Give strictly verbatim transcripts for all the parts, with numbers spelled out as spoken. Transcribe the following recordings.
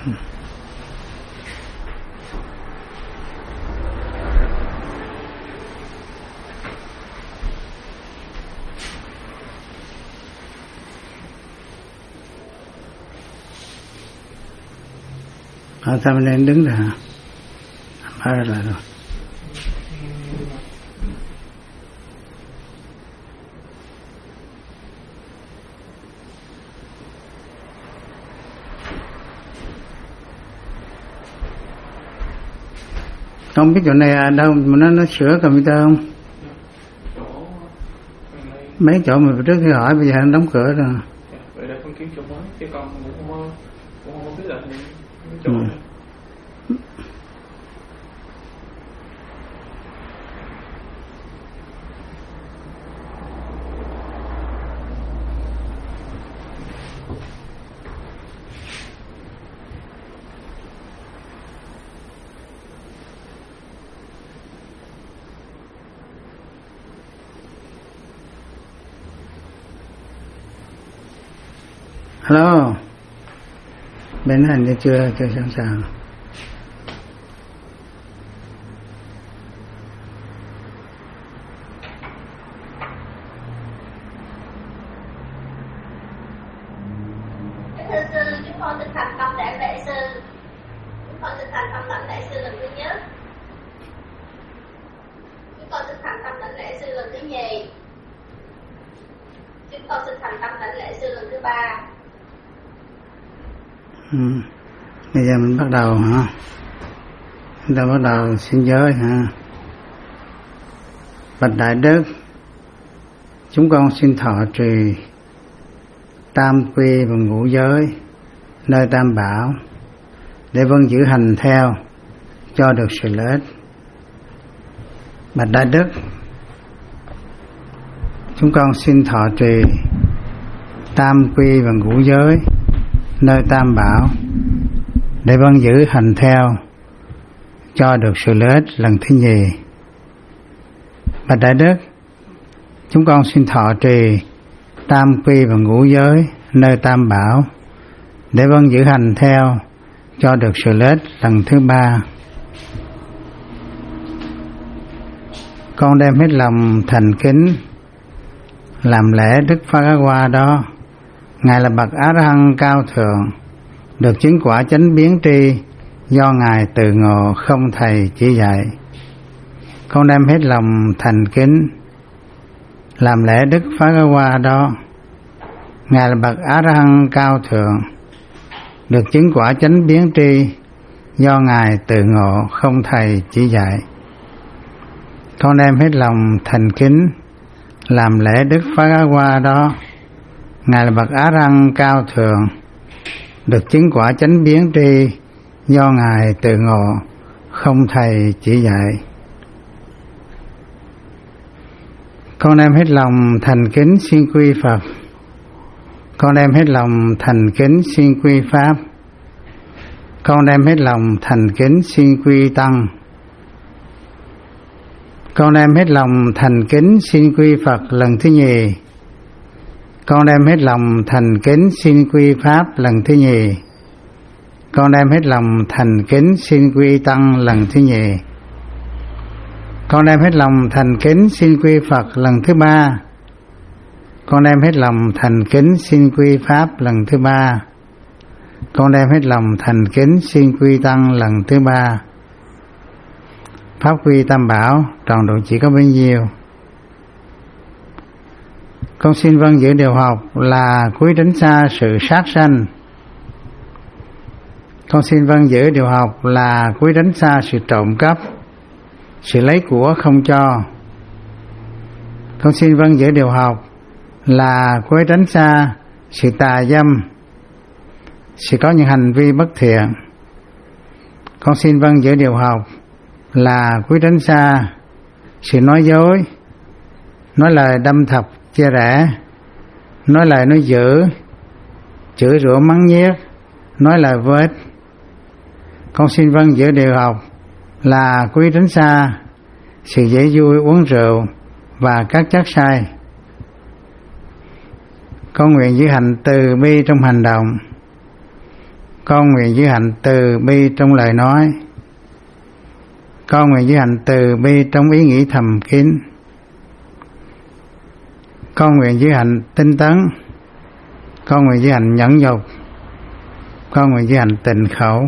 Ở sao nên đứng ra mở ra là rồi. Không biết chỗ này ở đâu mà nó nó sửa computer không? Mấy chỗ mà trước khi hỏi bây giờ nó đóng cửa rồi. Vậy là con kiếm chỗ mới chứ con cũng không cũng không biết là cái chỗ ừ. Hello, bên này thì chưa chưa sẵn sàng. Thưa sư, chúng con xin thành tâm đảnh lễ sư. Chúng con xin thành tâm đảnh lễ sư lần thứ nhất. Chúng con xin thành tâm đảnh lễ sư lần thứ nhì. Chúng con xin thành tâm đảnh lễ sư lần thứ ba. Ừ. Bây giờ mình bắt đầu hả? Chúng ta bắt đầu xin giới hả? Bạch Đại Đức, chúng con xin thọ trì tam quy và ngũ giới nơi Tam Bảo để vâng giữ hành theo cho được sự lợi ích. Bạch Đại Đức, chúng con xin thọ trì tam quy và ngũ giới nơi Tam Bảo để vâng giữ hành theo cho được sự lợi ích lần thứ nhì. Bạch Đại Đức, chúng con xin thọ trì tam quy và ngũ giới nơi Tam Bảo để vâng giữ hành theo cho được sự lợi ích lần thứ ba. Con đem hết lòng thành kính làm lễ Đức Phật A Qua đó. Ngài là bậc A La Hán cao thượng, được chứng quả chánh biến tri do Ngài tự ngộ không thầy chỉ dạy. Con đem hết lòng thành kính làm lễ Đức Phật A Qua đó. Ngài là bậc A La Hán cao thượng, được chứng quả chánh biến tri do Ngài tự ngộ không thầy chỉ dạy. Con đem hết lòng thành kính làm lễ Đức Phật A Qua đó. Ngài là bậc Á Răng cao thượng, được chứng quả chánh biến tri do Ngài tự ngộ không thầy chỉ dạy. Con đem hết lòng thành kính xin quy Phật. Con đem hết lòng thành kính xin quy Pháp. Con đem hết lòng thành kính xin quy Tăng. Con đem hết lòng thành kính xin quy Phật lần thứ nhì. Con đem hết lòng thành kính xin quy Pháp lần thứ nhì. Con đem hết lòng thành kính xin quy Tăng lần thứ nhì. Con đem hết lòng thành kính xin quy Phật lần thứ ba. Con đem hết lòng thành kính xin quy Pháp lần thứ ba. Con đem hết lòng thành kính xin quy Tăng lần thứ ba. Pháp quy Tam Bảo tròn độ chỉ có bấy nhiêu. Con xin vâng giữ điều học là cúi tránh xa sự sát sanh. Con xin vâng giữ điều học là cúi tránh xa sự trộm cắp, sự lấy của không cho. Con xin vâng giữ điều học là cúi tránh xa sự tà dâm, sự có những hành vi bất thiện. Con xin vâng giữ điều học là cúi tránh xa sự nói dối, nói lời đâm thọc chia rẽ, nói lời nói dữ, chửi rủa mắng nhiếc, nói lời vô ích. Con xin vâng giữ điều học là cúi tránh xa sự dễ vui uống rượu và các chất sai. Con nguyện giữ hành từ bi trong hành động. con nguyện giữ hạnh từ bi trong lời nói, con nguyện giữ hạnh từ bi trong ý nghĩ thầm kín, con nguyện giữ hạnh tinh tấn, con nguyện giữ hạnh nhẫn nhục, con nguyện giữ hạnh tịnh khẩu.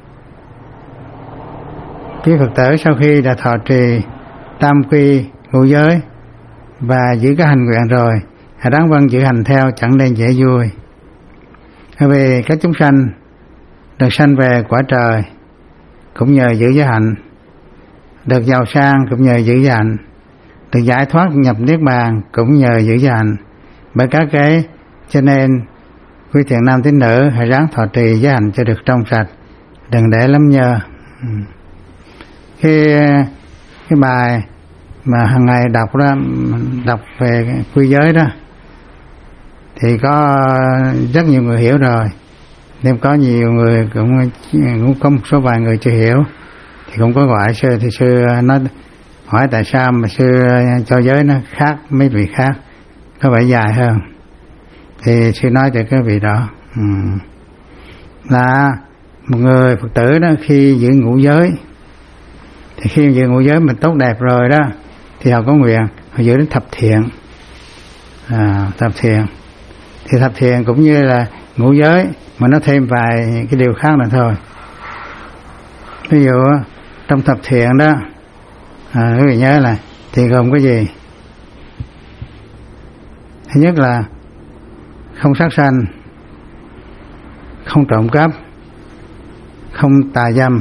Quý Phật tử sau khi đã thọ trì tam quy ngũ giới và giữ các hành nguyện rồi, hãy ráng vâng giữ hành theo, chẳng nên dễ vui. Vì các chúng sanh được sanh về quả trời cũng nhờ giữ giới hạnh, được giàu sang cũng nhờ giữ giới hạnh, được giải thoát nhập niết bàn cũng nhờ giữ giới hạnh. Bởi các cái cho nên quý thiện nam tín nữ hãy ráng thọ trì giới hạnh cho được trong sạch, đừng để lắm nhơ. Khi cái bài mà hàng ngày đọc đó, đọc về quy giới đó, thì có rất nhiều người hiểu rồi, nhưng có nhiều người cũng cũng có một số vài người chưa hiểu, thì cũng có gọi sư, thì sư nói hỏi tại sao mà sư cho giới nó khác mấy vị khác, có vẻ dài hơn, thì sư nói cho cái vị đó ừ. là một người Phật tử đó khi giữ ngũ giới, thì khi giữ ngũ giới mình tốt đẹp rồi đó, thì họ có nguyện họ giữ đến thập thiện. À, thập thiện thì thập thiện cũng như là ngũ giới, mà nó thêm vài cái điều khác nữa thôi. Ví dụ trong thập thiện đó, à, quý vị nhớ là thì gồm cái gì? Thứ nhất là không sát sanh, không trộm cắp, không tà dâm.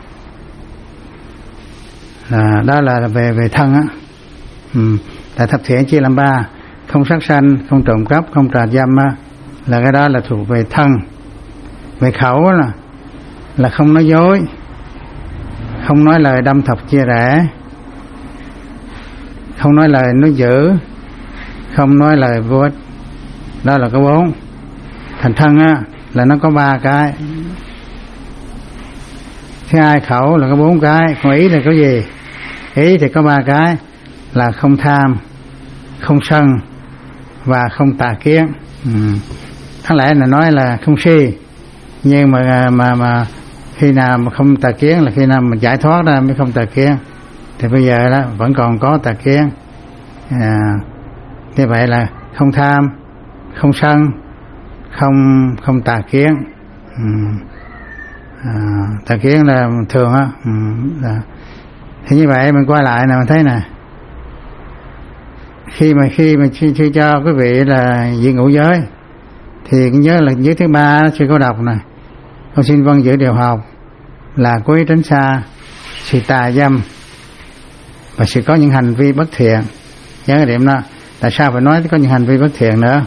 À, đó là về về thân á. Ừ. Tại thập thiện chia làm ba: không sát sanh, không trộm cắp, không tà dâm á, là cái đó là thuộc về thân. Về khẩu là là không nói dối, không nói lời đâm thọc chia rẽ, không nói lời nói dữ, không nói lời vô ích. Đó là có bốn. Thành thân á là nó có ba cái. Thứ hai khẩu là có bốn cái. Còn ý là có gì? Ý thì có ba cái là không tham, không sân và không tà kiến. Ừ. Đáng lẽ là nói là không si, nhưng mà mà mà khi nào mà không tà kiến là khi nào mình giải thoát ra mới không tà kiến. Thì bây giờ đó vẫn còn có tà kiến. À, như vậy là không tham, không sân, không không tà kiến. Ừ. À, tà kiến là thường á. Ừ, thì như vậy mình quay lại là mình thấy nè, khi mà khi mà sư, sư cho quý vị là giữ ngũ giới, thì nhớ là giới thứ ba sư có đọc nè: con xin vâng giữ điều học là cố ý tránh xa sự tà dâm và sự có những hành vi bất thiện. Nhớ cái điểm đó. Tại sao phải nói có những hành vi bất thiện nữa?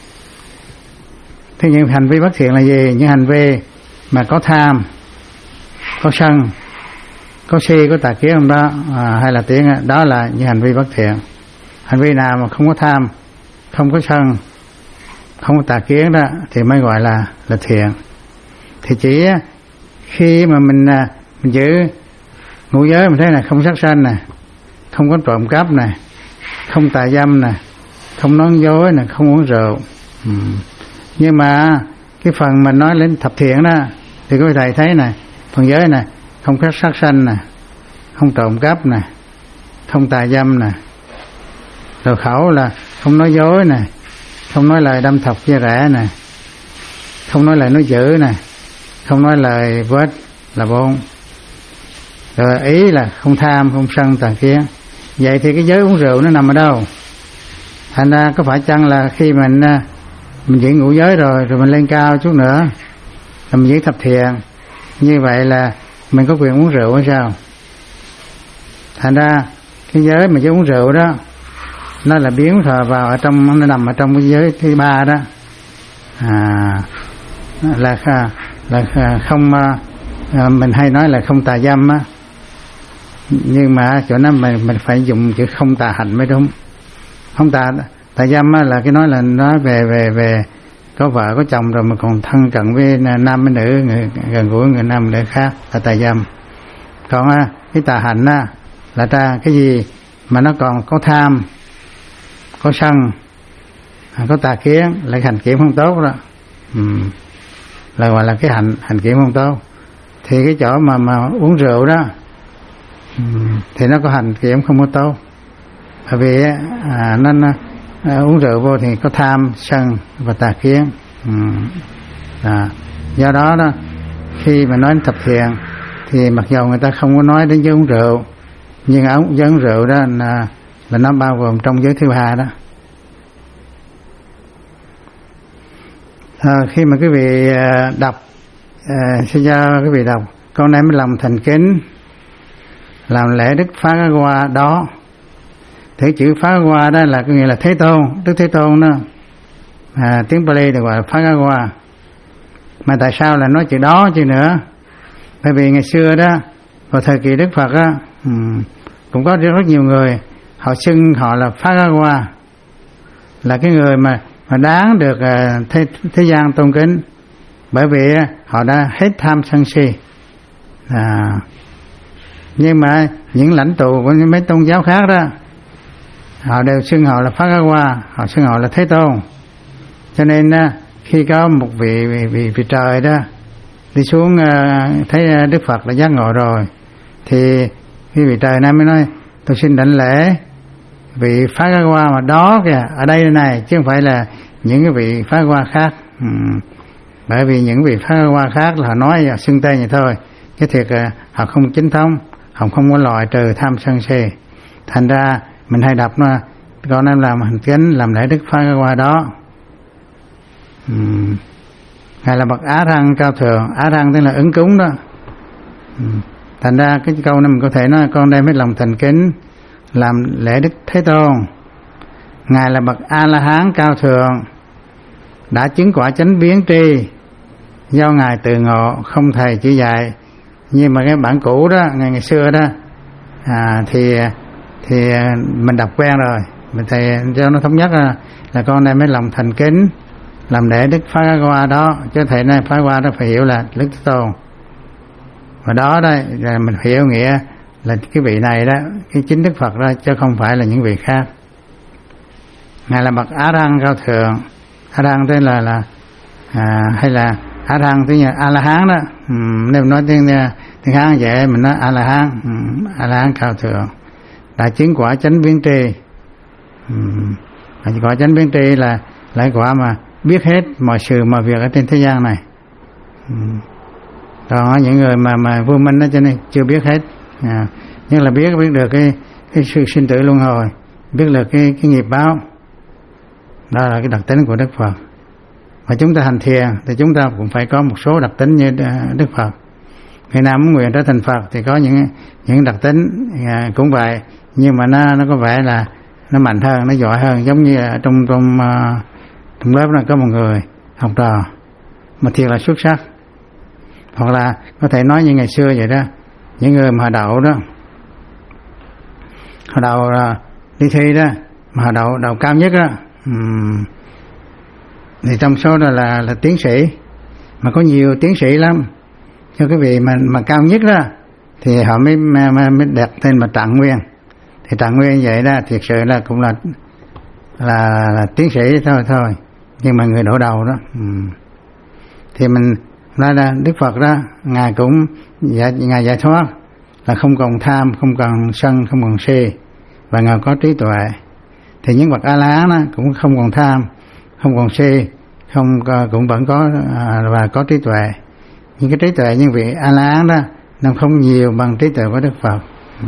Thế những hành vi bất thiện là gì? Những hành vi mà có tham, có sân, có si, có tà kiến không đó, à, hay là tiếng đó là những hành vi bất thiện. Hành vi nào mà không có tham, không có sân, không có tà kiến đó thì mới gọi là là thiện. Thì chỉ khi mà mình mình giữ ngũ giới, mình thấy là không sát sanh nè, không có trộm cắp nè, không tà dâm nè, không nói dối nè, không uống rượu. Ừ. Nhưng mà cái phần mình nói lên thập thiện đó thì quý thầy thấy nè, phần giới nè, không có sát sanh nè, không trộm cắp nè, không tà dâm nè. Rồi khẩu là không nói dối nè, không nói lời đâm thọc chia rẽ nè, không nói lời nói dữ nè, không nói lời vô ích là bốn. Rồi ý là không tham, không sân, tà kiến. Vậy thì cái giới uống rượu nó nằm ở đâu? Thành ra có phải chăng là khi mình mình giữ ngũ giới rồi rồi mình lên cao chút nữa là mình giữ thập thiện, như vậy là mình có quyền uống rượu hay sao? Thành ra cái giới mà giới uống rượu đó nó là biến thờ vào ở trong, nó nằm ở trong cái giới thứ ba đó. À, là là không, mình hay nói là không tà dâm á, nhưng mà chỗ đó mình mình phải dùng chữ không tà hạnh mới đúng. Không tà tà dâm á là cái nói là nói về về về có vợ có chồng rồi mà còn thân cận với nam với nữ, người, gần gũi người nam nữ khác là tà dâm. Còn á, cái tà hạnh á là ta cái gì mà nó còn có tham, có sân, có tà kiến, lại hành kiểm không tốt đó. Ừ. là gọi là cái hạnh hạnh kiểm không tốt. Thì cái chỗ mà mà uống rượu đó thì nó có hạnh kiểm không có tốt, bởi vì à, nó, nó à, uống rượu vô thì có tham sân và tà kiến. Ừ. À, do đó đó khi mà nói đến tập thiền thì mặc dù người ta không có nói đến giới uống rượu, nhưng ống giới uống rượu đó là, là nó bao gồm trong giới thứ ba đó. À, khi mà quý vị à, đọc à, xin cho quý vị đọc con đem lòng thành kính làm lễ Đức Phá Hoa đó. Thế chữ Phá Hoa đó là có nghĩa là Thế Tôn, Đức Thế Tôn đó. À, tiếng Pali được gọi là Phá Hoa. Mà tại sao là nói chữ đó chứ nữa? Bởi vì ngày xưa đó, vào thời kỳ Đức Phật á, um, cũng có rất nhiều người họ xưng họ là Phá Hoa, là cái người mà mà đáng được uh, thế, thế gian tôn kính, bởi vì uh, họ đã hết tham sân si. À, nhưng mà những lãnh tụ của mấy tôn giáo khác đó, họ đều xưng họ là Phá Hoa, họ xưng họ là Thế Tôn. Cho nên uh, khi có một vị vị, vị, vị trời đó đi xuống uh, thấy Đức Phật đã giác ngộ rồi, thì khi vị trời này mới nói tôi xin đảnh lễ vị Phá Hoa mà đó kìa, ở đây này, chứ không phải là những cái vị Phá Hoa khác. Ừ. Bởi vì những vị Phá Hoa khác là họ nói xưng tên vậy thôi, chứ thiệt uh, họ không chính thống, họ không có loại trừ tham sân si. Thành ra mình hay đọc nó con em làm hành kính làm lễ Đức Phá Hoa đó. Uhm. Ngài là bậc Á Răng cao thượng. Á Răng tức là ứng cúng đó. Uhm. Thành ra cái câu này mình có thể nói con đem hết lòng thành kính làm lễ Đức Thế Tôn. Ngài là bậc A La Hán cao thượng, đã chứng quả chánh biến tri, do Ngài tự ngộ, không thầy chỉ dạy. Nhưng mà cái bản cũ đó, ngày ngày xưa đó à, thì thì mình đọc quen rồi, mình thầy cho nó thống nhất là, là con đem hết lòng thành kính làm lễ Đức Phá Hoa đó. Chứ thầy này Phá Hoa đó phải hiểu là Đức Thế Tôn. Và đó đây là mình hiểu nghĩa là cái vị này đó, cái chính Đức Phật đó, chứ không phải là những vị khác. Ngài là bậc Á Răng cao thượng. Á Răng tên là là à, hay là Á Răng tiếng là A La Hán đó. Ừ, nếu nói tiếng tiếng Hán vậy mình nói A La Hán. Ừ, A La Hán cao thượng đã chứng quả chánh biến tri. Ừ, quả chánh biến tri là lại quả mà biết hết mọi sự mọi việc ở trên thế gian này. Ừ. Còn những người mà mà vô minh đó cho nên chưa biết hết. À, nhưng là biết biết được cái cái sự sinh tử luân hồi, biết được cái cái nghiệp báo. Đó là cái đặc tính của Đức Phật. Và chúng ta hành thiền thì chúng ta cũng phải có một số đặc tính như Đức Phật. Người nào muốn nguyện trở thành Phật thì có những những đặc tính à, cũng vậy, nhưng mà nó nó có vẻ là nó mạnh hơn, nó giỏi hơn. Giống như trong trong uh, trong lớp này có một người học trò mà thiệt là xuất sắc, hoặc là có thể nói như ngày xưa vậy đó, những người mà họ đậu đó, họ đậu uh, đi thi đó, mà họ đậu đậu cao nhất đó, um, thì trong số đó là là tiến sĩ, mà có nhiều tiến sĩ lắm. Cho cái vị mà mà cao nhất đó thì họ mới mới, mới đặt tên mà Trạng Nguyên. Thì Trạng Nguyên vậy đó, thiệt sự là cũng là là, là tiến sĩ thôi thôi, nhưng mà người đổ đầu đó. Ừ. Thì mình nói là Đức Phật đó, ngài cũng giải, ngài giải thoát là không còn tham, không còn sân, không còn si, và ngài có trí tuệ. Thì những bậc A La Hán đó cũng không còn tham, không còn si, không cũng vẫn có à, và có trí tuệ. Nhưng cái trí tuệ những vị A La Hán đó nó không nhiều bằng trí tuệ của Đức Phật. Ừ.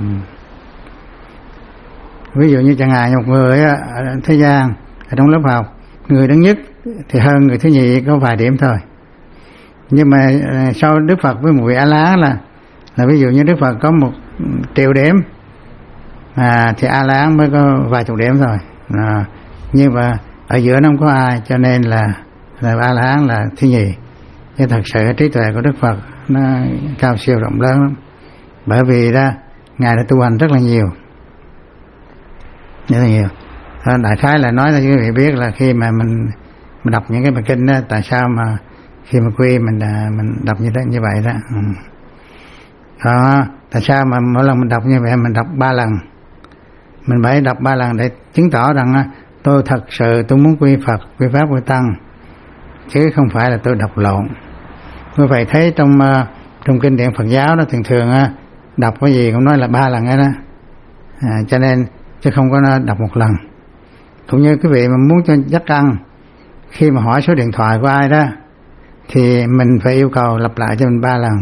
Ví dụ như chẳng hạn một người ở thế gian, ở trong lớp học, người đứng nhất thì hơn người thứ nhì có vài điểm thôi. Nhưng mà sau Đức Phật với một vị A La Hán là là ví dụ như Đức Phật có một triệu điểm, à, thì A La Hán mới có vài chục điểm thôi. À, nhưng mà ở giữa nó không có ai, cho nên là là A La Hán là thứ nhì. Nhưng thật sự trí tuệ của Đức Phật nó cao siêu rộng lớn lắm, bởi vì đó ngài đã tu hành rất là nhiều, rất là nhiều. Đại khái là nói cho quý vị biết là khi mà mình mình đọc những cái bài kinh đó, tại sao mà khi mà quy mình mình đọc như thế như vậy đó. Ừ. Đó, tại sao mà mỗi lần mình đọc như vậy mình đọc ba lần, mình phải đọc ba lần để chứng tỏ rằng tôi thật sự tôi muốn quy Phật, quy Pháp, quy Tăng, chứ không phải là tôi đọc lộn. Như vậy thấy trong uh, trong kinh điển Phật giáo đó thường thường uh, đọc cái gì cũng nói là ba lần đó, à, cho nên chứ không có đọc một lần. Cũng như quý vị mà muốn cho chắc ăn, khi mà hỏi số điện thoại của ai đó thì mình phải yêu cầu lặp lại cho mình ba lần,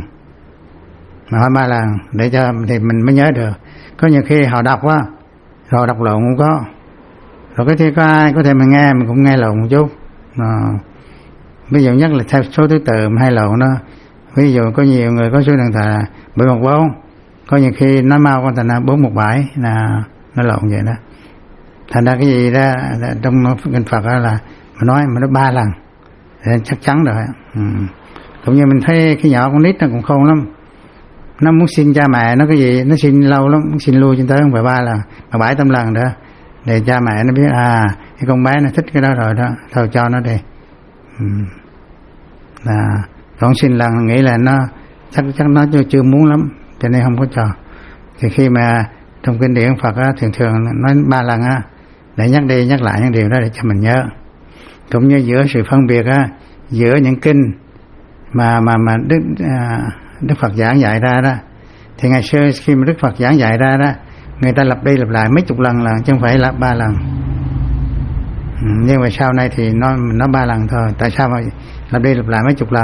mà hỏi ba lần để cho thì mình mới nhớ được. Có nhiều khi họ đọc á rồi đọc lộn cũng có, rồi cái thứ có ai có thể mình nghe mình cũng nghe lộn một chút. À, ví dụ nhất là theo số thứ tự mà hay lộn đó. Ví dụ có nhiều người có số điện thoại là bảy một bốn, có nhiều khi nói mau con thành là bốn một bảy, là nó lộn vậy đó. Thành ra cái gì đó trong kinh Phật đó là mà nói mà nó ba lần để chắc chắn rồi. Ừ. Cũng như mình thấy cái nhỏ con nít nó cũng khôn lắm, nó muốn xin cha mẹ nó cái gì nó xin lâu lắm, muốn xin lui cho tới không phải ba lần mà bảy trăm lần đó, để cha mẹ nó biết à cái con bé nó thích cái đó rồi đó, thôi cho nó đi. Ừ. Là còn xin lần nghĩ là nó chắc chắc nó chưa, chưa muốn lắm cho nên không có cho. Thì khi mà trong kinh điển Phật á, thường thường nói ba lần á để nhắc đi nhắc lại những điều đó để cho mình nhớ. Cũng như giữa sự phân biệt á giữa những kinh mà mà mà Đức à, Đức Phật giảng dạy ra đó, thì ngày xưa khi mà Đức Phật giảng dạy ra đó, người ta lặp đi lặp lại mấy chục lần lần chứ không phải là ba lần. Ừ, nhưng mà sau này thì nó nó ba lần thôi. Tại sao mà lặp đi lặp lại mấy chục lần?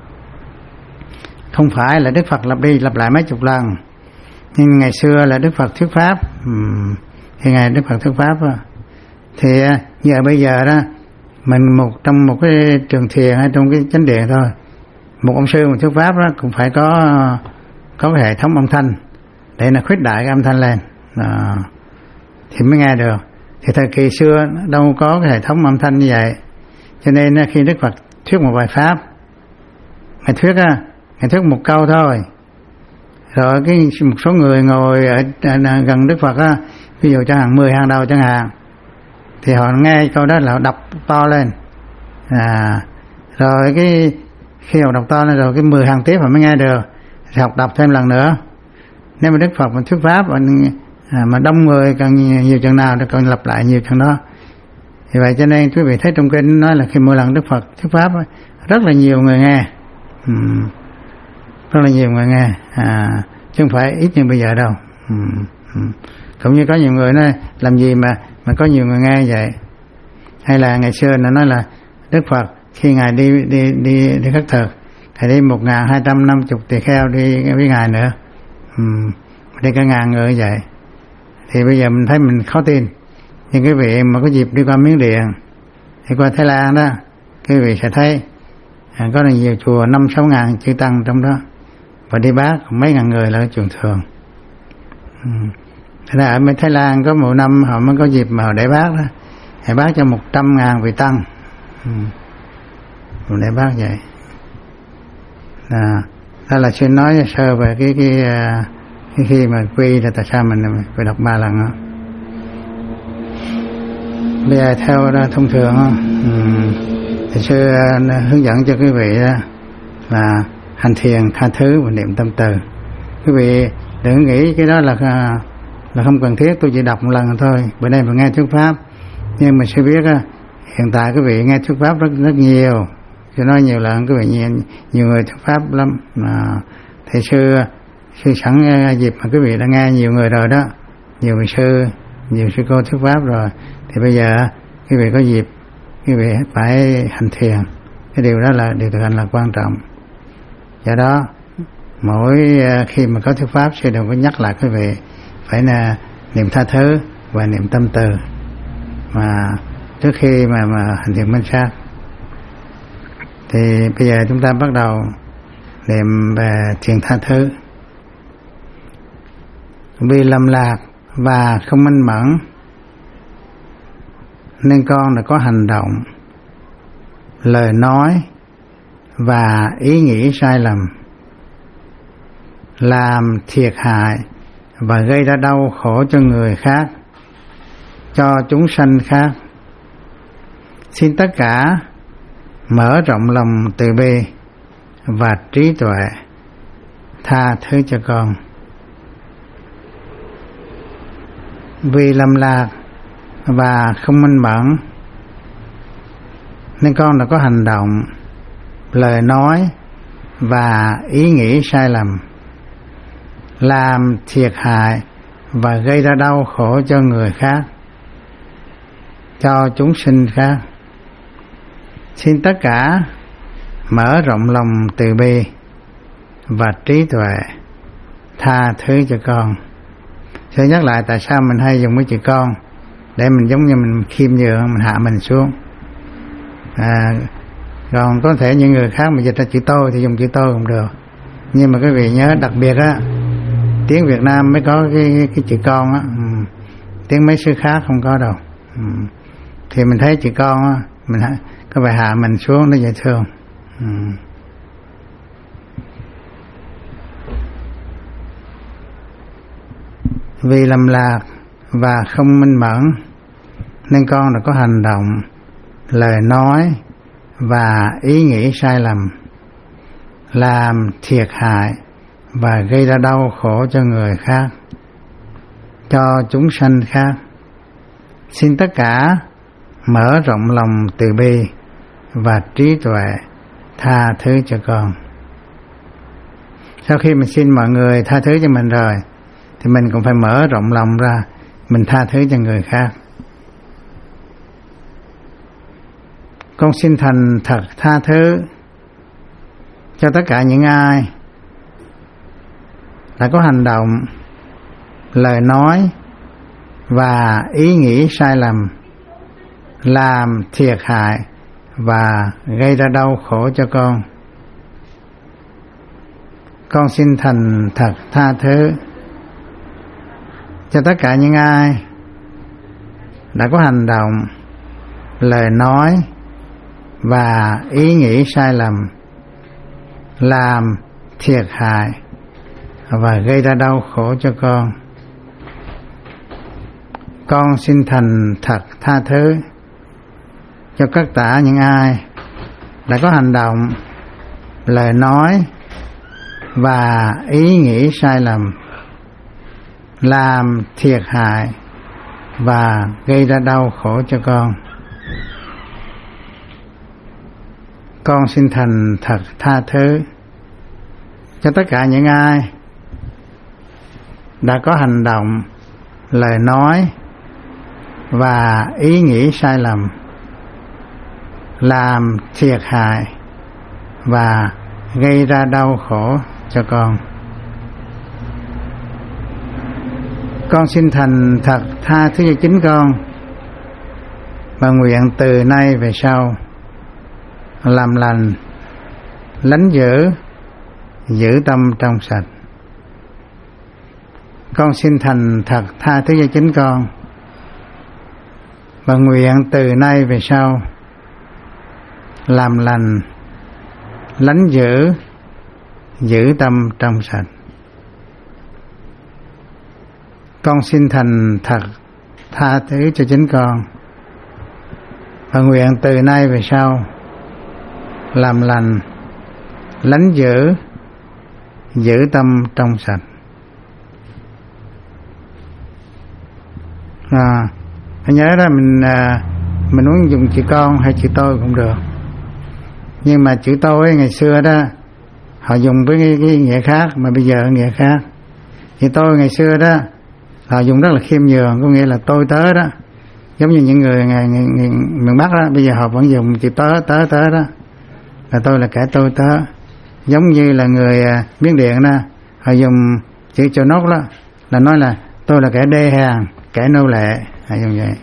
Không phải là Đức Phật lặp đi lặp lại mấy chục lần, nhưng ngày xưa là Đức Phật thuyết pháp. Ừ, thì ngày Đức Phật thuyết pháp đó, thì như bây giờ đó mình một trong một cái trường thiền hay trong cái chánh điện thôi, một ông sư một thuyết pháp đó cũng phải có có cái hệ thống âm thanh để là khuếch đại cái âm thanh lên à, thì mới nghe được. Thì thời kỳ xưa đâu có cái hệ thống âm thanh như vậy, cho nên khi Đức Phật thuyết một bài pháp, Ngài thuyết á, Ngài thuyết một câu thôi, rồi cái một số người ngồi ở, ở, ở gần Đức Phật á, ví dụ chẳng hạn mười hàng đầu chẳng hạn, thì họ nghe câu đó là họ đọc to lên à, rồi cái khi họ đọc to lên rồi cái mười hàng tiếp họ mới nghe được, thì học đọc thêm lần nữa. Nếu mà Đức Phật mà thuyết pháp à, mà đông người càng nhiều, nhiều chừng nào thì càng lặp lại nhiều chừng đó. Vì vậy cho nên quý vị thấy trong kinh nói là khi mỗi lần Đức Phật thuyết pháp rất là nhiều người nghe, ừ, rất là nhiều người nghe à, chứ không phải ít như bây giờ đâu. Ừ, ừ. Cũng như có nhiều người nói làm gì mà mà có nhiều người nghe vậy. Hay là ngày xưa nó nói là Đức Phật khi Ngài đi đi đi đi khất thực, Ngài đi một ngàn hai trăm năm chục tỳ kheo đi với Ngài nữa, ừ, đi cả ngàn người vậy. Thì bây giờ mình thấy mình khó tin. Nhưng quý vị mà có dịp đi qua Miến Điện, đi qua Thái Lan đó, quý vị sẽ thấy à, có là nhiều chùa năm sáu ngàn chư tăng trong đó, và đi bác mấy ngàn người là trường thường. Ừ. Thế là ở bên Thái Lan có một năm họ mới có dịp mà họ để bác đó, để bác cho một trăm ngàn vị tăng, ừ, để bác vậy. À, đó là xin nói sơ về cái cái, cái khi mà quy là tại sao mình phải đọc ba lần đó. Bây giờ theo đó, thông thường đó, um, thì sư uh, hướng dẫn cho quý vị đó là hành thiền, tha thứ và niệm tâm từ. Quý vị đừng nghĩ cái đó là uh, là không cần thiết, tôi chỉ đọc một lần thôi. Bữa nay mà nghe thuyết pháp, nhưng mà sư biết uh, hiện tại quý vị nghe thuyết pháp rất rất nhiều, sư nói nhiều lần quý vị nhiều, nhiều người thuyết pháp lắm. Uh, thì sư sư sẵn uh, dịp mà quý vị đã nghe nhiều người rồi đó, nhiều vị sư, nhiều sư cô thuyết pháp rồi, thì bây giờ quý vị có dịp quý vị phải hành thiền. Cái điều đó là điều thực hành là quan trọng. Do đó mỗi khi mà có thuyết pháp, sư đều có nhắc lại quý vị phải là niệm tha thứ và niệm tâm từ mà trước khi mà mà hành thiền minh sát. Thì bây giờ chúng ta bắt đầu niệm về thiền tha thứ. Vì lầm lạc và không minh mẫn nên con đã có hành động, lời nói và ý nghĩ sai lầm, làm thiệt hại và gây ra đau khổ cho người khác, cho chúng sanh khác. Xin tất cả mở rộng lòng từ bi và trí tuệ, tha thứ cho con. Vì lầm lạc và không minh mẫn nên con đã có hành động, lời nói và ý nghĩ sai lầm, làm thiệt hại và gây ra đau khổ cho người khác, cho chúng sinh khác. Xin tất cả mở rộng lòng từ bi và trí tuệ, tha thứ cho con. Sẽ nhắc lại tại sao mình hay dùng cái chữ con, để mình giống như mình khiêm nhường, mình hạ mình xuống. À, còn có thể những người khác mà dịch ra chữ tôi thì dùng chữ tôi cũng được. Nhưng mà quý vị nhớ đặc biệt á, tiếng Việt Nam mới có cái, cái, cái chữ con á, ừ. Tiếng mấy xứ khác không có đâu. Ừ. Thì mình thấy chữ con á, mình có phải hạ mình xuống để dễ thương. Ừ. Vì lầm lạc và không minh mẫn nên con đã có hành động, lời nói và ý nghĩ sai lầm, làm thiệt hại và gây ra đau khổ cho người khác, cho chúng sanh khác. Xin tất cả mở rộng lòng từ bi và trí tuệ, tha thứ cho con. Sau khi mình xin mọi người tha thứ cho mình rồi thì mình cũng phải mở rộng lòng ra, mình tha thứ cho người khác. Con xin thành thật tha thứ cho tất cả những ai đã có hành động, lời nói và ý nghĩ sai lầm, làm thiệt hại và gây ra đau khổ cho con. Con xin thành thật tha thứ cho tất cả những ai đã có hành động, lời nói và ý nghĩ sai lầm, làm thiệt hại và gây ra đau khổ cho con. Con xin thành thật tha thứ cho tất cả những ai đã có hành động, lời nói và ý nghĩ sai lầm, làm thiệt hại và gây ra đau khổ cho con. Con xin thành thật tha thứ cho tất cả những ai đã có hành động, lời nói và ý nghĩ sai lầm, làm thiệt hại và gây ra đau khổ cho con. Con xin thành thật tha thứ cho chính con và nguyện từ nay về sau làm lành, lánh dữ, giữ tâm trong sạch. Con xin thành thật tha thứ cho chính con và nguyện từ nay về sau làm lành, lánh dữ, giữ tâm trong sạch. Con xin thành thật tha thứ cho chính con và nguyện từ nay về sau làm lành, lánh dữ, giữ tâm trong sạch. À, hãy nhớ ra mình à, mình muốn dùng chữ con hay chữ tôi cũng được. Nhưng mà chữ tôi ngày xưa đó họ dùng với cái, cái nghĩa khác, mà bây giờ nghĩa khác. Chữ tôi ngày xưa đó họ dùng rất là khiêm nhường, có nghĩa là tôi tớ đó. Giống như những người ngày, ngày, ngày, miền Bắc đó, bây giờ họ vẫn dùng chữ tớ tớ tớ đó, là tôi là kẻ tôi tớ. Giống như là người à, Miến Điện đó, họ dùng chữ cho nốt đó, là nói là tôi là kẻ đê hèn, kẻ nô lệ, họ dùng vậy.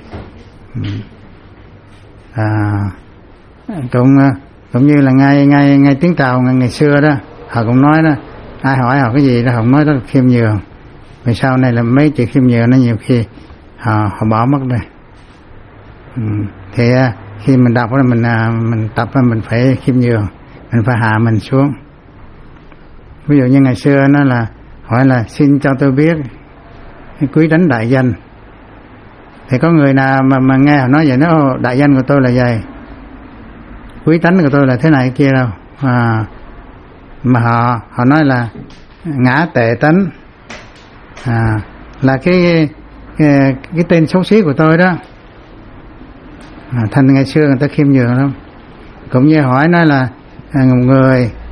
À, cũng cũng như là ngay ngay ngay tiếng Tàu ngày, ngày xưa đó, họ cũng nói đó, ai hỏi họ cái gì đó họ cũng nói rất là khiêm nhường. Vì sau này là mấy chữ khiêm nhường nó nhiều khi họ họ bỏ mất rồi. Ừ. Thì khi mình đọc là mình mình tập là mình phải khiêm nhường, mình phải hạ mình xuống. Ví dụ như ngày xưa nó là hỏi là xin cho tôi biết quý tánh đại danh. Thì có người nào mà mà nghe họ nói vậy, nó đại danh của tôi là vậy, quý tánh của tôi là thế này kia đâu. À, mà họ họ nói là ngã tệ tánh, à, là cái, cái cái tên xấu xí của tôi đó. À, thành ngày xưa người ta khiêm nhường lắm. Cũng như hỏi nói là à, một người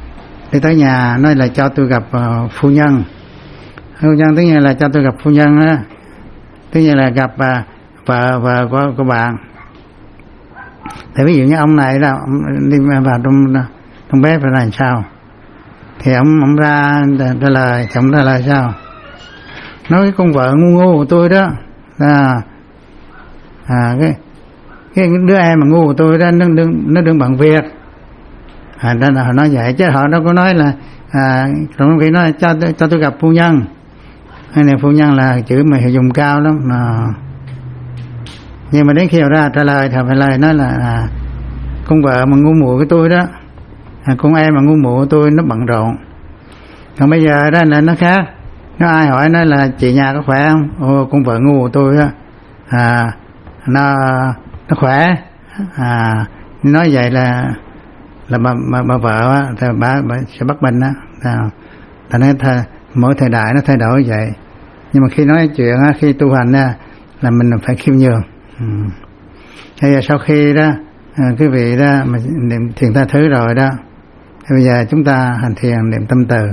đi tới nhà nói là cho tôi gặp uh, phu nhân. Phu nhân tất nhiên là cho tôi gặp phu nhân á, tất nhiên là gặp uh, vợ vợ của, của bạn. Thì ví dụ như ông này là ông đi vào trong trong bếp là làm sao, thì ông ông ra trả lời, ông trả lời sao, nói cái con vợ ngu ngu của tôi đó à, à cái cái đứa em mà ngu của tôi đó nó đừng nó đừng bằng việc. À, đó là họ nói vậy chứ họ đâu có nói là à, trong khi nói cho cho tôi gặp phu nhân. Cái này phu nhân là chữ mà dùng cao lắm mà. Nhưng mà đến khi họ ra trả lời thì phải lời nói là à, con vợ mà ngu muội của tôi đó, à, con em mà ngu muội của tôi nó bận rộn. Còn bây giờ đó là nó khác, nó ai hỏi nói là chị nhà có khỏe không, ô con vợ ngu của tôi đó à, nó nó khỏe à, nói vậy là là bà, bà, bà vợ á, thì bà, bà sẽ bắt bệnh á. Thành ra th- mỗi thời đại nó thay đổi vậy. Nhưng mà khi nói chuyện á, khi tu hành á, là mình phải khiêm nhường. Ừ. Bây giờ sau khi đó à, cái vị đó mà niệm thiền tha thứ rồi đó, thì bây giờ chúng ta hành thiền niệm tâm từ.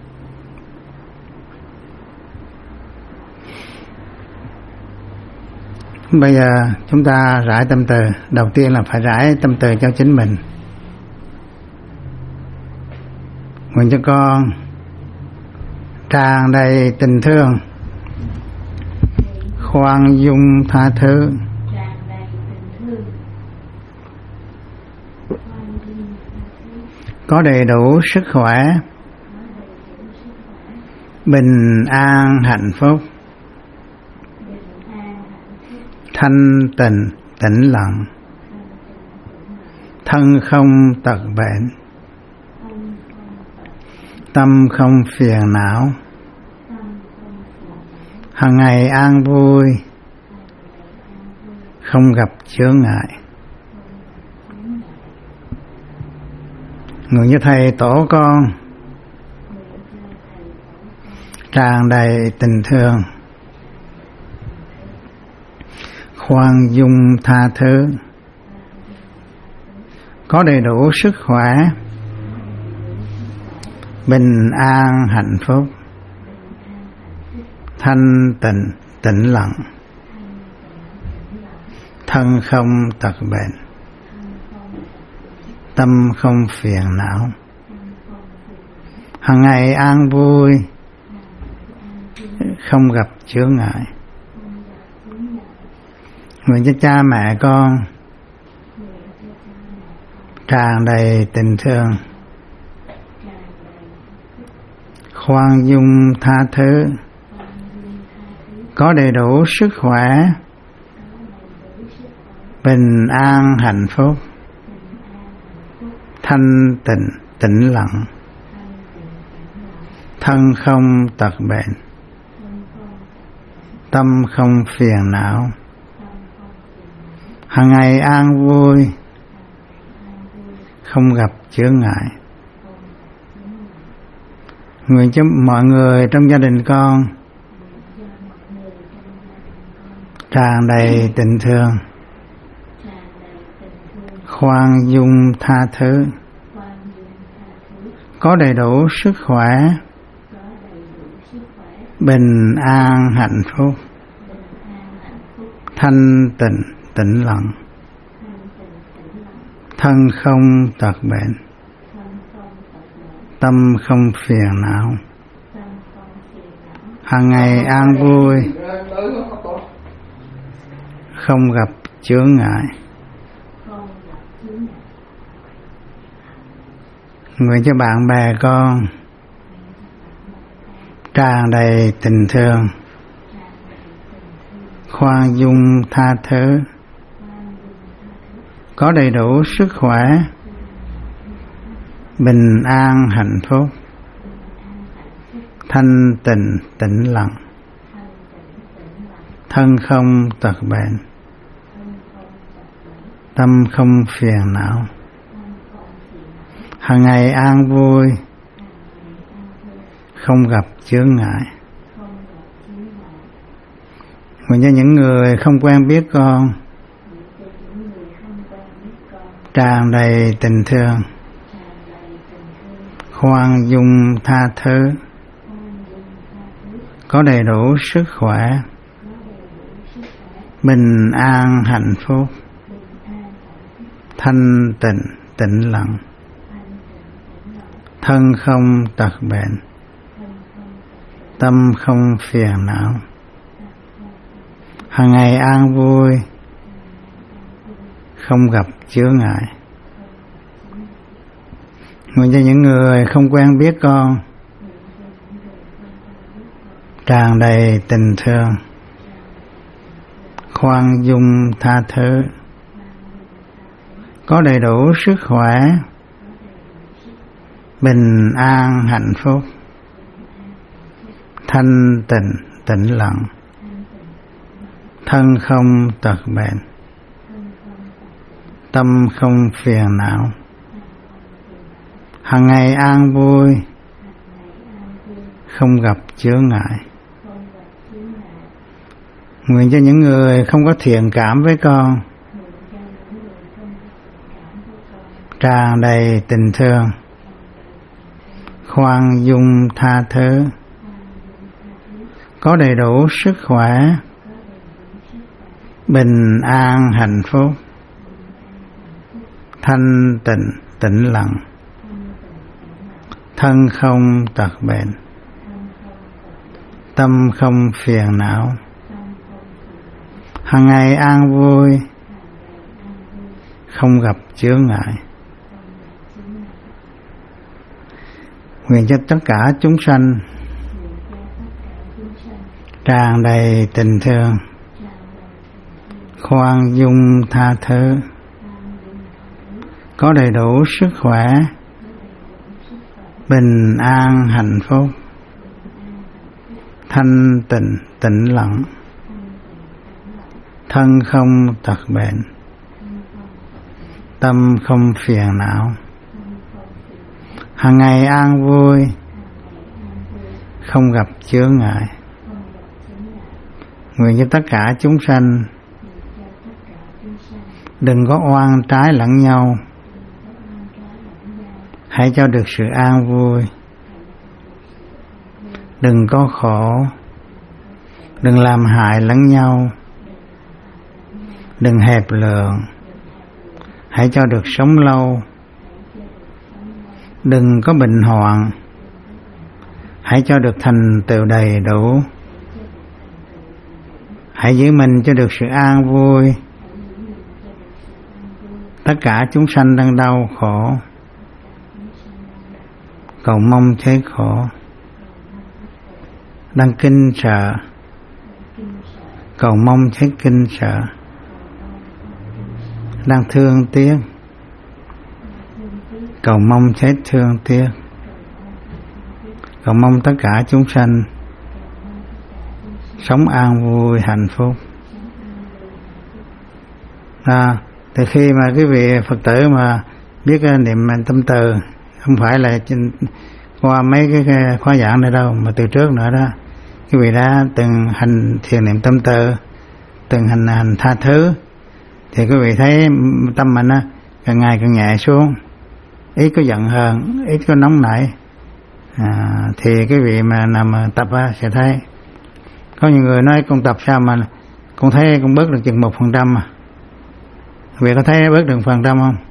Bây giờ chúng ta rải tâm từ. Đầu tiên là phải rải tâm từ cho chính mình. Nguyện cho con tràn đầy tình thương, khoan dung tha thứ, có đầy đủ sức khỏe, bình an hạnh phúc, thanh tịnh tĩnh lặng, thân không tật bệnh, tâm không phiền não, hàng ngày an vui, không gặp chướng ngại. Nguyện cho thầy tổ con tràn đầy tình thương, khoan dung tha thứ, có đầy đủ sức khỏe, bình an hạnh phúc, thanh tịnh tĩnh lặng, thân không tật bệnh, tâm không phiền não, hàng ngày an vui, không gặp chướng ngại. Nguyện cho cha mẹ con tràn đầy tình thương, khoan dung tha thứ, có đầy đủ sức khỏe, bình an hạnh phúc, thanh tịnh tĩnh lặng, thân không tật bệnh, tâm không phiền não, hàng ngày an vui, không gặp chướng ngại. Nguyện cho mọi người trong gia đình con tràn đầy tình thương, khoan dung tha thứ, có đầy đủ sức khỏe, bình an hạnh phúc, thanh tịnh tĩnh lặng, thân không tật bệnh, tâm không phiền não, hàng ngày an vui, không gặp chướng ngại. Nguyện cho bạn bè con tràn đầy tình thương, khoan dung tha thứ, có đầy đủ sức khỏe, bình an hạnh phúc, thanh tịnh tĩnh lặng, thân không tật bệnh, tâm không phiền não, hàng ngày an vui, không gặp chướng ngại. Nguyện cho những người không quen biết con tràn đầy tình thương, khoan dung tha thứ, có đầy đủ sức khỏe, bình an hạnh phúc, thanh tịnh tĩnh lặng, thân không tật bệnh, tâm không phiền não, hàng ngày an vui, không gặp chướng ngại. Nguyện cho những người không quen biết con tràn đầy tình thương, khoan dung tha thứ, có đầy đủ sức khỏe, bình an hạnh phúc, thanh tịnh tĩnh lặng, thân không tật bệnh, tâm không phiền não, hàng ngày an vui, không gặp chướng ngại. Nguyện cho những người không có thiện cảm với con tràn đầy tình thương, khoan dung tha thứ, có đầy đủ sức khỏe, bình an hạnh phúc, thanh tịnh tĩnh lặng, thân không tật bệnh, tâm không phiền não, hàng ngày an vui, không gặp chướng ngại. Nguyện cho tất cả chúng sanh tràn đầy tình thương, khoan dung tha thứ, có đầy đủ sức khỏe, bình an hạnh phúc, thanh tịnh tĩnh lặng, thân không tật bệnh, tâm không phiền não, hàng ngày an vui, không gặp chướng ngại. Nguyện cho tất cả chúng sanh đừng có oan trái lẫn nhau, hãy cho được sự an vui, đừng có khổ, đừng làm hại lẫn nhau, đừng hẹp lượng, hãy cho được sống lâu, đừng có bệnh hoạn, hãy cho được thành tựu đầy đủ, hãy giữ mình cho được sự an vui. Tất cả chúng sanh đang đau khổ, cầu mong thế khổ, đang kinh sợ, cầu mong thế kinh sợ, đang thương tiếc, cầu mong thế thương tiếc, cầu mong tất cả chúng sanh sống an vui hạnh phúc. À, từ khi mà quý vị Phật tử mà biết niệm tâm từ, không phải là qua mấy cái khóa giảng này đâu, mà từ trước nữa đó, quý vị đã từng hành thiền niệm tâm từ, từng hành hành tha thứ, thì quý vị thấy tâm mình á càng ngày càng nhẹ xuống, ít có giận hờn, ít có nóng nảy. À, thì quý vị mà nằm tập á sẽ thấy có nhiều người nói con tập sao mà con thấy con bớt được chừng một phần trăm mà. Quý vị có thấy bớt được phần trăm không?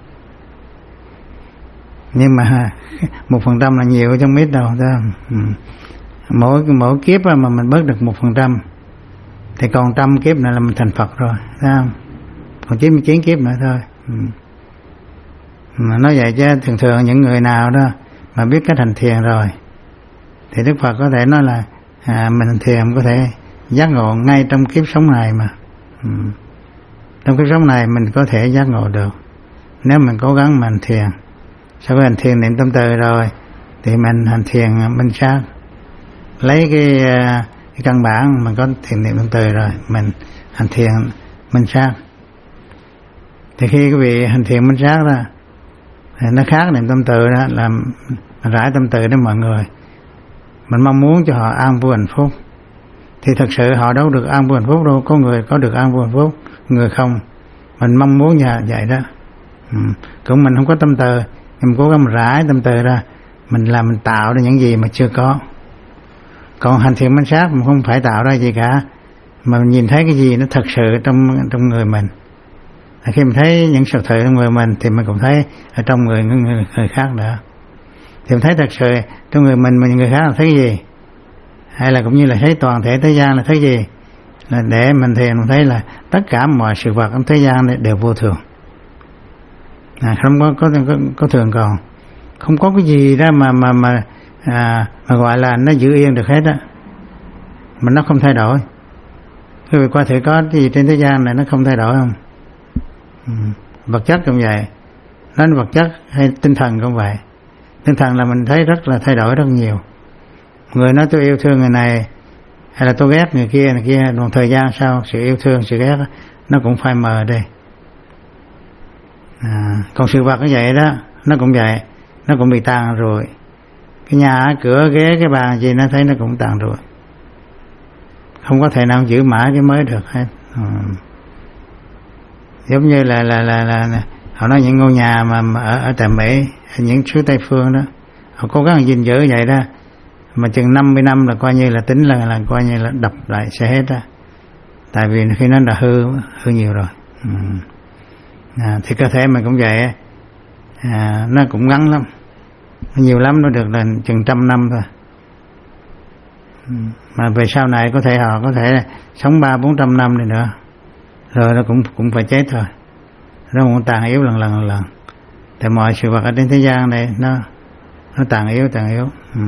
Nhưng mà một phần trăm là nhiều trong ít đâu, ừ. mỗi mỗi kiếp mà mình bớt được một phần trăm thì còn trăm kiếp nữa là mình thành Phật rồi, thấy không? Còn chín mươi chín kiếp nữa thôi. Ừ. Mà nói vậy chứ thường thường những người nào đó mà biết cách hành thiền rồi thì Đức Phật có thể nói là à, mình thiền có thể giác ngộ ngay trong kiếp sống này mà. Ừ. Trong kiếp sống này mình có thể giác ngộ được nếu mình cố gắng mình thiền. Sau khi hành thiền niệm tâm từ rồi thì mình hành thiền minh sát, lấy cái, cái căn bản mình có thiền niệm tâm từ rồi mình hành thiền minh sát. Thì khi quý vị hành thiền minh sát đó thì nó khác niệm tâm từ đó, là mình rải tâm từ đến mọi người, mình mong muốn cho họ an vui hạnh phúc. Thì thật sự họ đâu được an vui hạnh phúc đâu, có người có được an vui hạnh phúc, người không. Mình mong muốn nhà vậy đó. Ừ. Cũng mình không có tâm từ, mình cố gắng mình rải tâm từ ra, mình làm mình tạo ra những gì mà chưa có. Còn hành thiện minh sát mình không phải tạo ra gì cả, mà mình nhìn thấy cái gì nó thật sự trong trong người mình. Khi mình thấy những sự thật trong người mình thì mình cũng thấy ở trong người người, người khác nữa. Thì mình thấy thật sự trong người mình mà người khác là thấy gì, hay là cũng như là thấy toàn thể thế gian là thấy gì, là để mình thiền mình thấy là tất cả mọi sự vật trong thế gian này đều vô thường, à, không có có, có có thường, còn không có cái gì đó mà mà mà à, mà gọi là nó giữ yên được hết á, mà nó không thay đổi. Quý vị qua thử có cái gì trên thế gian này nó không thay đổi không? Ừ. Vật chất cũng vậy, nói vật chất hay tinh thần cũng vậy. Tinh thần là mình thấy rất là thay đổi rất nhiều. Người nói tôi yêu thương người này, hay là tôi ghét người kia người kia, một thời gian sau sự yêu thương sự ghét nó cũng phai mờ đi. À, còn sự vật như vậy đó, nó cũng vậy, nó cũng bị tàn rồi. Cái nhà cửa ghế cái bàn gì nó thấy nó cũng tàn rồi, không có thể nào giữ mãi cái mới được hết. Ừ. Giống như là là là là họ nói những ngôi nhà mà, mà ở, ở tại Mỹ, ở những xứ Tây phương đó, họ cố gắng gìn giữ vậy đó, mà chừng năm mươi năm là coi như là tính là là coi như là đập lại sẽ hết á, tại vì khi nó đã hư hư nhiều rồi. Ừ. À, thì cơ thể mình cũng vậy, à, nó cũng ngắn lắm, nhiều lắm nó được là chừng trăm năm thôi. Ừ. Mà về sau này có thể họ có thể sống ba bốn trăm năm này nữa, rồi nó cũng cũng phải chết thôi, nó cũng tàn yếu lần lần lần. Tại mọi sự vật ở trên thế gian này nó nó tàn yếu tàn yếu. Ừ.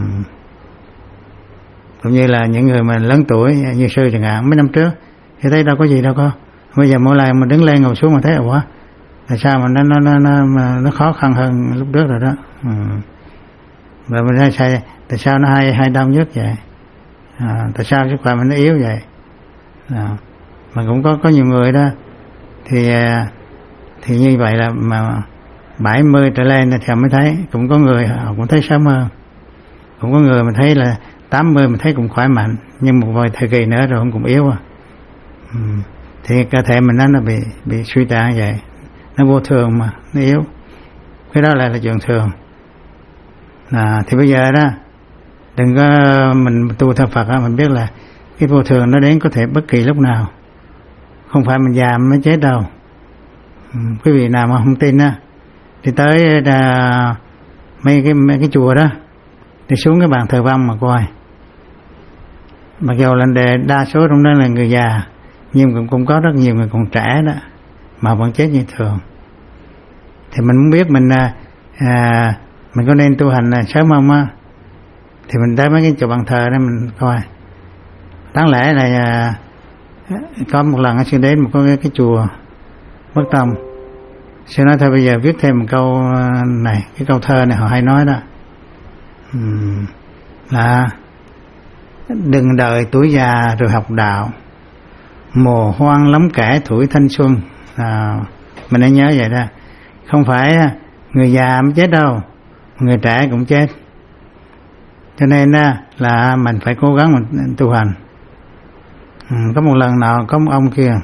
Cũng như là những người mà lớn tuổi như sư chẳng hạn, mấy năm trước thì thấy đâu có gì đâu có, bây giờ mỗi lần mà đứng lên ngồi xuống mà thấy ủa tại sao mà nó nó nó nó, nó khó khăn hơn lúc trước rồi đó. Ừ. Và mình thấy sai, tại sao nó hay hay đau nhức vậy, à, tại sao sức khỏe mình nó yếu vậy. À, mà cũng có có nhiều người đó thì thì như vậy là mà bảy mươi trở lên thì mới thấy, cũng có người họ cũng thấy sớm hơn, cũng có người mình thấy là tám mươi mình thấy cũng khỏe mạnh, nhưng một vài thời kỳ nữa rồi cũng cũng yếu à. Ừ. Thì cơ thể mình nó nó bị bị suy tàn vậy, nó vô thường mà nó yếu, cái đó là là chuyện thường. À, thì bây giờ đó đừng có mình tu theo Phật đó, mình biết là cái vô thường nó đến có thể bất kỳ lúc nào, không phải mình già mới chết đâu. Ừ. Quý vị nào mà không tin á thì tới đà, mấy cái mấy cái chùa đó đi xuống cái bàn thờ vong mà coi, mặc dù là đề đa số trong đó là người già, nhưng cũng cũng có rất nhiều người còn trẻ đó mà vẫn chết như thường. Thì mình muốn biết mình à, mình có nên tu hành là sớm không á, thì mình tới mấy cái chùa bàn thờ đó mình coi. Đáng lẽ là à, có một lần sư đến một cái, cái chùa Bất Tông, sư nói thôi bây giờ viết thêm một câu này, cái câu thơ này họ hay nói đó, uhm, là đừng đợi tuổi già rồi học đạo, mồ hoang lắm kẻ tuổi thanh xuân. À, mình nên nhớ vậy đó, không phải người già mới chết đâu, người trẻ cũng chết. Cho nên là mình phải cố gắng mình tu hành. Ừ, có một lần nào có một ông kia,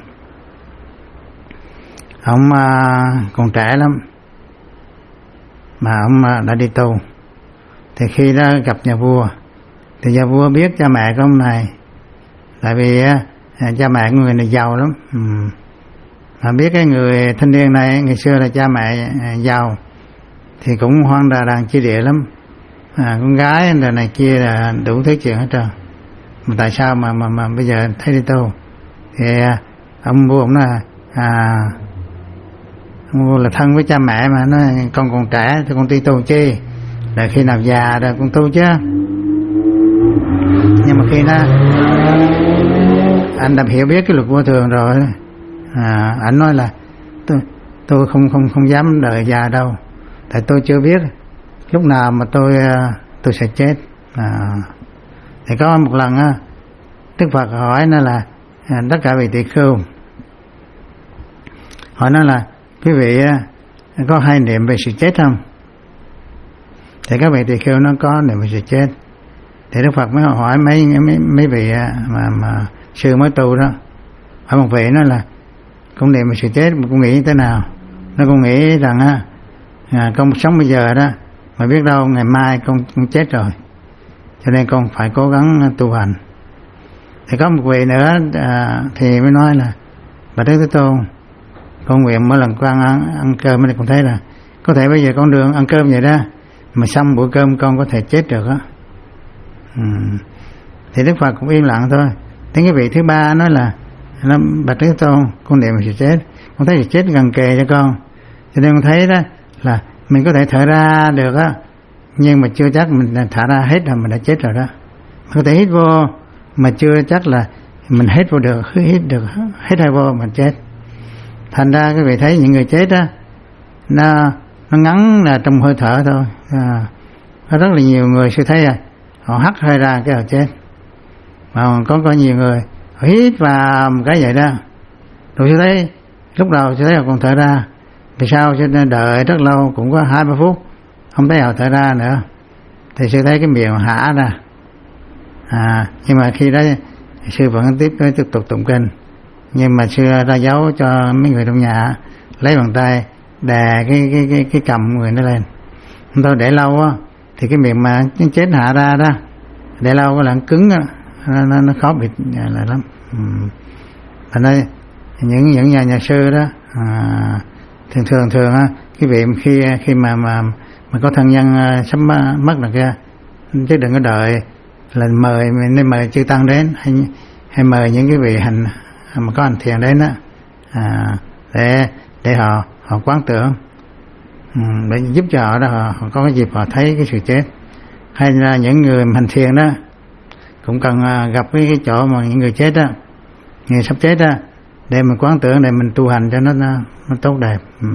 ông à, còn trẻ lắm mà ông à, đã đi tu. Thì khi đó gặp nhà vua thì nhà vua biết cha mẹ của ông này, tại vì à, cha mẹ của người này giàu lắm. Ừ. Mà biết cái người thanh niên này ngày xưa là cha mẹ à, giàu thì cũng hoang đà đàn chi địa lắm, à, con gái này, này kia là đủ thứ chuyện hết trơn. Mà tại sao mà mà mà bây giờ thấy đi tu? Thì à, ông vua ông nói à, ông vua là thân với cha mẹ mà, nói con còn trẻ thì con đi tu chi, là khi nào già rồi con tu chứ. Nhưng mà khi nó anh đã hiểu biết cái luật vô thường rồi, à, anh nói là tôi tôi không không không dám đợi già đâu, tại tôi chưa biết lúc nào mà tôi tôi sẽ chết. À, thì có một lần á, Đức Phật hỏi nó là à, tất cả vị tỳ khưu hỏi nó là quý vị á, có hay niệm về sự chết không? Thì các vị tỳ khưu nó có niệm về sự chết. Thì Đức Phật mới hỏi mấy mấy mấy vị mà mà sư mới tu đó, hỏi một vị nói là con niệm về sự chết mà con nghĩ thế nào? Nó con nghĩ rằng á, à, con sống bây giờ đó mà biết đâu ngày mai con, con chết rồi, cho nên con phải cố gắng tu hành. Thì có một vị nữa à, thì mới nói là Bạch Đức Thế Tôn, con nguyện mỗi lần con ăn, ăn cơm thì con thấy là có thể bây giờ con đường ăn cơm vậy đó, mà xong bữa cơm con có thể chết được á. Ừ. Thì Đức Phật cũng im lặng thôi. Đến cái vị thứ ba nói là Bạch Đức Thế Tôn, con niệm sự chết, con thấy sự chết gần kề cho con, cho nên con thấy đó là mình có thể thở ra được á, nhưng mà chưa chắc mình thở ra hết rồi mình đã chết rồi đó. Mình có thể hít vô mà chưa chắc là mình hết vô được, hít được hết hai vô mình chết. Thành ra cái vị thấy những người chết á, nó nó ngắn là trong hơi thở thôi. À, có rất là nhiều người sư thấy à, họ hắt hơi ra cái họ chết, mà còn có có nhiều người họ hít vào một cái vậy đó, rồi sư thấy lúc đầu sư thấy họ còn thở ra, vì sao cho nên đợi rất lâu cũng có hai ba phút không thấy họ thở ra nữa, thì sư thấy cái miệng hả ra. À, nhưng mà khi đó sư vẫn tiếp tiếp tục tụng kinh, nhưng mà sư ra dấu cho mấy người trong nhà lấy bàn tay đè cái cái cái cái cầm người nó lên. Không thôi để lâu á thì cái miệng mà chết hạ ra đó, để lâu có là cứng á, nó, nó, nó khó bịt lại lắm. Ừ. Thành ra những những nhà nhà sư đó à, thường thường thường á, cái vị khi khi mà mà mà có thân nhân sắp mất rồi kia, chứ đừng có đợi là mời nên mời chư tăng đến, hay hay mời những cái vị hành mà có hành thiền đến đó à, để để họ họ quán tưởng, ừ, để giúp cho họ đó họ, họ có cái dịp họ thấy cái sự chết. Hay là những người hành thiền đó cũng cần gặp cái cái chỗ mà những người chết đó, người sắp chết đó, để mình quán tưởng, để mình tu hành cho nó nó, nó tốt đẹp. Ừ.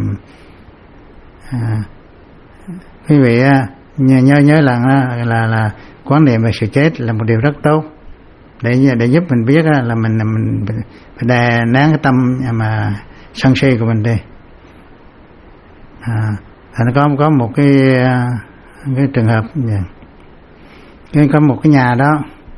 À, quý vị nhớ nhớ nhớ là là là quán niệm về sự chết là một điều rất tốt, để để giúp mình biết là mình mình phải đè nén cái tâm mà sân si của mình đi. À, nó có có một cái cái trường hợp vậy. Có một cái nhà đó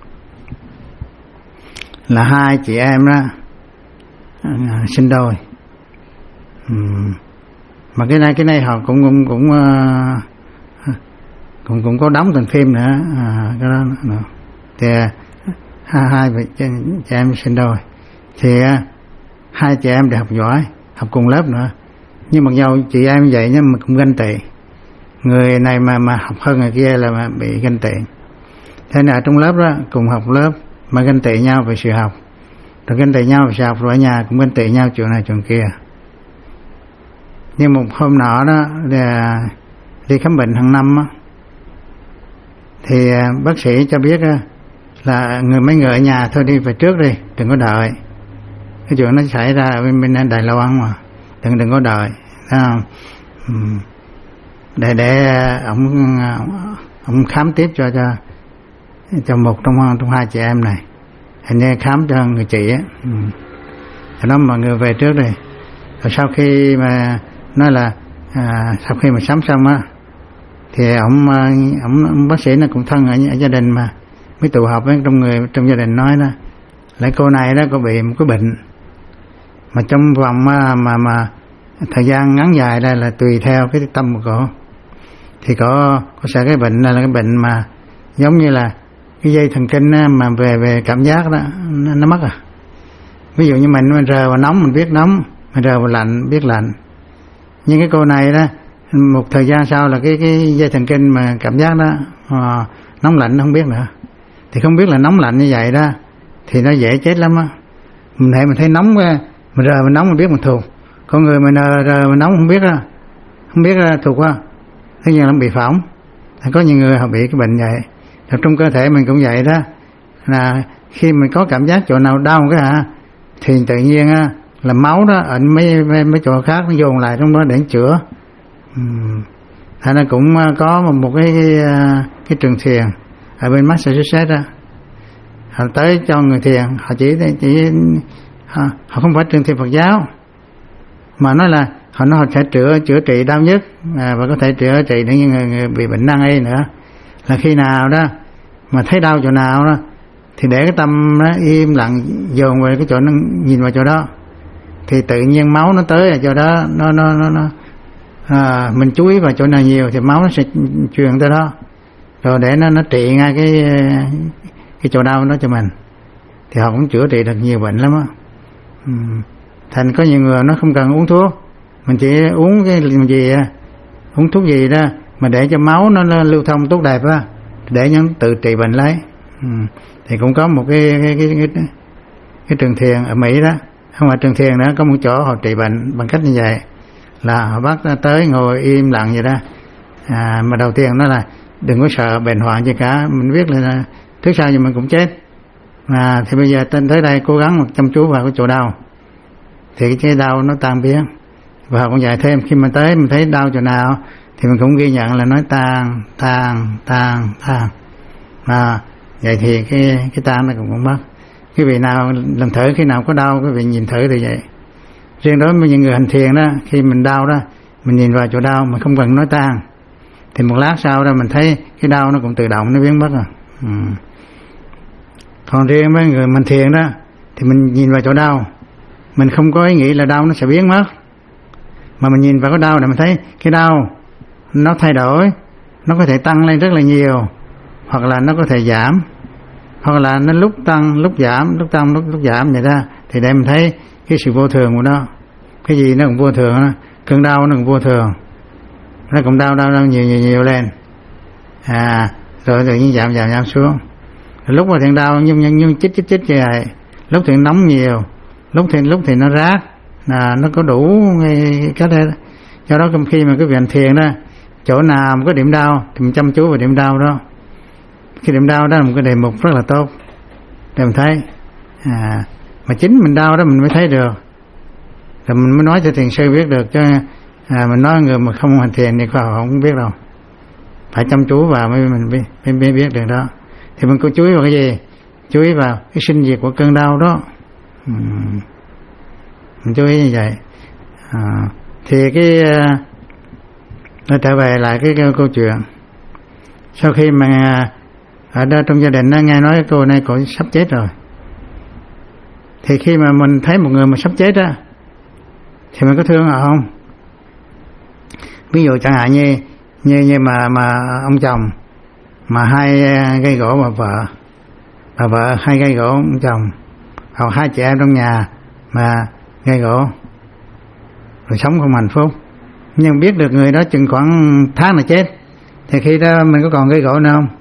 là hai chị em đó à, sinh đôi, uhm. mà cái này cái này họ cũng cũng cũng uh, cũng cũng có đóng thành phim nữa à, cái đó nữa. Thì hai hai vị chị, chị em sinh đôi thì uh, hai chị em đều học giỏi, học cùng lớp nữa, nhưng mặc dầu chị em vậy nhưng mà cũng ganh tị, người này mà mà học hơn người kia là mà bị ganh tị. Thế nên ở trong lớp đó cùng học lớp mà ganh tị nhau về sự học, rồi ganh tị nhau về sự học, rồi ở nhà cũng ganh tị nhau chuyện này chuyện kia. Nhưng một hôm nọ đó là đi khám bệnh hàng năm đó, thì bác sĩ cho biết là người mấy người ở nhà thôi đi về trước đi, đừng có đợi, cái chuyện nó xảy ra bên bên Đài Loan mà, đừng đừng có đợi, thấy không? để để ông ông khám tiếp cho cho cho một trong trong hai chị em này, hình như khám cho người chị á, ừ. Thì nó mà người về trước đi, rồi sau khi mà nói là à, sau khi mà khám xong á, thì ông, ông ông bác sĩ nó cũng thân ở, ở gia đình mà mới tụ họp với trong người trong gia đình nói đó, lại cô này đó có bị một cái bệnh mà trong vòng mà mà, mà thời gian ngắn dài đây là tùy theo cái tâm của cổ, thì có có sẽ cái bệnh này là cái bệnh mà giống như là cái dây thần kinh mà về về cảm giác đó nó, nó mất à. Ví dụ như mình, mình rờ vào nóng mình biết nóng, mình rờ vào lạnh biết lạnh. Nhưng cái cô này đó một thời gian sau là cái cái dây thần kinh mà cảm giác đó à, nóng lạnh nó không biết nữa, thì không biết là nóng lạnh như vậy đó thì nó dễ chết lắm á. Mình thấy mình thấy nóng mình rờ mình nóng mình biết mình thuộc, con người mình rờ mình nóng không biết á, không biết thuộc á, thế nhưng nó bị phỏng. Có nhiều người họ bị cái bệnh vậy. Rồi trong cơ thể mình cũng vậy đó, là khi mình có cảm giác chỗ nào đau cái hả, thì tự nhiên á là máu đó ở mấy mấy, mấy chỗ khác nó dồn lại trong đó để chữa. Uhm. Thế nên cũng có một, một cái, cái cái trường thiền ở bên Massachusetts đó, họ tới cho người thiền, họ chỉ chỉ họ, họ không phải trường thiền Phật giáo, mà nói là họ nói họ sẽ chữa chữa trị đau nhức à, và có thể chữa trị những người, người bị bệnh nan y nữa. Là khi nào đó mà thấy đau chỗ nào đó thì để cái tâm nó im lặng dồn về cái chỗ nó nhìn vào chỗ đó, thì tự nhiên máu nó tới ở chỗ đó, nó nó nó nó à, mình chú ý vào chỗ nào nhiều thì máu nó sẽ truyền tới đó, rồi để nó nó trị ngay cái cái chỗ đau đó cho mình, thì họ cũng chữa trị được nhiều bệnh lắm á. Ừ. Thành có nhiều người nó không cần uống thuốc, mình chỉ uống cái gì uống thuốc gì đó mà để cho máu nó, nó lưu thông tốt đẹp á, để nó tự trị bệnh lấy. Ừ. Thì cũng có một cái cái, cái, cái, cái trường thiền ở Mỹ đó, không phải trường thiền đó, có một chỗ họ trị bệnh bằng cách như vậy, là họ bắt tới ngồi im lặng vậy đó. À, mà đầu tiên đó là đừng có sợ bệnh hoạn gì cả, mình biết là trước sau gì mình cũng chết. À, thì bây giờ tên tới đây cố gắng chăm chú vào cái chỗ đau thì cái đau nó tan biến. Và họ cũng dạy thêm, khi mà tới mình thấy đau chỗ nào thì mình cũng ghi nhận là nói tan tan tan tan. À, vậy thì cái cái tan nó cũng cũng mất. Cái vị nào làm thử khi nào có đau cái vị nhìn thử thì vậy. Riêng đối với những người hành thiền đó, khi mình đau đó mình nhìn vào chỗ đau mà không cần nói tan, thì một lát sau đó mình thấy cái đau nó cũng tự động nó biến mất rồi. Ừ. Còn riêng với người mình thiền đó thì mình nhìn vào chỗ đau, mình không có ý nghĩ là đau nó sẽ biến mất, mà mình nhìn vào cái đau này mình thấy cái đau nó thay đổi, nó có thể tăng lên rất là nhiều, hoặc là nó có thể giảm, hoặc là nó lúc tăng lúc giảm, lúc tăng lúc, lúc giảm vậy đó. Thì để mình thấy cái sự vô thường của nó, cái gì nó cũng vô thường đó. Cơn đau nó cũng vô thường, nó cũng đau đau đau nhiều nhiều nhiều lên, à rồi tự nhiên giảm giảm giảm xuống. Rồi lúc mà thiền đau nhưng nhưng nhưng chích chích chích như vậy, lúc thì nóng nhiều, lúc thì lúc thì nó rát, là nó có đủ cái đó. Do đó khi mà cái vị hành thiền đó, chỗ nào có điểm đau thì mình chăm chú vào điểm đau đó. Cái điểm đau đó là một cái đề mục rất là tốt để mình thấy, à, mà chính mình đau đó mình mới thấy được, rồi mình mới nói cho thiền sư biết được, chứ à, mình nói người mà không hành thiền thì họ không biết đâu, phải chăm chú vào mới mình mới, mới, mới biết được đó. Thì mình có chú ý vào cái gì? Chú ý vào cái sinh diệt của cơn đau đó. uhm. Mình chú ý như vậy. À, thì cái nó trở về lại cái, cái câu chuyện sau khi mà ở đó trong gia đình nó nghe nói cái cô này cô sắp chết rồi, thì khi mà mình thấy một người mà sắp chết á thì mình có thương họ không? Ví dụ chẳng hạn như như như mà mà ông chồng mà hay gây gỗ bà vợ, bà vợ hay gây gỗ ông chồng, hoặc hai chị em trong nhà mà gây gỗ rồi sống không hạnh phúc, nhưng biết được người đó chừng khoảng tháng là chết, thì khi đó mình có còn gây gỗ nữa không?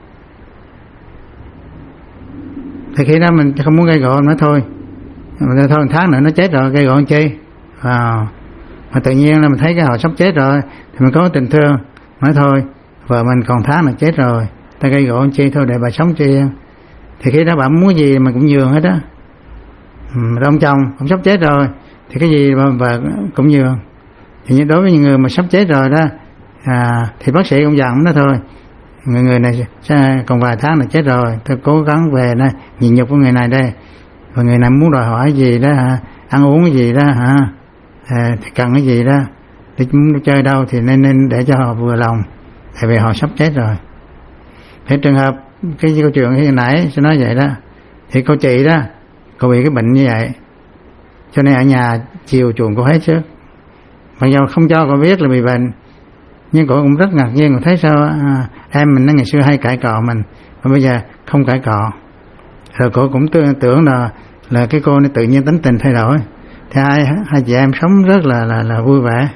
Thì khi đó mình không muốn gây gỗ, nói thôi mình thôi một tháng nữa nó chết rồi, gây gỗ làm chi? À, mà tự nhiên là mình thấy cái họ sắp chết rồi thì mình có tình thương, nói thôi vợ mình còn tháng là chết rồi, ta gây gỗ làm chi, thôi để bà sống chi. Thì khi đó bà muốn gì mình cũng nhường hết á. Ừ, ông chồng ông sắp chết rồi thì cái gì mà bà cũng nhường. Thì đối với những người mà sắp chết rồi đó, à, thì bác sĩ cũng dặn nó thôi, người người này sẽ còn vài tháng là chết rồi, tôi cố gắng về đây nhịn nhục với người này đây, và người này muốn đòi hỏi gì đó hả, ăn uống cái gì đó hả, à, thì cần cái gì đó, thì muốn chơi đâu thì nên nên để cho họ vừa lòng, tại vì họ sắp chết rồi. Thế trường hợp cái câu chuyện như nãy sẽ nói vậy đó, thì cô chị đó cô bị cái bệnh như vậy, cho nên ở nhà chiều chuộng cô hết chứ, mặc dù không cho cô biết là bị bệnh, nhưng cô cũng rất ngạc nhiên. Cô thấy sao à, em mình nó ngày xưa hay cãi cọ mình, mà bây giờ không cãi cọ, rồi cô cũng tưởng, tưởng là là cái cô này tự nhiên tính tình thay đổi. Thì hai hai chị em sống rất là là là vui vẻ.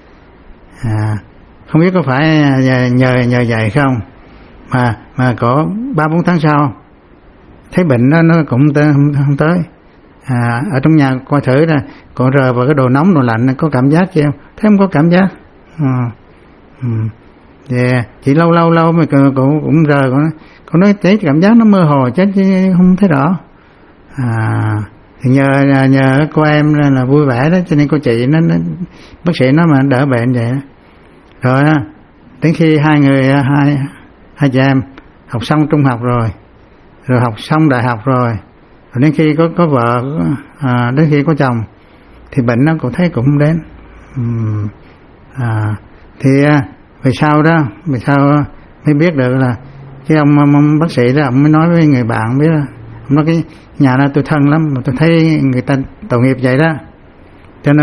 À, không biết có phải nhờ nhờ, nhờ vậy không, mà mà có ba bốn tháng sau thấy bệnh nó nó cũng tới, không, không tới. À, ở trong nhà coi thử là còn rờ vào cái đồ nóng đồ lạnh có cảm giác chưa? Thấy không có cảm giác. À, ừ. Yeah. Chỉ lâu lâu lâu mà cô cũng rờ, cô, cô nói thấy cảm giác nó mơ hồ chứ không thấy rõ. À, thì nhờ nhờ cô em là, là vui vẻ đó, cho nên cô chị nó, nó bác sĩ nó mà đỡ bệnh vậy đó. Rồi đến khi hai người hai hai chị em học xong trung học rồi, rồi học xong đại học rồi, rồi đến khi có có vợ, à, đến khi có chồng thì bệnh nó cũng thấy cũng không đến. Uhm, à, thì về sau đó, về sau mới biết được là cái ông, ông, ông bác sĩ đó, ông mới nói với người bạn biết đó, ông nói cái nhà đó tôi thân lắm, mà tôi thấy người ta tội nghiệp vậy đó, cho nên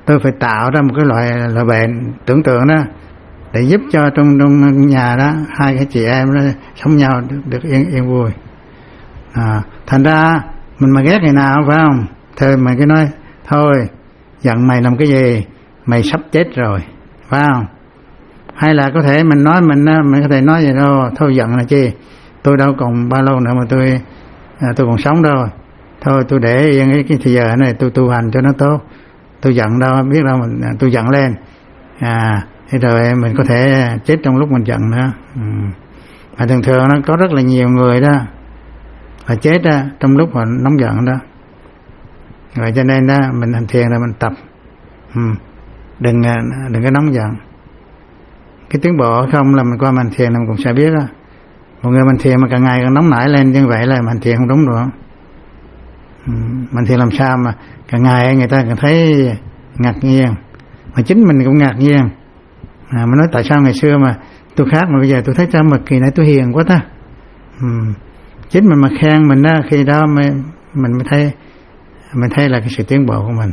tôi phải tạo ra một cái loại loại bệnh tưởng tượng đó để giúp cho trong trong nhà đó hai cái chị em đó sống nhau được, được yên yên vui. À, thành ra mình mà ghét ngày nào phải không, thôi mày cứ nói thôi giận mày làm cái gì, mày sắp chết rồi phải không. Hay là có thể mình nói mình mình có thể nói vậy đâu, thôi giận là chi, tôi đâu còn bao lâu nữa mà tôi à, tôi còn sống đâu, thôi tôi để yên cái, cái thời giờ này tôi tu hành cho nó tốt, tôi giận đâu biết đâu mình tôi giận lên à thế rồi mình có thể chết trong lúc mình giận nữa. Ừ. Mà thường thường nó có rất là nhiều người đó là chết đó, trong lúc họ nóng giận đó. Vậy cho nên đó mình hành thiền là mình tập ừ. đừng đừng có nóng giận. Cái tiến bộ không là mình qua mình thiền là mình cũng sẽ biết đó. Một người mình thiền mà càng ngày càng nóng nảy lên như vậy là mình thiền không đúng được. Ừ. Mình thiền làm sao mà càng ngày người ta càng thấy ngạc nhiên, mà chính mình cũng ngạc nhiên. À, mà nói tại sao ngày xưa mà tôi khác mà bây giờ tôi thấy sao mà kỳ này tôi hiền quá ta. Ừ. Chính mình mà khen mình đó, khi đó mới, mình mới thấy mình thấy là cái sự tiến bộ của mình.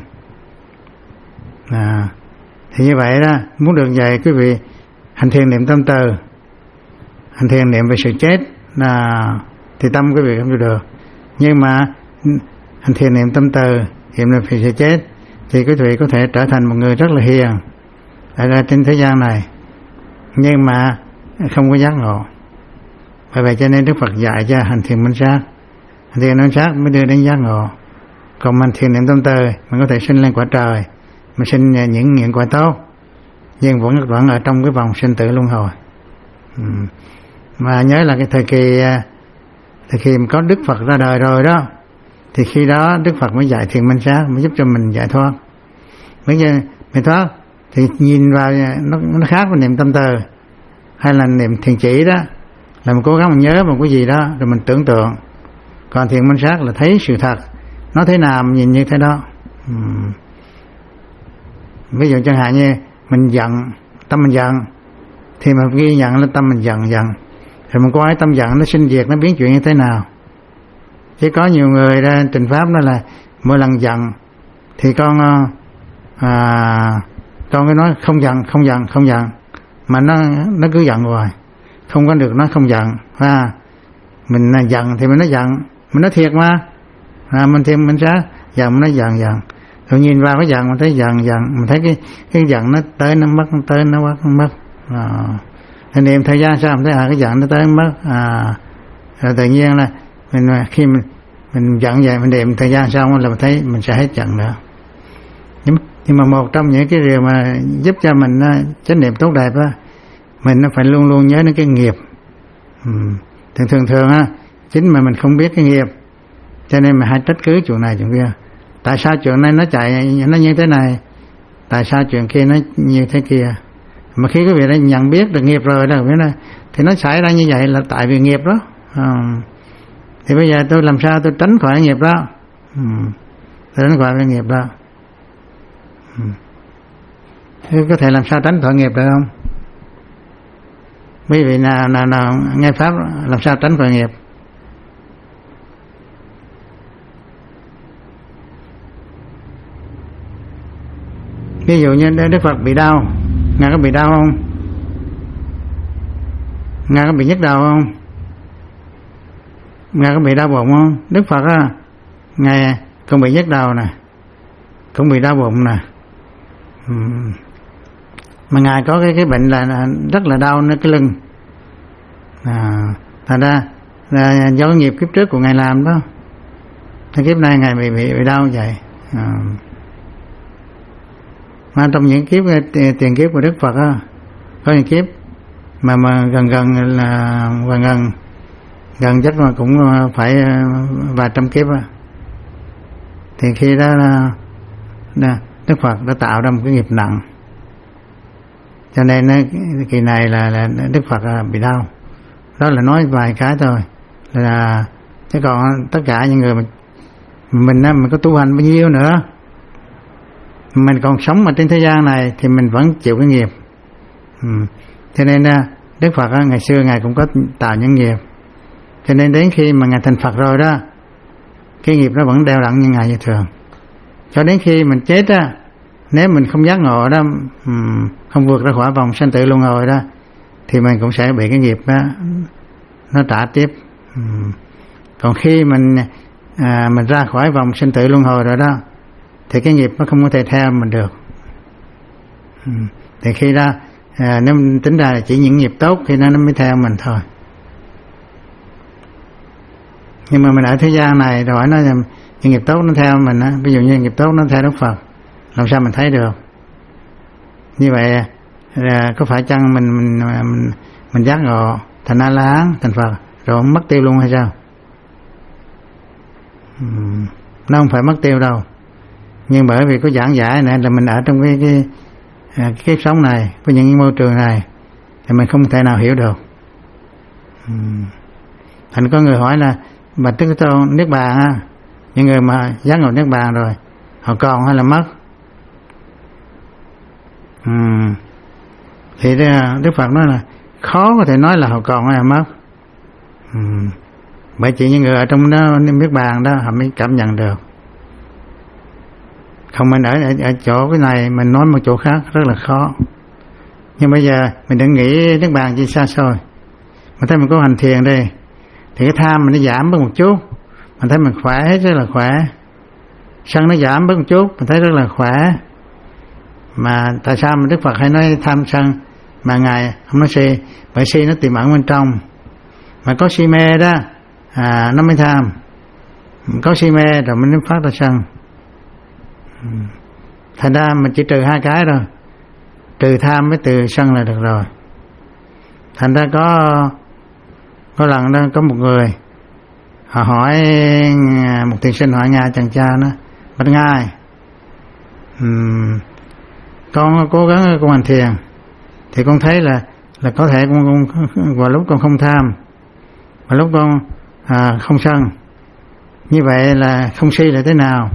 À, thì như vậy đó, muốn được vậy quý vị hành thiền niệm tâm từ, hành thiền niệm về sự chết là thì tâm quý vị không được. Nhưng mà hành thiền niệm tâm từ, niệm về sự chết thì quý vị có thể trở thành một người rất là hiền ở trên thế gian này, nhưng mà không có giác ngộ. Bởi vậy cho nên Đức Phật dạy cho hành thiền minh sát, hành thiền minh sát mới đưa đến giác ngộ. Còn hành thiền niệm tâm từ mình có thể sinh lên quả trời, mình sinh những những quả tốt, nhưng vẫn vẫn ở trong cái vòng sinh tử luân hồi. Ừ. Mà nhớ là cái thời kỳ thời kỳ có Đức Phật ra đời rồi đó, thì khi đó Đức Phật mới dạy thiền minh sát, mới giúp cho mình giải thoát. Bây giờ mình thoát thì nhìn vào nó, nó khác với niệm tâm từ hay là niệm thiền chỉ đó, là mình cố gắng mình nhớ một cái gì đó rồi mình tưởng tượng. Còn thiền minh sát là thấy sự thật, nó thế nào mình nhìn như thế đó. uhm. Ví dụ chẳng hạn như mình giận, tâm mình giận thì mình ghi nhận lên tâm mình giận giận, rồi mình coi tâm giận nó sinh diệt, nó biến chuyển như thế nào. Chứ có nhiều người ra trình pháp đó là mỗi lần giận thì con à, con cái nói không giận không giận không giận, mà nó nó cứ giận hoài, không có được nó không giận. À, mình giận thì mình nói giận, mình nói thiệt mà, à, mình thiệt mình sẽ giận, mình nói giận giận, rồi nhìn vào cái giận mình thấy giận giận, mình thấy cái cái giận nó tới nó mất, nó tới nó mất nó mất. À, thì niệm thời gian sao mình thấy à cái giận nó tới nó mất. À, rồi tự nhiên là mình khi mình mình giận vậy mình niệm thời gian xong là mình thấy mình sẽ hết giận nữa. Nhưng, nhưng mà một trong những cái điều mà giúp cho mình chánh niệm tốt đẹp đó, mình nó phải luôn luôn nhớ đến cái nghiệp. Ừ. Thường thường thường á, chính mà mình không biết cái nghiệp, cho nên mình hay trách cứ chuyện này chuyện kia. Tại sao chuyện này nó chạy nó như thế này, tại sao chuyện kia nó như thế kia. Mà khi quý vị đã nhận biết được nghiệp rồi đó, thì nó xảy ra như vậy là tại vì nghiệp đó. À, thì bây giờ tôi làm sao tôi tránh khỏi nghiệp đó. Ừ. Tôi tránh khỏi cái nghiệp đó. Ừ. Thế có thể làm sao tránh khỏi nghiệp được không? Quý vị nào, nào, nào nghe pháp làm sao tránh khỏi nghiệp? Ví dụ như Đức Phật bị đau, Ngài có bị đau không? Ngài có bị nhức đầu không? Ngài có bị đau bụng không? Đức Phật á, Ngài cũng bị nhức đầu nè, cũng bị đau bụng nè. Uhm. Mà Ngài có cái cái bệnh là rất là đau nơi cái lưng. À, thành ra là do nghiệp kiếp trước của Ngài làm đó, thì kiếp này Ngài bị bị, bị đau vậy. À. Mà trong những kiếp tiền kiếp của Đức Phật á, có những kiếp mà mà gần gần là gần gần gần chắc mà cũng phải vài trăm kiếp á, thì khi đó là, là Đức Phật đã tạo ra một cái nghiệp nặng, cho nên kỳ này là, là Đức Phật bị đau. Đó là nói vài cái thôi, là chứ còn tất cả những người mình mình mình có tu hành bao nhiêu nữa, mình còn sống mà trên thế gian này thì mình vẫn chịu cái nghiệp. Ừ. Cho nên Đức Phật ngày xưa Ngài cũng có tạo những nghiệp, cho nên đến khi mà Ngài thành Phật rồi đó, cái nghiệp nó vẫn đeo đẳng như Ngài như thường, cho đến khi mình chết á, nếu mình không giác ngộ đó, không vượt ra khỏi vòng sanh tử luân hồi đó, thì mình cũng sẽ bị cái nghiệp đó nó trả tiếp. Còn khi mình à, mình ra khỏi vòng sinh tử luân hồi rồi đó, thì cái nghiệp nó không có thể theo mình được. Thì khi đó à, nếu tính ra là chỉ những nghiệp tốt thì nó, nó mới theo mình thôi. Nhưng mà mình ở thế gian này rồi hỏi nó là những nghiệp tốt nó theo mình á, ví dụ như nghiệp tốt nó theo Đức Phật, làm sao mình thấy được? Như vậy là có phải chăng mình mình mình, mình giác ngộ thành A La Hán, thành Phật rồi mất tiêu luôn hay sao? Uhm, nó không phải mất tiêu đâu. Nhưng bởi vì có giảng giải này là mình ở trong cái cái, cái kiếp sống này, có những cái môi trường này, thì mình không thể nào hiểu được. Uhm. Thành có người hỏi là mà Đức Thế Tôn Niết Bàn á, những người mà giác ngộ Niết Bàn rồi, họ còn hay là mất? Uhm. Thì Đức Phật nói là khó có thể nói là họ còn hay là mất. Uhm. Bởi chỉ những người ở trong đó Niết Bàn đó họ mới cảm nhận được. Không mình ở, ở, ở chỗ cái này mình nói một chỗ khác rất là khó. Nhưng bây giờ mình đừng nghĩ Niết Bàn chỉ xa xôi. Mình thấy mình có hành thiền đây, thì cái tham mình nó giảm bớt một chút, mình thấy mình khỏe rất là khỏe. Sân nó giảm bớt một chút, mình thấy rất là khỏe. Mà tại sao mà Đức Phật hay nói tham sân mà Ngài không nói si? Bởi si nó tiềm ẩn bên trong. Mà có si mê đó à, nó mới tham. Có si mê rồi mới phát ra sân. Thành ra mình chỉ trừ hai cái rồi, trừ tham với trừ sân là được rồi. Thành ra có có lần đó có một người họ hỏi, một thiền sinh hỏi Ngài chàng cha nó, bạch Ngài, um, con cố gắng con hành thiền thì con thấy là là có thể con, con vào lúc con không tham, vào lúc con à, không sân, như vậy là không si là thế nào?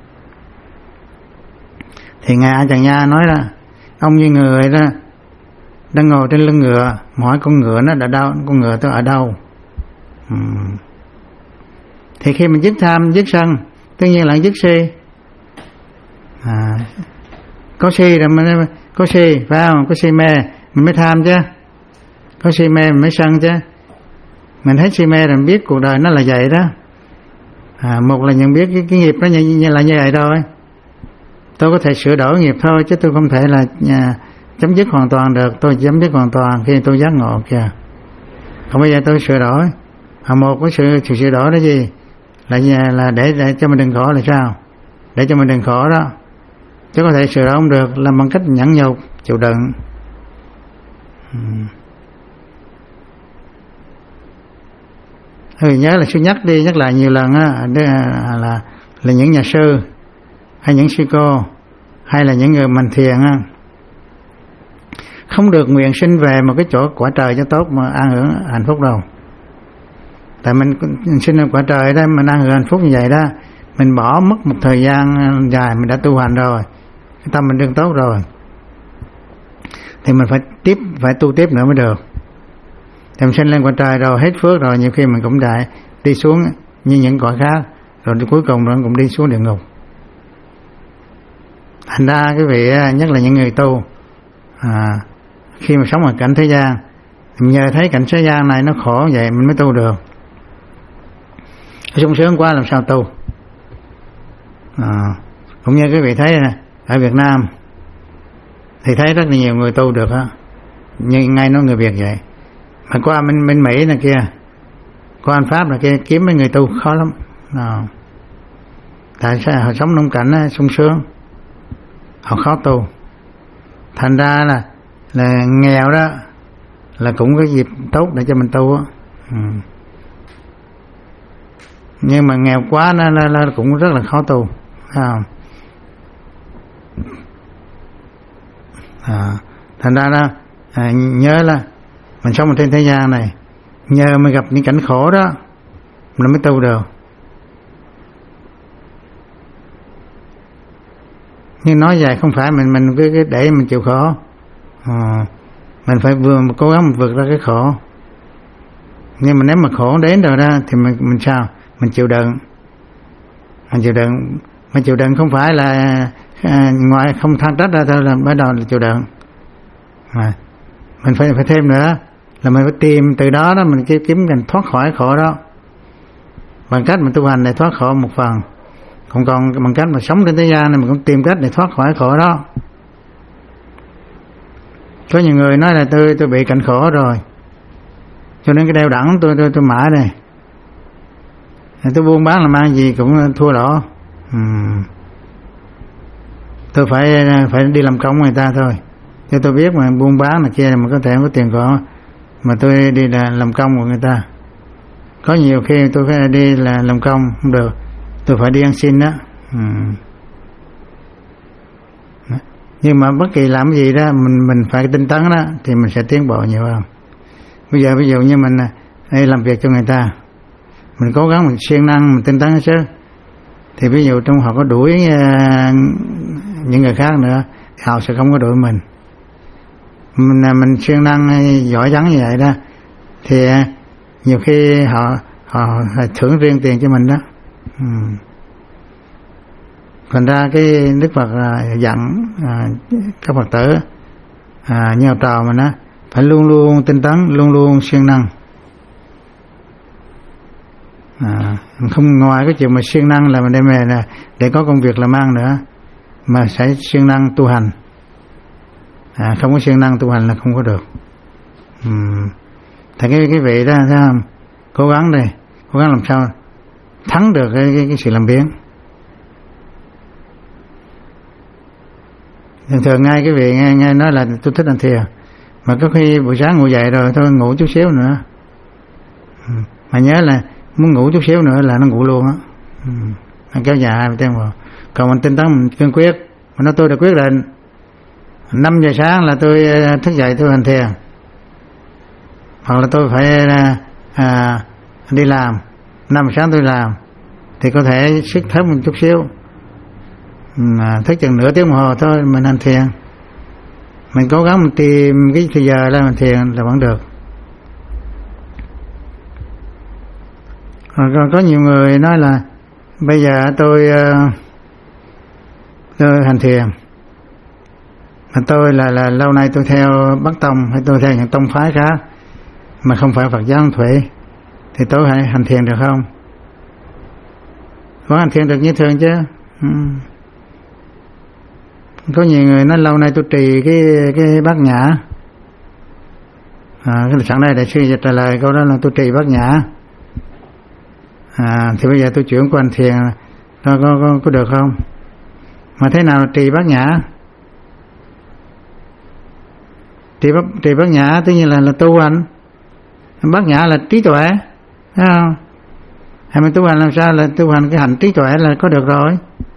Thì Ngài A Chàng Nha nói là ông như người đó đang ngồi trên lưng ngựa, hỏi con ngựa nó đã đâu, con ngựa tôi ở đâu? uhm. Thì khi mình dứt tham dứt sân, tất nhiên là dứt si. à, có si rồi mình có si phải không? Có si mê mình mới tham chứ, có si mê mình mới sân chứ. Mình thấy si mê rồi mình biết cuộc đời nó là vậy đó. à, một là nhận biết cái, cái nghiệp nó như, như là như vậy thôi. Tôi có thể sửa đổi nghiệp thôi, chứ tôi không thể là à, chấm dứt hoàn toàn được. Tôi chấm dứt hoàn toàn khi tôi giác ngộ kìa. Không bao giờ tôi sửa đổi. À, một cái sự, sự sửa đổi đó gì là là để, để cho mình đừng khổ là sao? Để cho mình đừng khổ đó. Chứ có thể sửa đổi không được là bằng cách nhẫn nhục, chịu đựng. Hmm. Ừ, nhớ là sư nhắc đi nhắc lại nhiều lần á, là, là là những nhà sư hay những sư cô hay là những người hành thiền á, không được nguyện sinh về một cái chỗ quả trời cho tốt mà an hưởng hạnh phúc đâu. Tại mình, mình sinh ở quả trời đó, mình an hưởng hạnh phúc như vậy đó, mình bỏ mất một thời gian dài, mình đã tu hành rồi, cái tâm mình đương tốt rồi, thì mình phải tiếp phải tu tiếp nữa mới được. Thì mình sinh lên quả trời rồi, hết phước rồi, nhiều khi mình cũng đại đi xuống như những cõi khác, rồi cuối cùng nó cũng đi xuống địa ngục. Thành ra cái vị nhất là những người tu à, khi mà sống ở cảnh thế gian, nhờ thấy cảnh thế gian này nó khổ vậy mình mới tu được. Sung sướng quá làm sao tu. à, Cũng như cái vị thấy ở Việt Nam thì thấy rất là nhiều người tu được á, nhưng ngay nói người Việt vậy. Mà qua bên, bên Mỹ này kia, qua Anh Pháp này kia, kiếm mấy người tu khó lắm. à, Tại sao họ sống trong cảnh á, sung sướng, họ khó tu. Thành ra là là nghèo đó là cũng có dịp tốt để cho mình tu á. ừ. Nhưng mà nghèo quá nó, nó, nó cũng rất là khó tu. à. À. Thành ra đó à, nhớ là mình sống trên thế gian này, nhờ mình gặp những cảnh khổ đó mình mới tu được. Nhưng nói vậy không phải mình mình cứ, cứ để mình chịu khổ. à, Mình phải vừa cố gắng mình vượt ra cái khổ. Nhưng mà nếu mà khổ đến rồi đó thì mình mình sao? Mình chịu đựng. Mình chịu đựng, mình chịu đựng không phải là à, ngoài không than trách ra thôi là bắt đầu là chịu đựng. À, mình phải phải thêm nữa là mình phải tìm từ đó đó mình kiếm mình thoát khỏi khổ đó bằng cách mình tu hành để thoát khổ một phần, còn còn bằng cách mà sống trên thế gian này mình cũng tìm cách để thoát khỏi khổ đó. Có nhiều người nói là tôi tôi bị cảnh khổ rồi cho nên cái đeo đẳng tôi tôi tôi mãi đây, tôi buôn bán làm ăn gì cũng thua lỗ, uhm. tôi phải phải đi làm công người ta thôi, cho tôi biết mà buôn bán này kia mà có thể có tiền có, mà tôi đi là làm công của người ta. Có nhiều khi tôi phải đi là làm công không được, tôi phải đi ăn xin đó. uhm. Nhưng mà bất kỳ làm gì đó mình mình phải tinh tấn đó thì mình sẽ tiến bộ nhiều hơn. Bây giờ ví dụ như mình đây làm việc cho người ta, mình cố gắng mình siêng năng mình tinh tấn chứ, thì ví dụ trong họ có đuổi uh, những người khác nữa họ sẽ không có đuổi mình. Mình mình siêng năng giỏi giắng như vậy đó thì uh, nhiều khi họ họ, họ thưởng riêng tiền cho mình đó. uhm. Thành ra cái Đức Phật uh, dặn uh, các Phật tử uh, như học trò mình đó phải luôn luôn tinh tấn, luôn luôn siêng năng. À, không ngoài cái chuyện mà siêng năng là mình đem về là để có công việc làm ăn nữa, mà phải siêng năng tu hành. À, không có siêng năng tu hành là không có được. Uhm. Thì cái cái vị đó thấy không? Cố gắng đây, cố gắng làm sao thắng được cái cái, cái sự làm biến. Thường thường ngay cái vị nghe, nghe nói là tôi thích ăn thiền, mà có khi buổi sáng ngủ dậy rồi thôi ngủ chút xíu nữa. Uhm. Mà nhớ là muốn ngủ chút xíu nữa là nó ngủ luôn á. uhm. Nó kéo dài hai tiếng vào. Còn mình tinh tấn mình kiên quyết, mình nói tôi đã quyết định năm giờ sáng là tôi thức dậy tôi hành thiền, hoặc là tôi phải à, đi làm, năm giờ sáng tôi làm, thì có thể sức thấp một chút xíu, mà thức chừng nửa tiếng đồng hồ thôi mình hành thiền. Mình cố gắng mình tìm cái thời giờ ra mình thiền là vẫn được. Còn có nhiều người nói là bây giờ tôi tôi hành thiền, mà tôi là là lâu nay tôi theo Bắc Tông hay tôi theo những tông phái khác mà không phải Phật giáo Phong Thủy, thì tôi hãy hành thiền được không? Có hành thiền được như thường chứ. ừ. Có nhiều người nói lâu nay tôi trì cái cái bát nhã. À, cái sẵn đây đại sư trả lời câu đó là tôi trì bát nhã. À, thì bây giờ tôi chuyển qua hành thiền có, có, có, có được không? Mà thế nào là trì bát nhã? Trì bát, trì bát nhã tất nhiên là, là tu hành. Bát nhã là trí tuệ, thấy không? Hay mình tu hành làm sao là tu hành cái hành trí tuệ là có được rồi.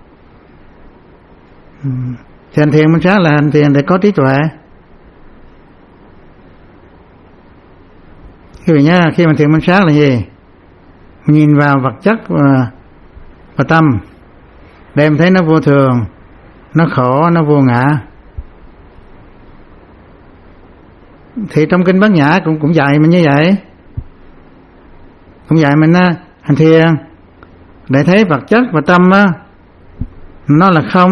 ừ. Thì hành thiền mình sáng là hành thiền để có trí tuệ. Quý vị nhớ khi mình thiền mình sáng là gì? Mình nhìn vào vật chất và, và tâm, để em thấy nó vô thường, nó khổ, nó vô ngã. Thì trong kinh Bát Nhã cũng cũng dạy mình như vậy, cũng dạy mình á, hành thiền để thấy vật chất và tâm á, nó là không,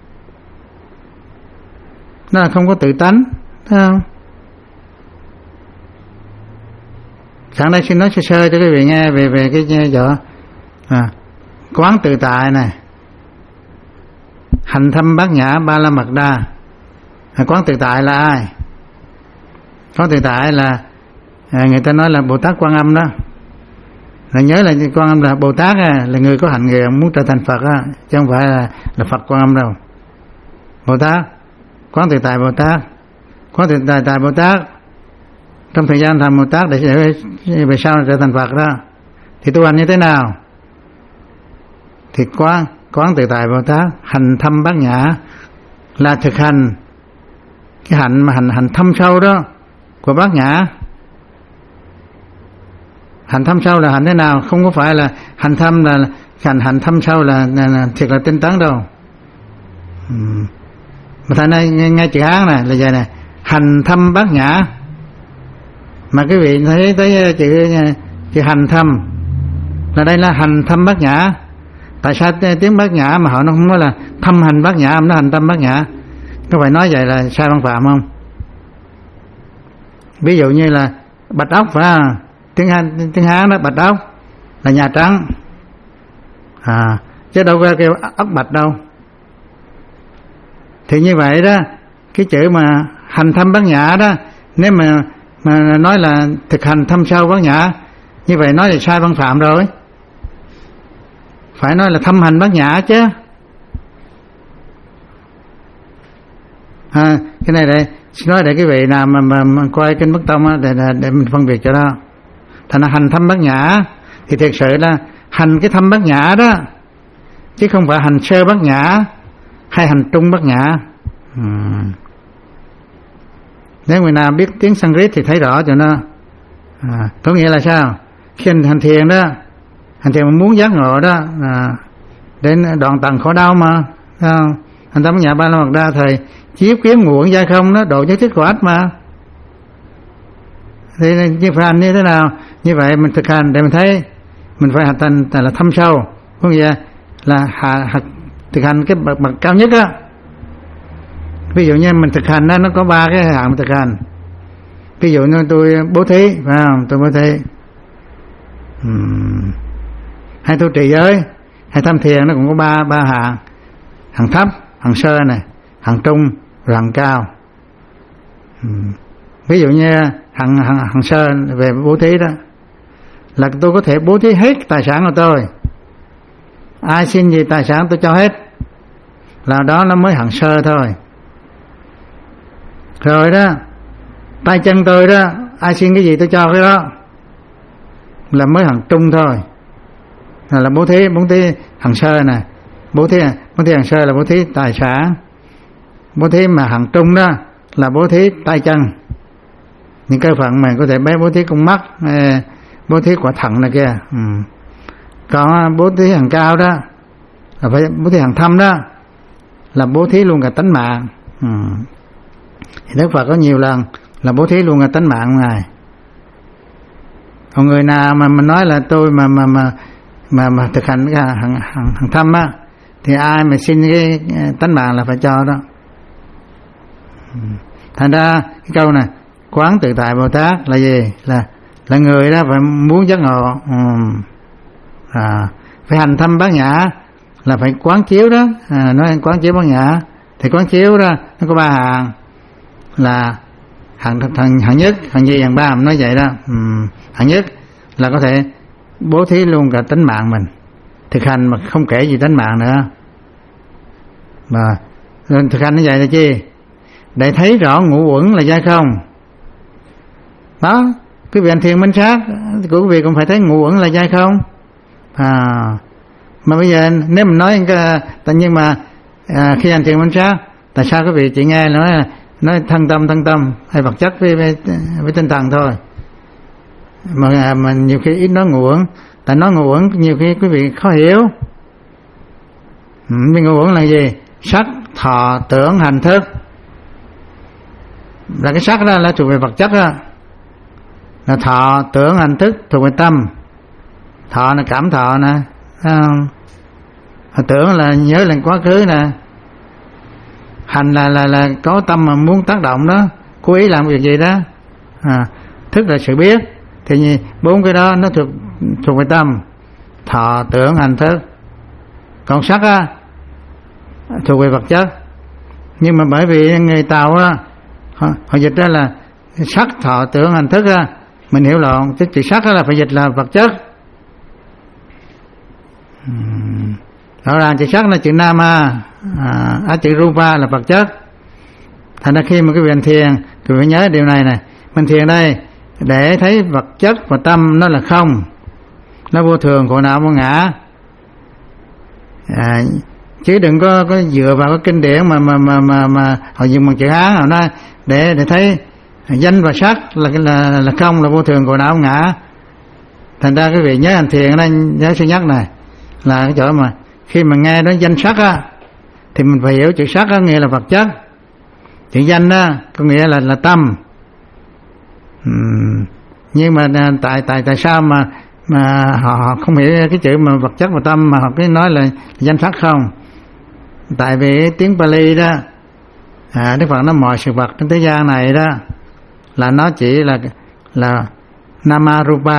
nó là không có tự tánh, thấy không? Sẵn đây xin nói sơ sơ cho quý vị nghe về về cái chỗ à, quán tự tại này, hành thâm Bát Nhã Ba La Mật Đa. À, quán tự tại là ai? Quán tự tại là à, người ta nói là Bồ Tát Quan Âm đó. Là nhớ là Quan Âm là Bồ Tát à, là người có hành nghề muốn trở thành Phật á, chứ không phải là, là Phật Quan Âm đâu. Bồ Tát, quán tự tại Bồ Tát, quán tự tại tại Bồ Tát trong thời gian thành Bồ Tát để, để, để về sau trở thành Phật đó, thì tu hành như thế nào? Thì quán quán tự tại Bồ Tát, hành thâm Bát Nhã là thực hành cái hạnh mà hành hành thâm sâu đó của Bát Nhã. Hành thâm sâu là hành thế nào? Không có phải là hành thâm là hành hành thâm sâu là, là, là thiệt là tinh tấn đâu. uhm. Mà thầy này ngay, ngay chữ Hán này là vậy này, hành thâm Bát Nhã. Mà quý vị thấy tới chữ chữ hành thâm là đây là hành thâm Bát Nhã, Tại sao tiếng Bát Nhã mà họ nó không nói là thâm hành Bát Nhã, mà nó hành tâm Bát Nhã? Có phải nói vậy là sai văn phạm không? Ví dụ như là bạch ốc, phải không? Tiếng Hán, tiếng Hán đó, bạch ốc là nhà trắng, à, chứ đâu có kêu ốc bạch đâu. Thì như vậy đó, cái chữ mà hành thâm Bát Nhã đó, nếu mà mà nói là thực hành thâm sâu Bát Nhã, như vậy nói là sai văn phạm rồi. Phải nói là thâm hành Bát Nhã chứ. À, cái này đây xin nói để cái vị nào mà, mà, mà coi kinh Bắc Tông á, để, để để mình phân biệt cho đó. Thành là hành thâm Bát Nhã thì thực sự là hành cái thâm Bát Nhã đó, chứ không phải hành sơ Bát Nhã hay hành trung Bát Nhã. Hmm. Nếu người nào biết tiếng Sanskrit thì thấy rõ cho nó. À, có nghĩa là sao? Khi hành, hành thiền đó, hành thiền mà muốn giác ngộ đó, à, đến đoạn tầng khổ đau mà, không? Hành tâm Bát Nhã ba la mật đa thời chiếu kiếm nguồn giai không đó, độ nhất thiết của ách mà. Thì như phải hành như thế nào? Như vậy mình thực hành để mình thấy mình phải hành thành là thâm sâu, có nghĩa là hạ, hạ, thực hành cái bậc, bậc cao nhất á. Ví dụ như mình thực hành đó, nó có ba cái hạng mình thực hành. Ví dụ như tôi bố thí, phải không? Tôi bố thí, uhm. hay tôi trì giới, hay tham thiền, nó cũng có ba ba hạng: hạng thấp, hạng sơ này, hạng trung, hạng cao. uhm. Ví dụ như hạng, hạng, hạng sơ về bố thí đó, là tôi có thể bố thí hết tài sản của tôi, ai xin gì tài sản tôi cho hết, là đó nó mới hạng sơ thôi. Rồi đó, tay chân tôi đó, ai xin cái gì tôi cho cái đó, là mới hạng trung thôi. Là, là bố thí, bố thí hạng sơ nè, bố thí bố thí hạng sơ là bố thí tài sản. Bố thí mà hạng trung đó là bố thí tay chân, những cơ phận mà có thể bé bố thí con mắt, bố thí quả thận này kia. Ừ. Còn bố thí hạng cao đó là phải bố thí hạng thâm đó, là bố thí luôn cả tánh mạng. Ừ. Thì Đức Phật có nhiều lần là bố thí luôn cả tánh mạng của Ngài. Còn người nào mà mình nói là tôi mà mà mà mà, mà thực hành cái hạng hạng hạng thâm á, thì ai mà xin cái tánh mạng là phải cho đó. Ừ. Thành ra cái câu này quán tự tại Bồ Tát là gì? Là là người đó phải muốn giác ngộ. Ừ. À, phải hành thâm Bát Nhã là phải quán chiếu đó. À, nói quán chiếu Bát Nhã thì quán chiếu đó nó có ba hạng, là hạng hạng, hạng nhất, hạng nhì, hạng ba, nói vậy đó. Ừ. Hạng nhất là có thể bố thí luôn cả tính mạng mình, thực hành mà không kể gì tính mạng nữa. Mà thực hành như vậy là chi? Để thấy rõ ngũ uẩn là giai không. Đó, quý vị hành thiền minh sát của quý vị cũng phải thấy ngũ uẩn là giai không. À, mà bây giờ nếu mình nói tự nhiên mà à, khi hành thiền minh sát, tại sao quý vị chỉ nghe nói nói thân tâm thân tâm hay vật chất với với, với tinh thần thôi, mà mà nhiều khi ít nói ngũ uẩn. Tại nói ngũ uẩn nhiều khi quý vị khó hiểu. Ừ, ngũ uẩn là gì? Sắc, thọ, tưởng, hành, thức. Là cái sắc đó là thuộc về vật chất đó, là thọ, tưởng, hành, thức thuộc về tâm. Thọ là cảm thọ nè, tưởng là nhớ lên quá khứ nè, hành là là là có tâm mà muốn tác động đó, cố ý làm việc gì đó. À, thức là sự biết. Thì bốn cái đó nó thuộc thuộc về tâm: thọ, tưởng, hành, thức. Còn sắc á thuộc về vật chất. Nhưng mà bởi vì người Tàu á họ, họ dịch ra là sắc, thọ, tưởng, hành, thức á, mình hiểu lộn. Chứ chữ sắc đó là phải dịch là vật chất. Rõ ràng chữ sắc là chữ nama, à, à, chữ rupa là vật chất. Thành ra khi mà cái vị hành thiền thì phải nhớ điều này này. Mình thiền đây để thấy vật chất và tâm nó là không, nó vô thường, khổ não, vô ngã. À, chứ đừng có có dựa vào cái kinh điển mà mà mà mà, mà họ dùng bằng chữ Hán, họ nói để để thấy danh và sắc là là là không, là vô thường, khổ não, vô ngã. Thành ra cái vị nhớ hành thiền ở đây nhớ suy nhắc này là cái chỗ mà khi mà nghe đến danh sắc á thì mình phải hiểu chữ sắc á nghĩa là vật chất, chữ danh á có nghĩa là là tâm. Uhm, nhưng mà tại tại tại sao mà mà họ, họ không hiểu cái chữ mà vật chất và tâm, mà họ cứ nói là danh sắc không. Tại vì tiếng Pali đó, à, Đức Phật nói mọi sự vật trên thế gian này đó là nó chỉ là là Namarupa.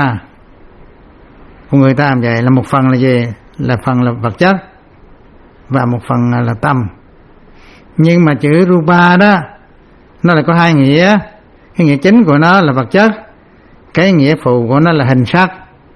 Của người ta làm vậy là một phần là gì? Là phần là vật chất và một phần là tâm. Nhưng mà chữ Rupa đó nó lại có hai nghĩa. Cái nghĩa chính của nó là vật chất, cái nghĩa phụ của nó là hình sắc.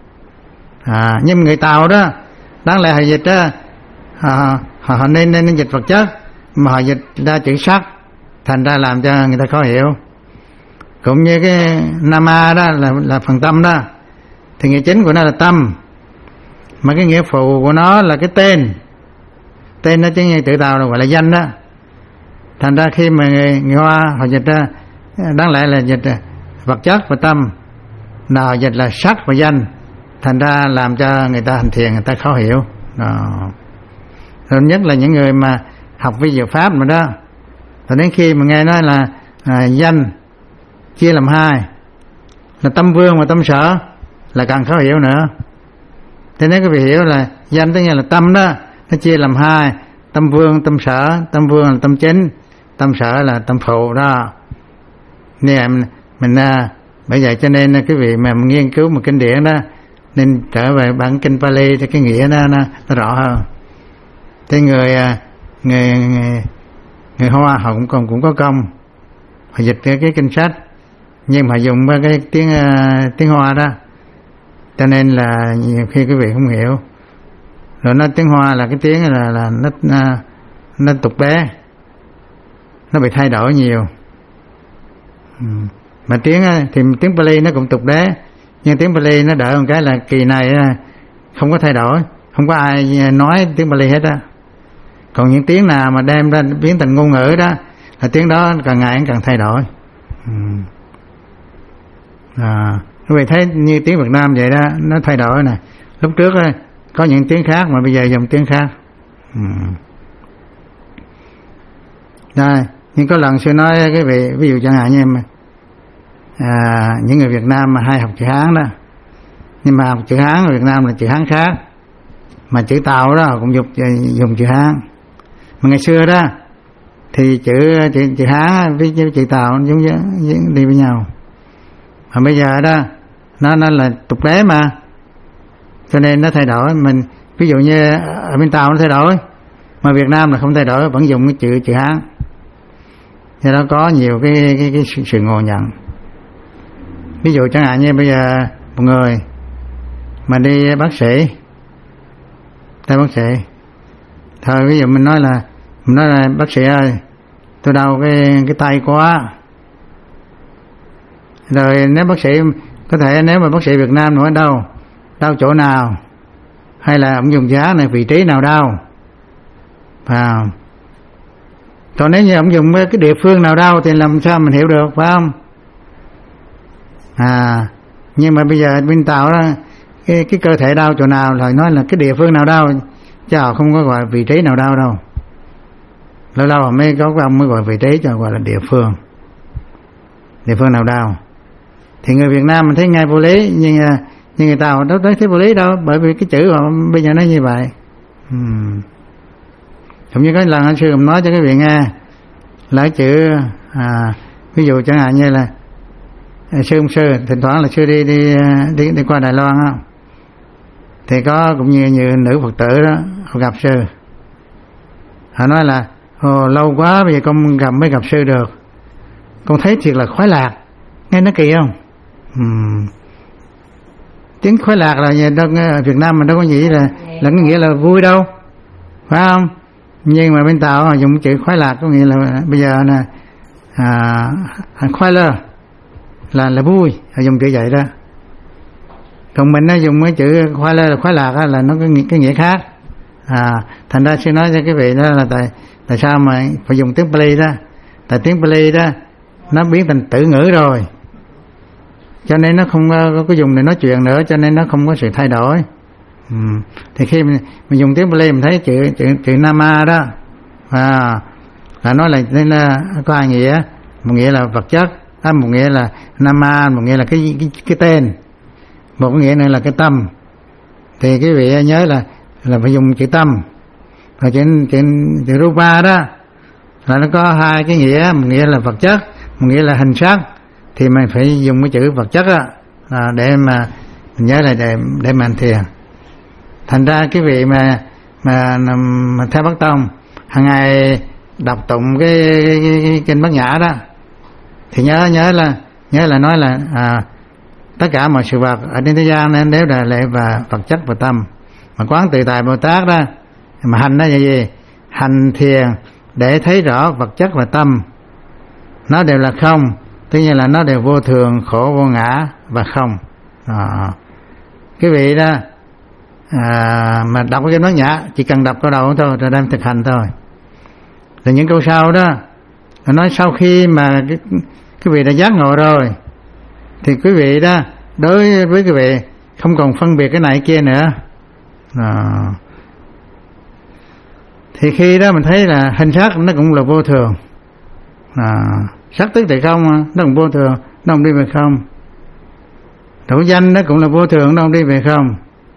À, nhưng người Tàu đó đáng lẽ họ dịch đó, họ, họ, họ nên nên dịch vật chất mà họ dịch ra chữ sắc, thành ra làm cho người ta khó hiểu. Cũng như cái Nama đó là là phần tâm đó, thì nghĩa chính của nó là tâm, mà cái nghĩa phụ của nó là cái tên. Tên nó chứ như tự Tàu là gọi là danh đó. Thành ra khi mà người, người Hoa họ dịch ra, đáng lẽ là dịch vật chất và tâm, nào dịch là sắc và danh, thành ra làm cho người ta hành thiền người ta khó hiểu đó. Rồi nhất là những người mà học vi diệu pháp mà đó, rồi đến khi mà nghe nói là à, danh chia làm hai là tâm vương và tâm sở là càng khó hiểu nữa. Thế nên quý vị hiểu là danh tức là tâm đó, nó chia làm hai, tâm vương tâm sở. Tâm vương là tâm chính, tâm sở là tâm phụ đó. Nên mình, mình à, bởi vậy cho nên quý vị mà nghiên cứu một kinh điển đó nên trở về bản kinh Pali thì cái nghĩa nó, nó, nó rõ hơn. Thế người người người, người Hoa họ cũng còn cũng có công, họ dịch cái, cái kinh sách nhưng mà dùng cái tiếng uh, tiếng Hoa đó, cho nên là nhiều khi quý vị không hiểu. Rồi nó tiếng Hoa là cái tiếng là là nó nó, nó tục bé, nó bị thay đổi nhiều. Ừ. Mà tiếng thì tiếng Pali nó cũng tục bé, nhưng tiếng Pali nó đỡ một cái là kỳ này không có thay đổi, không có ai nói tiếng Pali hết á. Còn những tiếng nào mà đem ra biến thành ngôn ngữ đó là tiếng đó càng ngày càng thay đổi. Ừ. À, quý vị thấy như tiếng Việt Nam vậy đó, nó thay đổi nè. Lúc trước đó, có những tiếng khác mà bây giờ dùng tiếng khác. Ừ. Đây, nhưng có lần sư nói cái vị, ví dụ chẳng hạn như em à, những người Việt Nam mà hay học chữ Hán đó, nhưng mà học chữ Hán ở Việt Nam là chữ Hán khác, mà chữ Tàu đó cũng dùng dùng chữ Hán. Mà ngày xưa đó thì chữ chữ, chữ Hán với chữ, chữ Tàu giống như đi với nhau. Mà bây giờ đó nó nó là tục đế mà, cho nên nó thay đổi. Mình ví dụ như ở bên Tàu nó thay đổi, mà Việt Nam là không thay đổi, vẫn dùng cái chữ chữ Hán. Do đó có nhiều cái cái, cái sự, sự ngộ nhận. Ví dụ chẳng hạn như bây giờ một người mà đi bác sĩ, tay bác sĩ, thôi ví dụ mình nói là mình nói là bác sĩ ơi, tôi đau cái cái tay quá. Rồi nếu bác sĩ có thể, nếu mà bác sĩ Việt Nam nói đau đau chỗ nào, hay là ông dùng giá này vị trí nào đau, phải. Còn nếu như ông dùng cái địa phương nào đau thì làm sao mình hiểu được, phải không? À, nhưng mà bây giờ bên Tàu đó, cái cái cơ thể đau chỗ nào là nói là cái địa phương nào đau, chứ họ không có gọi vị trí nào đau đâu. Lâu lâu họ mới có ông mới gọi vị trí cho gọi là địa phương, địa phương nào đau. Thì người Việt Nam mình thấy ngay vô lý, nhưng nhưng người Tàu đâu thấy vô lý đâu, bởi vì cái chữ họ bây giờ nó như vậy. Hmm. Cũng như có lần anh sư cũng nói cho cái vị nghe là chữ à, ví dụ chẳng hạn như là sư ông sư, thỉnh thoảng là sư đi đi đi, đi qua Đài Loan á, thì có cũng như như nữ Phật tử đó họ gặp sư, họ nói là ồ, lâu quá bây giờ con gặp mới gặp sư được, con thấy thiệt là khoái lạc. Nghe nó kỳ không? Uhm. Tiếng khoái lạc là đâu, ở Việt Nam mình đâu có gì là là cái nghĩa là vui đâu, phải không? Nhưng mà bên Tàu họ dùng chữ khoái lạc có nghĩa là bây giờ là à, khoái lơ là là vui, họ dùng chữ vậy đó. Còn mình nó dùng cái chữ khoái lơ là khoái lạc đó, là nó có cái nghĩa khác. À, thành ra sư nói cho cái vị đó là tại tại sao mà phải dùng tiếng Pali đó, tại tiếng Pali đó nó biến thành tử ngữ rồi, cho nên nó không có, có dùng để nói chuyện nữa, cho nên nó không có sự thay đổi. Ừ. Thì khi mình, mình dùng tiếng Pali mình thấy chữ chữ chữ Nama đó, à, là nói là nên là có hai nghĩa, một nghĩa là vật chất, à, một nghĩa là Nama, một nghĩa là cái cái, cái tên, một cái nghĩa nữa là cái tâm. Thì quý vị nhớ là là phải dùng chữ tâm. Rồi trên trên chữ rupa đó là nó có hai cái nghĩa, một nghĩa là vật chất, một nghĩa là hình sắc. Thì mình phải dùng cái chữ vật chất đó là để mà mình nhớ là để để mà hành thiền. Thành ra cái vị mà mà, mà theo Bắc Tông hàng ngày đọc tụng cái, cái, cái, cái kinh Bát Nhã đó thì nhớ nhớ là nhớ là nói là à, tất cả mọi sự vật ở trên thế gian nên đều là lệ và vật chất và tâm. Mà quán Tự Tại Bồ Tát đó mà hành đó là gì? Hành thiền để thấy rõ vật chất và tâm nó đều là không, tất nhiên là nó đều vô thường, khổ, vô ngã và không. À, cái vị đó à, mà đọc cái kinh Bát Nhã chỉ cần đọc câu đầu thôi rồi đem thực hành thôi. Rồi những câu sau đó nói sau khi mà cái, cái vị đã giác ngộ rồi thì quý vị đó đối với quý vị không còn phân biệt cái này kia nữa. À, thì khi đó mình thấy là hình sắc nó cũng là vô thường. À, sắc tức thì không, nó cũng vô thường, nó không đi về không. Thủ danh nó cũng là vô thường, nó không đi về không.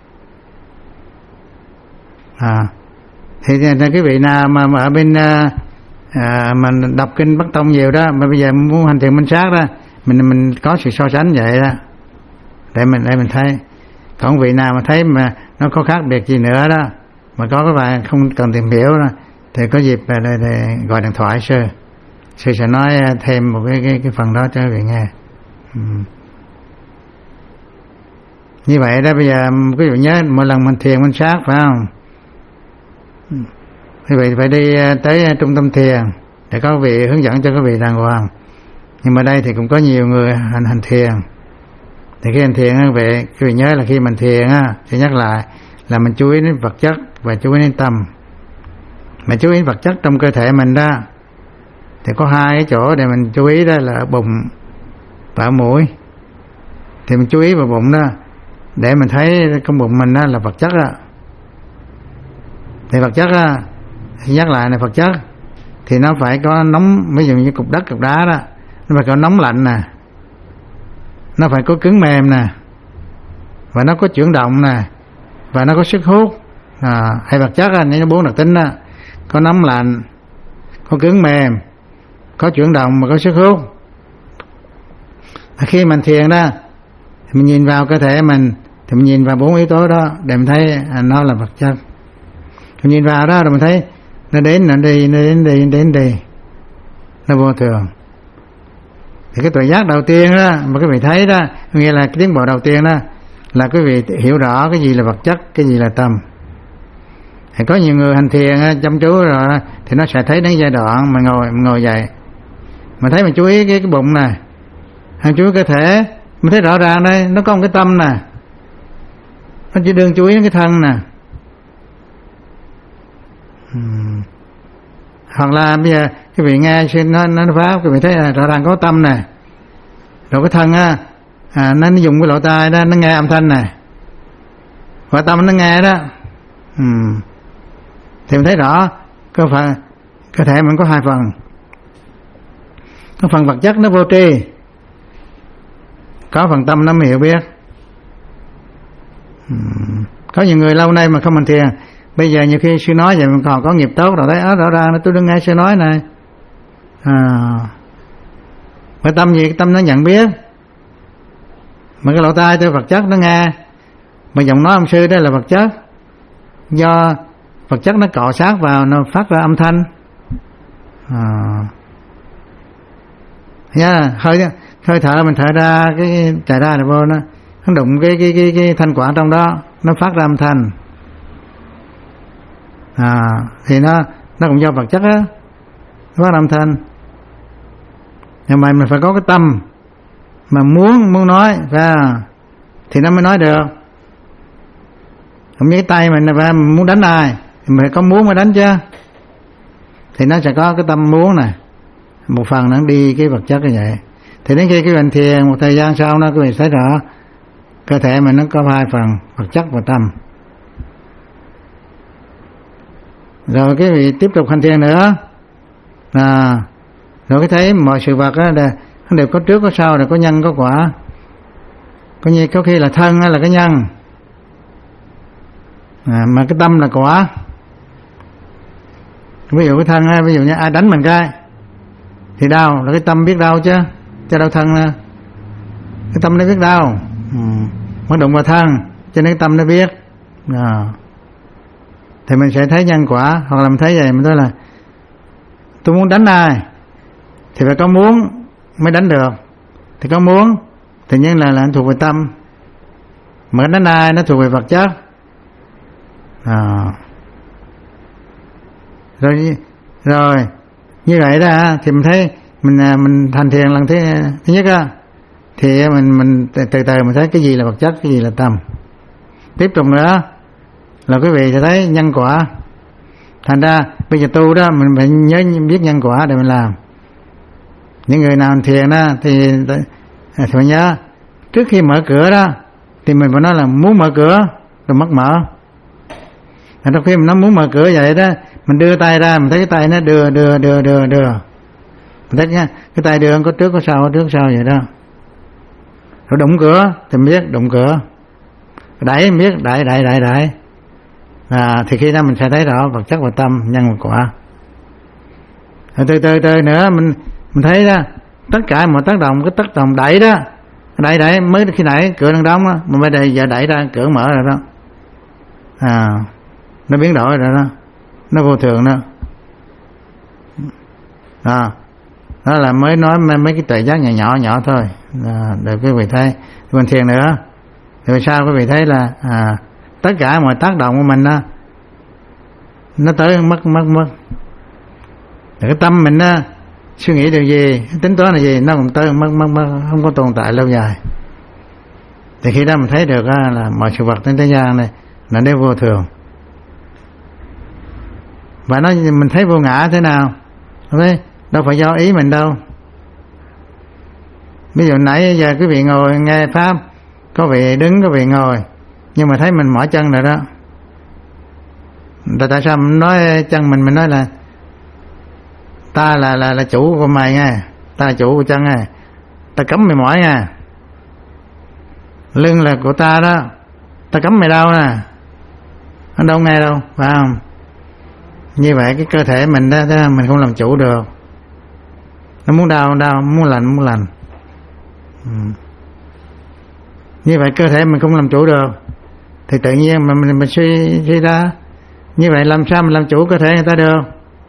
À, thì cái vị nào mà, mà ở bên à, mình đọc kinh Bắc Tông nhiều đó mà bây giờ muốn hành thiền minh sát đó, mình mình có sự so sánh vậy đó để mình để mình thấy. Còn vị nào mà thấy mà nó có khác biệt gì nữa đó mà có các bạn không cần tìm hiểu đó thì có dịp để, để, để gọi điện thoại sư sư sẽ nói thêm một cái cái, cái phần đó cho quý vị nghe. Ừ. Như vậy đó, bây giờ quý vị nhớ mỗi lần mình thiền minh sát phải không? Quý vị phải đi tới trung tâm thiền để có vị hướng dẫn cho quý vị đàng hoàng. Nhưng mà đây thì cũng có nhiều người hành hành thiền. Thì khi hành thiền quý vị, quý vị nhớ là khi mình thiền á, thì nhắc lại là mình chú ý đến vật chất và chú ý đến tâm. Mà chú ý vật chất trong cơ thể mình đó thì có hai cái chỗ để mình chú ý, đó là ở bụng và ở mũi. Thì mình chú ý vào bụng đó để mình thấy trong bụng mình đó là vật chất đó. Thì vật chất á, thì nhắc lại là vật chất thì nó phải có nóng, ví dụ như cục đất cục đá đó, nó phải có nóng lạnh nè, nó phải có cứng mềm nè, và nó có chuyển động nè, và nó có sức hút. À, hay vật chất á, những bốn đặc tính đó, có nóng lạnh, có cứng mềm, có chuyển động và có sức hút. Khi mình thiền đó thì mình nhìn vào cơ thể mình thì mình nhìn vào bốn yếu tố đó để mình thấy à, nó là vật chất. Mình nhìn vào đó rồi mình thấy nó đến nó đi, nó đến đi, đến đi, nó vô thường. Thì cái tuệ giác đầu tiên đó mà quý vị thấy đó, nghĩa là cái tiến bộ đầu tiên đó là quý vị hiểu rõ cái gì là vật chất, cái gì là tâm. Thì có nhiều người hành thiền chăm chú rồi thì nó sẽ thấy đến giai đoạn mà ngồi mà ngồi dậy, mà thấy mình chú ý cái cái bụng này, hay chú ý cơ thể, mình thấy rõ ràng đây nó có một cái tâm nè, nó chỉ đừng chú ý đến cái thân nè. Hmm. Hoặc là bây giờ cái vị nghe xin nó nó pháp, cái vị thấy là rõ ràng có tâm nè, rồi cái thân á, à, nó, nó dùng cái lỗ tai đó nó nghe âm thanh nè, và tâm nó nghe đó. Hmm. Thì mình thấy rõ có phải cơ thể mình có hai phần, có phần vật chất nó vô tri, có phần tâm nó mới hiểu biết. Hmm. Có nhiều người lâu nay mà không hành thiền, bây giờ nhiều khi sư nói vậy mình còn có nghiệp tốt rồi thấy đó, rõ ràng là tôi đừng nghe sư nói này. À, cái tâm gì? Cái tâm nó nhận biết, mà cái lỗ tai tôi vật chất nó nghe, mà giọng nói ông sư đó là vật chất, do vật chất nó cọ sát vào nó phát ra âm thanh. À, yeah, hơi hơi thở mình thở ra cái chạy ra là vô nó nó đụng cái cái cái cái thanh quản trong đó, nó phát ra âm thanh. À, thì nó nó cũng do vật chất á, nó phát âm thanh. Nhưng mà mình phải có cái tâm mà muốn muốn nói ra thì nó mới nói được. Không như cái tay mình là muốn đánh ai thì mình phải có muốn mới đánh chứ, thì nó sẽ có cái tâm muốn này, một phần nó đi cái vật chất như vậy. Thì đến khi cái hành thiền một thời gian sau nó quý vị thấy rõ cơ thể mình nó có hai phần, vật chất và tâm. Rồi cái vị tiếp tục hành thiền nữa, à, rồi cái thấy mọi sự vật đó, nó đều có trước có sau, đều có nhân có quả. có như có khi là thân là cái nhân, à, mà cái tâm là quả. Ví dụ cái thân, ví dụ như ai đánh mình cái thì đau, là cái tâm biết đau chứ, chứ đau thân nè. Cái tâm nó biết đau, ừ. Mới đụng vào thân, cho nên cái tâm nó biết, à. Thì mình sẽ thấy nhân quả. Hoặc là mình thấy vậy, mình nói là tôi muốn đánh ai thì phải có muốn mới đánh được. Thì có muốn thì nhiên là, là thuộc về tâm, mà đánh ai nó thuộc về vật chất, à. Rồi, rồi như vậy đó thì mình thấy mình mình thành thiền lần thứ thứ nhất á, thì mình mình từ từ mình thấy cái gì là vật chất, cái gì là tâm. Tiếp tục nữa là quý vị sẽ thấy nhân quả. Thành ra bây giờ tu đó mình phải nhớ biết nhân quả để mình làm. Những người nào thiền đó thì thì phải nhớ trước khi mở cửa đó thì mình phải nói là muốn mở cửa rồi mất mở. Thành ra khi mình nói muốn mở cửa vậy đó, mình đưa tay ra, mình thấy cái tay nó đưa đưa đưa đưa đưa, mình thấy cái, cái tay đưa có trước có sau, có trước sau vậy đó. Rồi đụng cửa thì mình biết đụng cửa, đẩy mình biết đẩy đẩy đẩy đẩy, à, thì khi đó mình sẽ thấy rõ vật chất và tâm, nhân và quả. Rồi từ từ từ nữa mình mình thấy đó, tất cả mọi tác động, cái tác động đẩy đó, đẩy đẩy mới khi nãy cửa đang đóng á, mà bây giờ giờ đẩy ra cửa mở rồi đó, à, nó biến đổi rồi đó, nó vô thường đó, à, đó là mới nói mấy cái tuệ giác nhỏ nhỏ nhỏ thôi, à, để quý vị thấy. Còn thiền nữa thì sao quý vị thấy là à, tất cả mọi tác động của mình đó, nó tới mất mất mất. Thì cái tâm mình đó suy nghĩ điều gì, tính toán là gì, nó cũng tới mất mất mất, không có tồn tại lâu dài. Thì khi đó mình thấy được đó, là mọi sự vật trên thế gian này là nó vô thường. Và nó mình thấy vô ngã thế nào, okay? Đâu phải do ý mình đâu. Ví dụ nãy giờ quý vị ngồi nghe pháp, có vị đứng, có vị ngồi, nhưng mà thấy mình mỏi chân rồi đó. Tại, tại sao mình nói chân mình, mình nói là ta là là là chủ của mày nghe, ta là chủ của chân nghe, ta cấm mày mỏi nha, lưng là của ta đó, ta cấm mày đau nè, anh đâu nghe đâu, phải không? Như vậy cái cơ thể mình đó, đó mình không làm chủ được, nó muốn đau đau, muốn lành muốn lành, ừ. Như vậy cơ thể mình không làm chủ được thì tự nhiên mà mình, mình suy suy ra. Như vậy làm sao mình làm chủ cơ thể người ta được?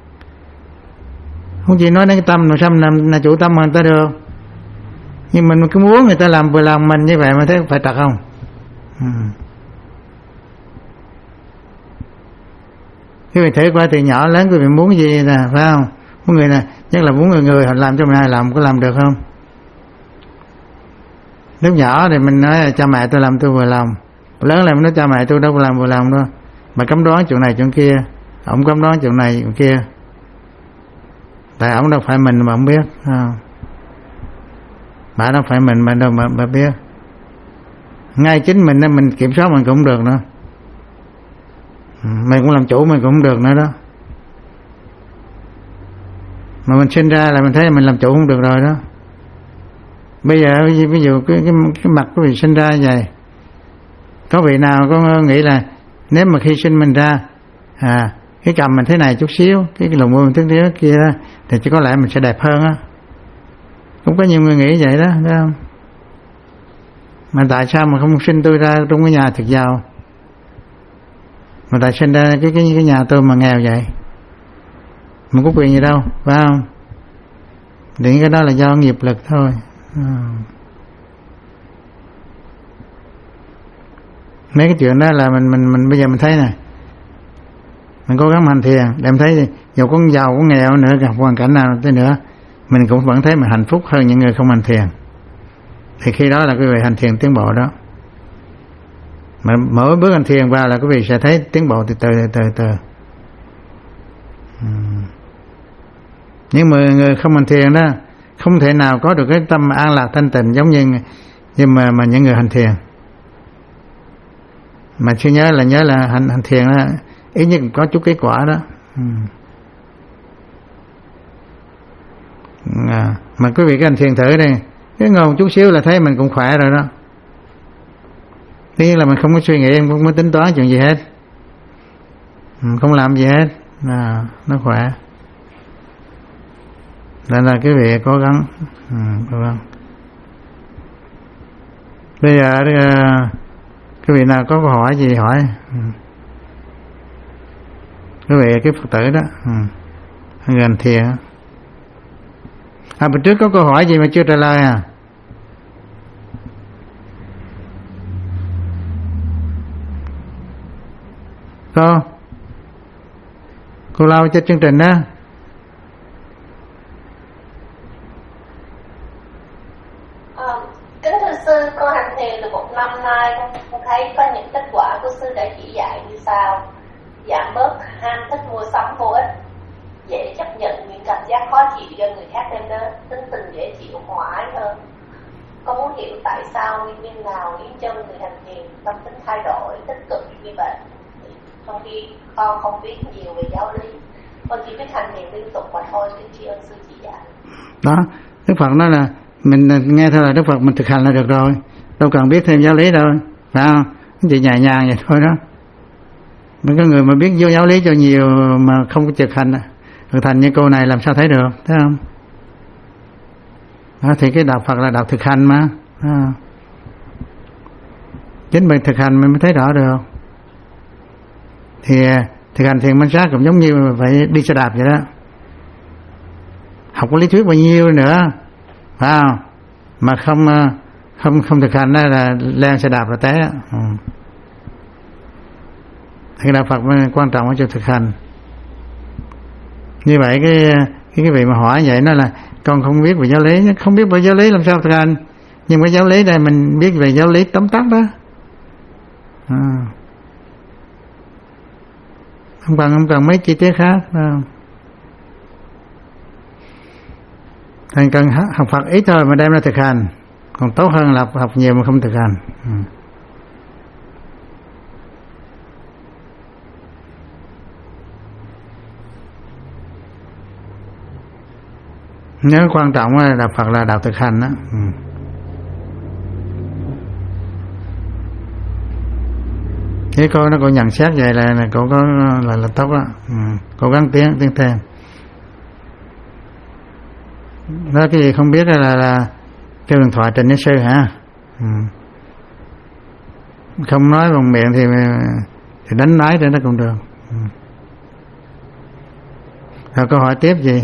Không chỉ nói đến cái tâm, làm sao mình làm là chủ tâm người ta được? Nhưng mình cứ muốn người ta làm vừa lòng mình, như vậy mà thấy phải trật không? Ừ. Quý vị thử qua từ nhỏ lớn quý vị muốn cái gì nè, phải không? Muốn người nè, chắc là muốn người người họ làm cho mình hài lòng, có làm được không? Lúc nhỏ thì mình nói cha mẹ tôi làm tôi vừa lòng, lớn lên mình nói cha mẹ tôi đâu có làm vừa lòng đâu, mà cấm đoán chuyện này chuyện kia, ông cấm đoán chuyện này chuyện kia, tại ông đâu phải mình mà ông biết, không? Bà đâu phải mình mà đâu mà bà biết. Ngay chính mình mình kiểm soát mình cũng được nữa, mình cũng làm chủ mình cũng được nữa đó. Mà mình sinh ra là mình thấy mình làm chủ không được rồi đó. Bây giờ ví dụ cái, cái, cái mặt của vị sinh ra vậy, có vị nào có nghĩ là nếu mà khi sinh mình ra, à, cái cầm mình thế này chút xíu, cái, cái lồng môi mình thế thế kia đó, thì chỉ có lẽ mình sẽ đẹp hơn á. Cũng có nhiều người nghĩ vậy đó, thấy không? Mà tại sao mà không sinh tôi ra trong cái nhà thực giàu, mà tại sinh ra cái cái cái nhà tôi mà nghèo vậy? Mình có quyền gì đâu, phải không? Thì cái đó là do nghiệp lực thôi. À. Mấy cái chuyện đó là mình mình mình bây giờ mình thấy nè, mình cố gắng hành thiền để mình thấy dù có giàu có nghèo nữa, gặp hoàn cảnh nào tới nữa, mình cũng vẫn thấy mình hạnh phúc hơn những người không hành thiền. Thì khi đó là quý vị hành thiền tiến bộ đó. Mà mỗi bước hành thiền vào là quý vị sẽ thấy tiến bộ từ từ từ từ từ. Hmm. Nhưng mà người không hành thiền đó không thể nào có được cái tâm an lạc thanh tịnh giống như nhưng mà mà những người hành thiền. Mà chưa nhớ là nhớ là hành hành thiền đó ít nhất có chút kết quả đó. Hmm. À, mà quý vị cái hành thiền thử đi, cái ngồi một chút xíu là thấy mình cũng khỏe rồi đó. Thứ nhất là mình không có suy nghĩ, không có tính toán chuyện gì hết, không làm gì hết, à, nó khỏe. Nên là cái vị cố gắng, ừ, cố gắng. Bây giờ cái vị nào có câu hỏi gì hỏi, ừ. Cái vị cái Phật tử đó, ừ. Gần thiền. À, bữa trước có câu hỏi gì mà chưa trả lời à? Cô Cô lau cho chương trình đó. À, kính thưa sư, con hành thiền được một năm nay, con, con thấy có những kết quả của sư đã chỉ dạy như sau: giảm bớt ham thích mua sắm vô ích, dễ chấp nhận những cảm giác khó chịu do người khác đem đến, tính tình dễ chịu hòa ái hơn. Con muốn hiểu tại sao nguyên nhân nào khiến cho người hành thiền tâm tính thay đổi tích cực như vậy, trong khi con không biết nhiều về giáo lý, con chỉ biết hành thiền liên tục mà thôi. Xin tri ân sư chỉ dạy. Đó, Đức Phật nói là mình nghe theo lời Đức Phật, mình thực hành là được rồi, đâu cần biết thêm giáo lý đâu, phải không? Chỉ nhẹ nhàng vậy thôi đó. Mấy cái người mà biết vô giáo lý cho nhiều mà không có thực hành, thực hành như cô này làm sao thấy được, thấy không? Đó, thì cái đạo Phật là đạo thực hành mà, à. Chính mình thực hành mình mới thấy rõ được. Thì thực hành thiền minh sát cũng giống như phải đi xe đạp vậy đó. Học lý thuyết bao nhiêu nữa, phải không? Mà không không không thực hành đó là lên xe đạp là té. Ừ. Thì đạo Phật quan trọng ở chỗ thực hành. Như vậy cái cái cái vị mà hỏi vậy nó là con không biết về giáo lý, không biết về giáo lý làm sao thực hành. Nhưng cái giáo lý đây mình biết về giáo lý tóm tắt đó. À. Không cần không cần mấy chi tiết khác đâu. Thành cần học Phật ít thôi mà đem ra thực hành, còn tốt hơn là học nhiều mà không thực hành. Ừ. Nhớ quan trọng là đạo Phật là đạo thực hành đó. Ừ. Thế cô nó cô nhận xét vậy là, là cô có là, là tốt đó. Ừ. Cố gắng tiến tiến thêm. Đó cái gì không biết là là kêu điện thoại trình với sư hả? Ừ. Không nói bằng miệng thì thì đánh lái cho nó cũng được. Ừ. Rồi câu hỏi tiếp gì?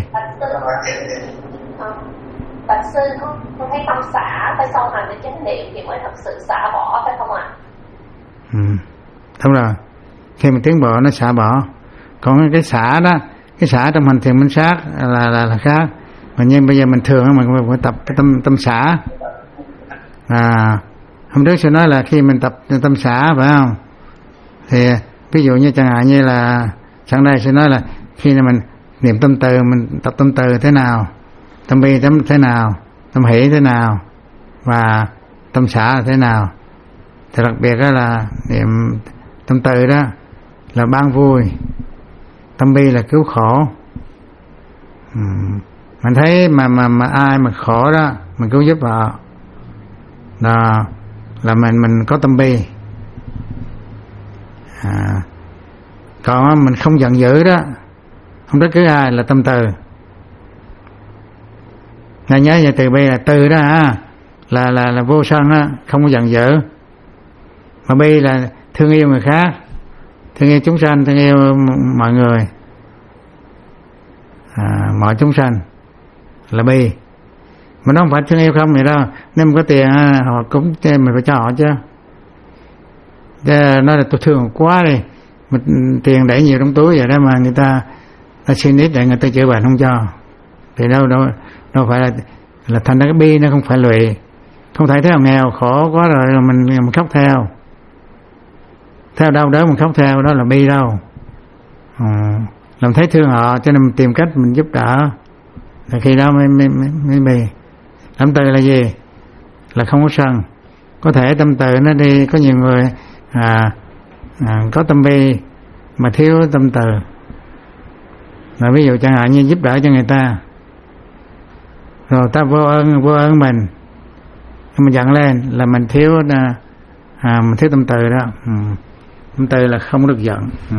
Bạch sư, con, con thấy tâm xả phải song hành với chánh niệm thì mới thật sự xả bỏ, phải không ạ? Ừ, đúng rồi. Khi mình tiến bộ nó xả bỏ. Còn cái xả đó, cái xả trong hành thiền minh sát là là là khác. Mà nhưng bây giờ mình thường mình phải tập cái tâm tâm xả. À, hôm trước tôi nói là khi mình tập tâm xả phải không? Thì ví dụ như chẳng hạn như là sáng đây sẽ nói là khi mà mình niệm tâm từ, mình tập tâm từ thế nào, tâm bi tâm thế nào, tâm hỷ thế nào và tâm xả thế nào. Thì đặc biệt đó là niệm tâm từ đó là ban vui, tâm bi là cứu khổ. Ừ. Mình thấy mà mà mà ai mà khổ đó mình cứu giúp họ, đó là mình mình có tâm bi. À, còn mình không giận dữ đó, không bất cứ ai là tâm từ. Ngài nhớ về từ bi là từ đó ha, là là là vô sân đó, không có giận dữ. Mà bi là thương yêu người khác, thương yêu chúng sanh, thương yêu mọi người, à, mọi chúng sanh là bi. Mà nó không phải thương yêu không vậy đâu. Nếu mà có tiền họ cúng cho mình phải cho họ chứ. Chứ nói là tôi thương quá đi, mình tiền để nhiều trong túi vậy đó mà người ta ta xin ít để người ta chữa bệnh không cho, thì đâu đâu đâu phải là là thành ra cái bi nó không phải lụy. Không thể thấy nào nghèo khổ quá rồi mình mình khóc theo, theo đâu đó mình khóc theo, đó là bi đâu. Ừ, làm thấy thương họ cho nên mình tìm cách mình giúp đỡ, thì khi đó mới mới mới, mới bi. Tâm từ là gì? Là không có sân. Có thể tâm từ nó đi, có nhiều người à, à, có tâm bi mà thiếu tâm từ. Là ví dụ chẳng hạn như giúp đỡ cho người ta, rồi ta vô ơn vô ơn mình, mình giận lên là mình thiếu à, À, mình thấy tâm từ đó, ừ. Tâm từ là không được giận. Ừ.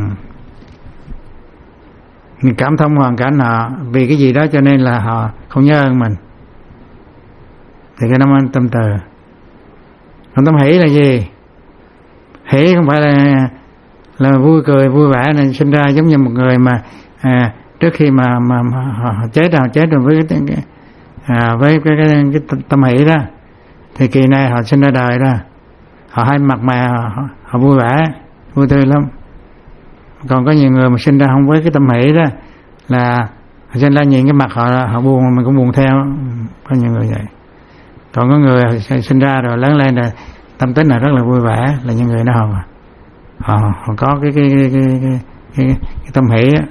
Mình cảm thông hoàn cảnh họ vì cái gì đó cho nên là họ không nhớ ơn mình, thì cái đó mới tâm từ. Còn tâm hỷ là gì? Hỷ không phải là là vui cười vui vẻ nên sinh ra giống như một người mà à, trước khi mà mà, mà họ, họ chết họ chết rồi với cái, à, với cái, cái, cái tâm hỷ đó, thì kỳ này họ sinh ra đời đó, họ hay mặt mày họ, họ vui vẻ vui tươi lắm. Còn có nhiều người mà sinh ra không với cái tâm hỷ đó là họ sinh ra nhìn cái mặt họ họ buồn, mình cũng buồn theo. Có nhiều người vậy. Còn có người sinh ra rồi lớn lên rồi tâm tính là rất là vui vẻ, là những người đó họ họ, họ có cái cái cái cái, cái, cái, cái tâm hỷ á,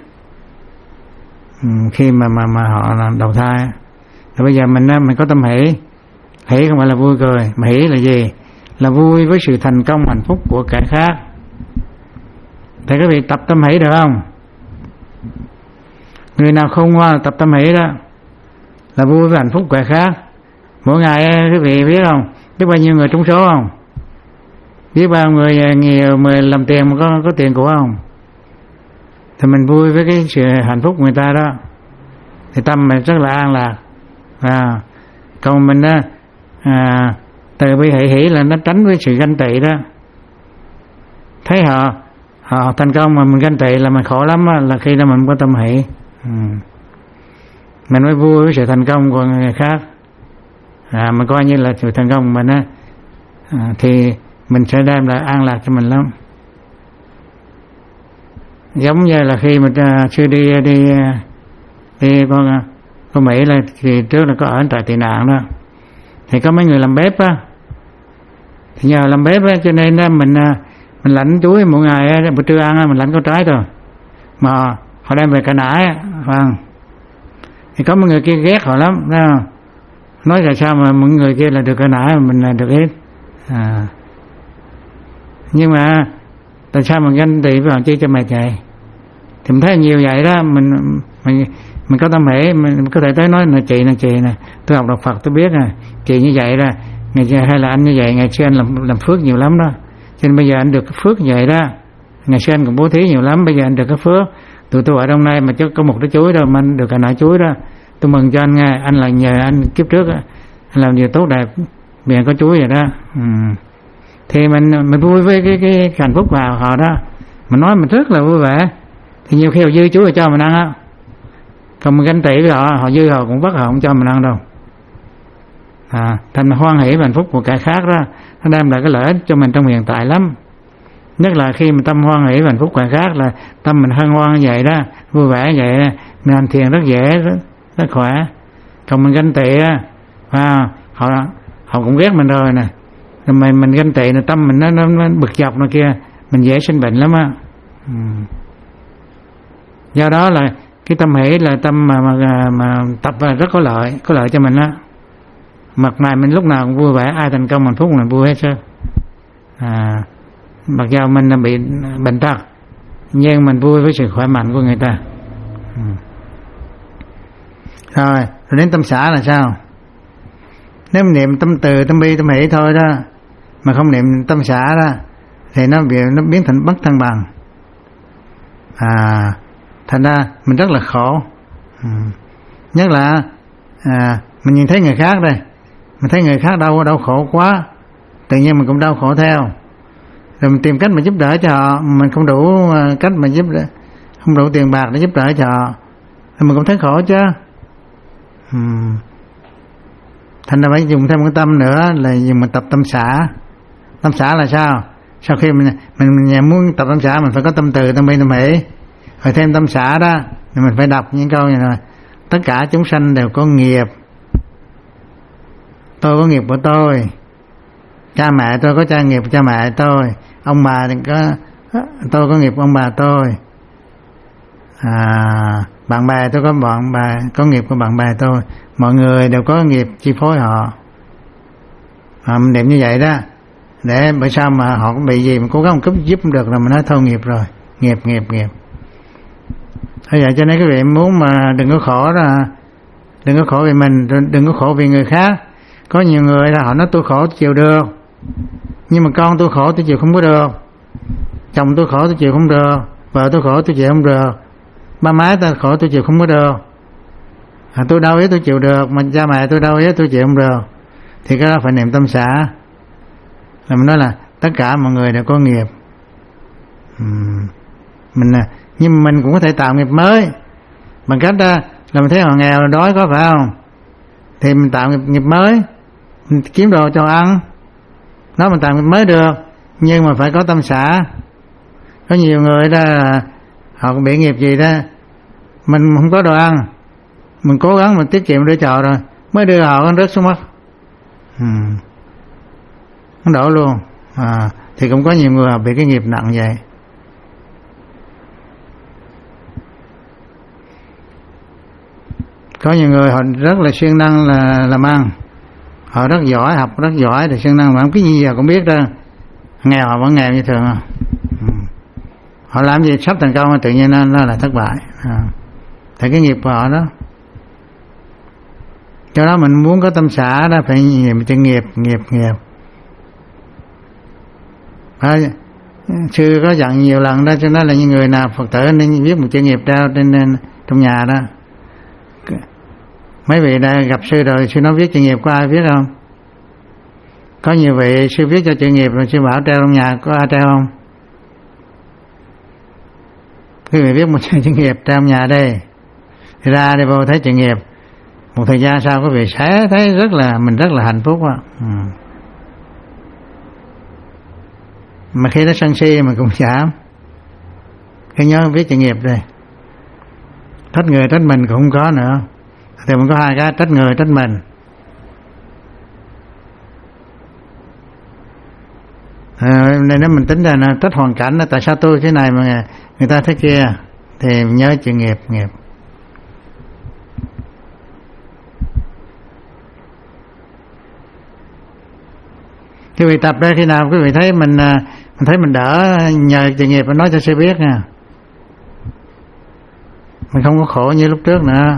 khi mà mà mà họ đầu thai. Rồi bây giờ mình mình có tâm hỷ, hỷ không phải là vui cười, mà hỷ là gì? Là vui với sự thành công hạnh phúc của kẻ khác. Thì các vị tập tâm hỷ được không? Người nào không ngoan tập tâm hỷ đó là vui với hạnh phúc của kẻ khác. Mỗi ngày quý vị biết không, biết bao nhiêu người trúng số không? Biết bao người nhiều mà làm tiền mà có, có tiền của không? Thì mình vui với cái sự hạnh phúc của người ta đó, thì tâm mình rất là an lạc. À, còn mình á, à, từ bi hỷ hỷ là nó tránh với sự ganh tị đó. Thấy họ họ thành công mà mình ganh tị là mình khổ lắm đó, là khi đó mình có tâm hỷ. Ừ. Mình mới vui với sự thành công của người khác. À, mình coi như là sự thành công của mình á, à, thì mình sẽ đem lại an lạc cho mình lắm. Giống như là khi mình uh, chưa đi đi đi con con Mỹ là thì trước là có ở trại tị nạn đó, thì có mấy người làm bếp á, thì nhờ làm bếp á cho nên mình uh, mình lãnh chuối mỗi ngày á, buổi trưa ăn á, mình lãnh có trái rồi mà họ đem về cả nải á, vâng. Thì có mấy người kia ghét họ lắm đó. Nói là sao mà mọi người kia là được cả nải mà mình là được ít. À. Nhưng mà tại sao mình ganh tị với họ chi cho mệt vậy? Thì mình thấy nhiều vậy đó, mình mình mình có tâm hỷ, mình có thể tới nói là chị là chị nè, tôi học đạo Phật tôi biết nè, chị như vậy đó, ngày xưa hay là anh như vậy, ngày xưa anh làm làm phước nhiều lắm đó, cho nên bây giờ anh được cái phước như vậy đó. Ngày xưa anh cũng bố thí nhiều lắm, bây giờ anh được cái phước. Tụi tôi ở Đông Nay mà chứ có một cái chuối đâu mà anh được cả nải chuối đó. Tôi mừng cho anh nghe, anh là nhờ anh kiếp trước anh làm điều tốt đẹp, miệng có chuối vậy đó. Ừ. Thì mình mình vui với cái cái hạnh phúc vào họ đó, mình nói mình rất là vui vẻ. Thì nhiều khi họ dư chuối cho mình ăn á, còn mình ganh tị với họ, họ dư họ cũng bắt họ không cho mình ăn đâu. À, thành hoan hỷ và hạnh phúc của kẻ khác đó, nó đem lại cái lợi ích cho mình trong hiện tại lắm. Nhất là khi mình tâm hoan hỷ và hạnh phúc của kẻ khác là tâm mình hân hoan như vậy đó, vui vẻ vậy đó, mình hành thiền rất dễ, rất, rất khỏe. Còn mình ganh tị á, à, họ họ cũng ghét mình rồi nè, rồi mình mình ganh tị là tâm mình nó, nó, nó bực dọc nó kia, mình dễ sinh bệnh lắm á. Ừ. Do đó là cái tâm hỷ là tâm mà mà, mà tập là rất có lợi, có lợi cho mình á. Mặt mày mình lúc nào cũng vui vẻ, ai thành công hạnh phúc mình vui hết trơn. À, mặc dù mình là bị bệnh tật nhưng mình vui với sự khỏe mạnh của người ta. Ừ. Rồi, rồi đến tâm xả là sao? Nếu mình niệm tâm từ, tâm bi, tâm hỷ thôi đó, mà không niệm tâm xả đó, thì nó bị nó biến thành bất thăng bằng. À, thành ra mình rất là khổ. Ừ. Nhất là à, mình nhìn thấy người khác đây, mình thấy người khác đau đau khổ quá, tự nhiên mình cũng đau khổ theo. Rồi mình tìm cách mà giúp đỡ cho họ, mình không đủ cách mà giúp đỡ, không đủ tiền bạc để giúp đỡ cho họ, thì mình cũng thấy khổ chứ. Ừ. Thành ra phải dùng thêm một cái tâm nữa là dùng mình tập tâm xả. Tâm xả là sao? Sau khi mình mình, mình muốn tập tâm xả mình phải có tâm từ, tâm bi, tâm hỷ, rồi thêm tâm xả đó thì mình phải đọc những câu như này: tất cả chúng sanh đều có nghiệp, tôi có nghiệp của tôi, cha mẹ tôi có cha nghiệp của cha mẹ tôi, ông bà thì có tôi có nghiệp của ông bà tôi, à, bạn bè tôi có bạn bè có nghiệp của bạn bè tôi, mọi người đều có nghiệp chi phối họ. À, mình niệm như vậy đó, để bởi sao mà họ có bị gì mà cố gắng cấp giúp không được là mình nói thôi nghiệp rồi, nghiệp nghiệp nghiệp. Thế vậy cho nên các vị muốn mà đừng có khổ đó, đừng có khổ vì mình, đừng có khổ vì người khác. Có nhiều người là họ nói tôi khổ chịu được, Nhưng mà con tôi khổ tôi chịu không có được, chồng tôi khổ tôi chịu không được, vợ tôi khổ tôi chịu không được, ba má tôi khổ tôi chịu không có được, à, tôi đau yếu tôi chịu được, mà cha mẹ tôi đau yếu tôi chịu không được, thì cái đó phải niệm tâm xả. Là mình nói là tất cả mọi người đều có nghiệp, uhm. mình nhưng mà mình cũng có thể tạo nghiệp mới bằng cách đó, là mình thấy họ nghèo đói có phải không, thì mình tạo nghiệp, nghiệp mới, mình kiếm đồ cho ăn, đó mình tạo nghiệp mới được, nhưng mà phải có tâm xả. Có nhiều người đó là họ bị nghiệp gì đó, mình không có đồ ăn, mình cố gắng mình tiết kiệm đưa trò rồi mới đưa họ ăn rớt xuống mất, ừ. Nó đổ luôn, à, thì cũng có nhiều người bị cái nghiệp nặng vậy. Có nhiều người họ rất là siêng năng là làm ăn, họ rất giỏi, học rất giỏi thì siêng năng làm cái gì giờ cũng biết đó, nghèo họ vẫn nghèo như thường. Ừ. Họ làm gì sắp thành công tự nhiên nó, nó là thất bại, à. Thì cái nghiệp của họ đó. Cho đó mình muốn có tâm xả đó phải nhìn chữ nghiệp, nghiệp, nghiệp. À, sư có dặn nhiều lần đó, cho nên là những người nào Phật tử nên viết một chữ nghiệp treo trên, trên trong nhà đó. Mấy vị đã gặp sư rồi, sư nói viết chữ nghiệp có ai viết không? Có nhiều vị sư viết cho chữ nghiệp rồi sư bảo treo trong nhà, có ai treo không? Quý vị viết một chữ nghiệp treo trong nhà đây, thì ra đi vô thấy chữ nghiệp, một thời gian sau quý vị sẽ thấy rất là mình rất là hạnh phúc đó. Ừ. Mà khi nó sân si mình cũng giảm. Khi nhớ viết chữ nghiệp đây, trách người trách mình cũng không có nữa, thì mình có hai cái, trách người trách mình. À, nên nếu mình tính ra là trách hoàn cảnh là tại sao tôi thế này mà người ta thế kia, thì nhớ chữ nghiệp, nghiệp. Quý vị tập ra khi nào quý vị thấy mình mình thấy mình đỡ, nhờ chữ nghiệp mình nói cho sư biết nha, mình không có khổ như lúc trước nữa.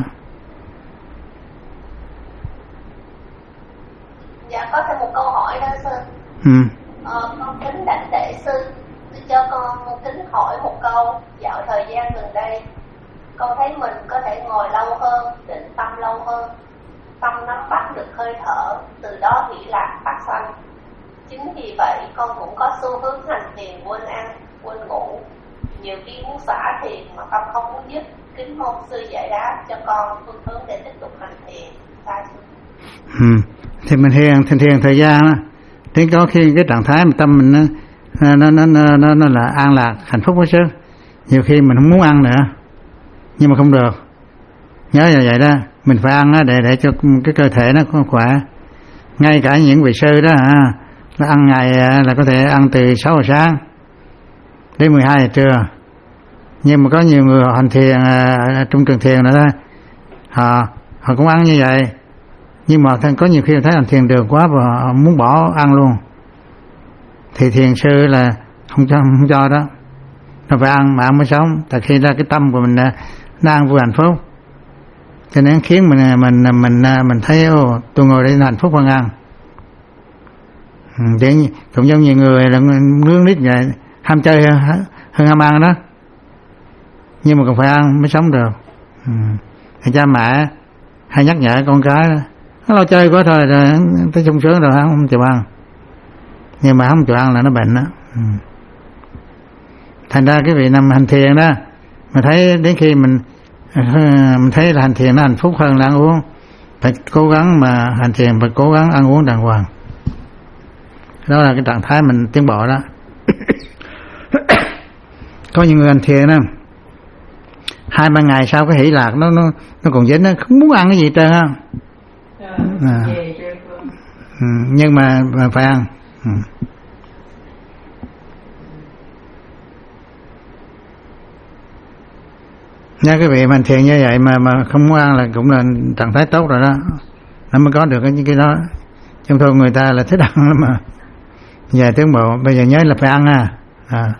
Dạ có thêm một câu hỏi đó sư. Ừ. Ờ, con kính đảnh đệ sư, tôi cho con kính hỏi một câu. Dạo thời gian gần đây con thấy mình có thể ngồi lâu hơn, định tâm lâu hơn, tâm nắm bắt được hơi thở, từ đó hỷ lạc phát sanh. Chính vì vậy con cũng có xu hướng hành thiền quên ăn, quên ngủ. Nhiều khi muốn xả thiền mà tâm không muốn dứt. Kính mong sư giải đáp cho con phương hướng để tiếp tục hành thiền. Sai sư. Ừ. Thì mình thiền, thiền thiền thời gian đó, đến có khi cái trạng thái mà tâm mình nó nó nó nó, nó, nó là an lạc, hạnh phúc đó chứ. Nhiều khi mình không muốn ăn nữa, nhưng mà không được. Nhớ là vậy đó, mình phải ăn đó để để cho cái cơ thể nó có khỏe. Ngay cả những vị sư đó à, là ăn ngày là có thể ăn từ sáu giờ sáng đến mười hai giờ trưa. Nhưng mà có nhiều người họ hành thiền à, trung trường thiền nữa đó, họ họ cũng ăn như vậy. Nhưng mà có nhiều khi thấy hành thiền được quá và họ muốn bỏ ăn luôn, thì thiền sư là không cho không cho đó, nó phải ăn mà ăn mới sống. Tại khi ra cái tâm của mình nó ăn vui hạnh phúc, cho nên khiến mình mình mình mình thấy ô, tôi ngồi đây hạnh phúc hơn ăn. Ừ, cũng giống như người là nướng nít vậy, ham chơi hơn, hơn ham ăn đó, nhưng mà còn phải ăn mới sống được. Ừ. Thì cha mẹ hay nhắc nhở con cái đó, nó lo chơi quá thôi rồi tới sung sướng rồi không chịu ăn, nhưng mà không chịu ăn là nó bệnh đó. Ừ. Thành ra cái vị nằm hành thiền đó, mà thấy đến khi mình mình thấy là hành thiền nó hạnh phúc hơn là ăn uống, phải cố gắng mà hành thiền, phải cố gắng ăn uống đàng hoàng. Đó là cái trạng thái mình tiến bộ đó. Có những người hành thiền đó, hai ba ngày sau cái hỷ lạc nó nó nó còn dính, nó không muốn ăn cái gì trơn á. À. Ừ, nhưng mà, mà phải ăn. Ừ. Nha quý vị, mình thiền như vậy mà mà không muốn ăn là cũng là trạng thái tốt rồi đó, nó mới có được cái cái đó. Trong thôn người ta là thích ăn lắm mà. Giờ tiến bộ, bây giờ nhớ là phải ăn à. À.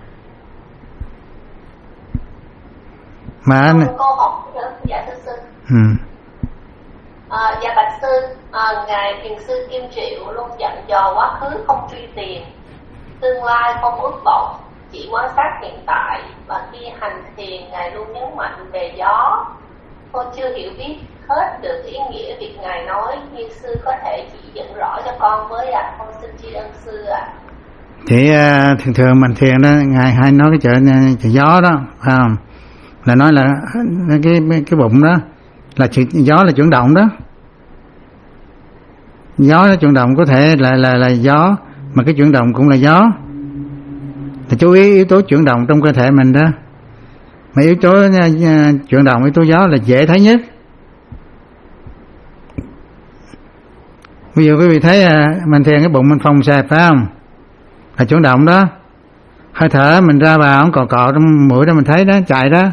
Mà anh... câu hỏi nữa, dạ thưa sư. Ừ. À, dạ bạch sư, à, ngài thiền sư Kim Triệu luôn dặn dò quá khứ không truy tiền, tương lai không ước vọng, chỉ quan sát hiện tại, và khi hành thiền Ngài luôn nhấn mạnh về gió. Con chưa hiểu biết hết được ý nghĩa việc Ngài nói, nhưng sư có thể chỉ dẫn rõ cho con với ạ. À. Con xin tri ân sư ạ. À. Thì uh, thường thường mình thiền đó, Ngài hay nói cái chuyện, chuyện gió đó, phải không? Là nói là cái cái bụng đó là chuyện, gió là chuyển động đó. Gió nó chuyển động có thể là là là gió, mà cái chuyển động cũng là gió. Thì chú ý yếu tố chuyển động trong cơ thể mình đó. Mà yếu tố uh, chuyển động, yếu tố gió là dễ thấy nhất. Ví dụ quý vị thấy uh, mình thiền cái bụng mình phồng xẹp, phải không? Là chuyển động đó. Hơi thở mình ra vào, cọ cọ trong mũi đó mình thấy đó, chạy đó.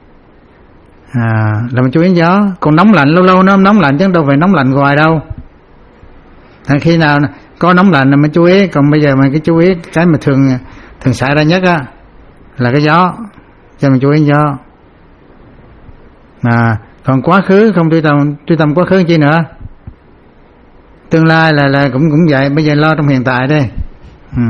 À, là mình chú ý gió. Còn nóng lạnh, lâu lâu nó nóng lạnh chứ đâu phải nóng lạnh hoài đâu. À, khi nào có nóng lạnh là mình chú ý. Còn bây giờ mình cái chú ý cái mà thường thường xảy ra nhất á là cái gió, cho mình chú ý gió. À, còn quá khứ không truy tâm, truy tâm quá khứ chi nữa. Tương lai là là cũng cũng vậy. Bây giờ lo trong hiện tại đi. Ừ.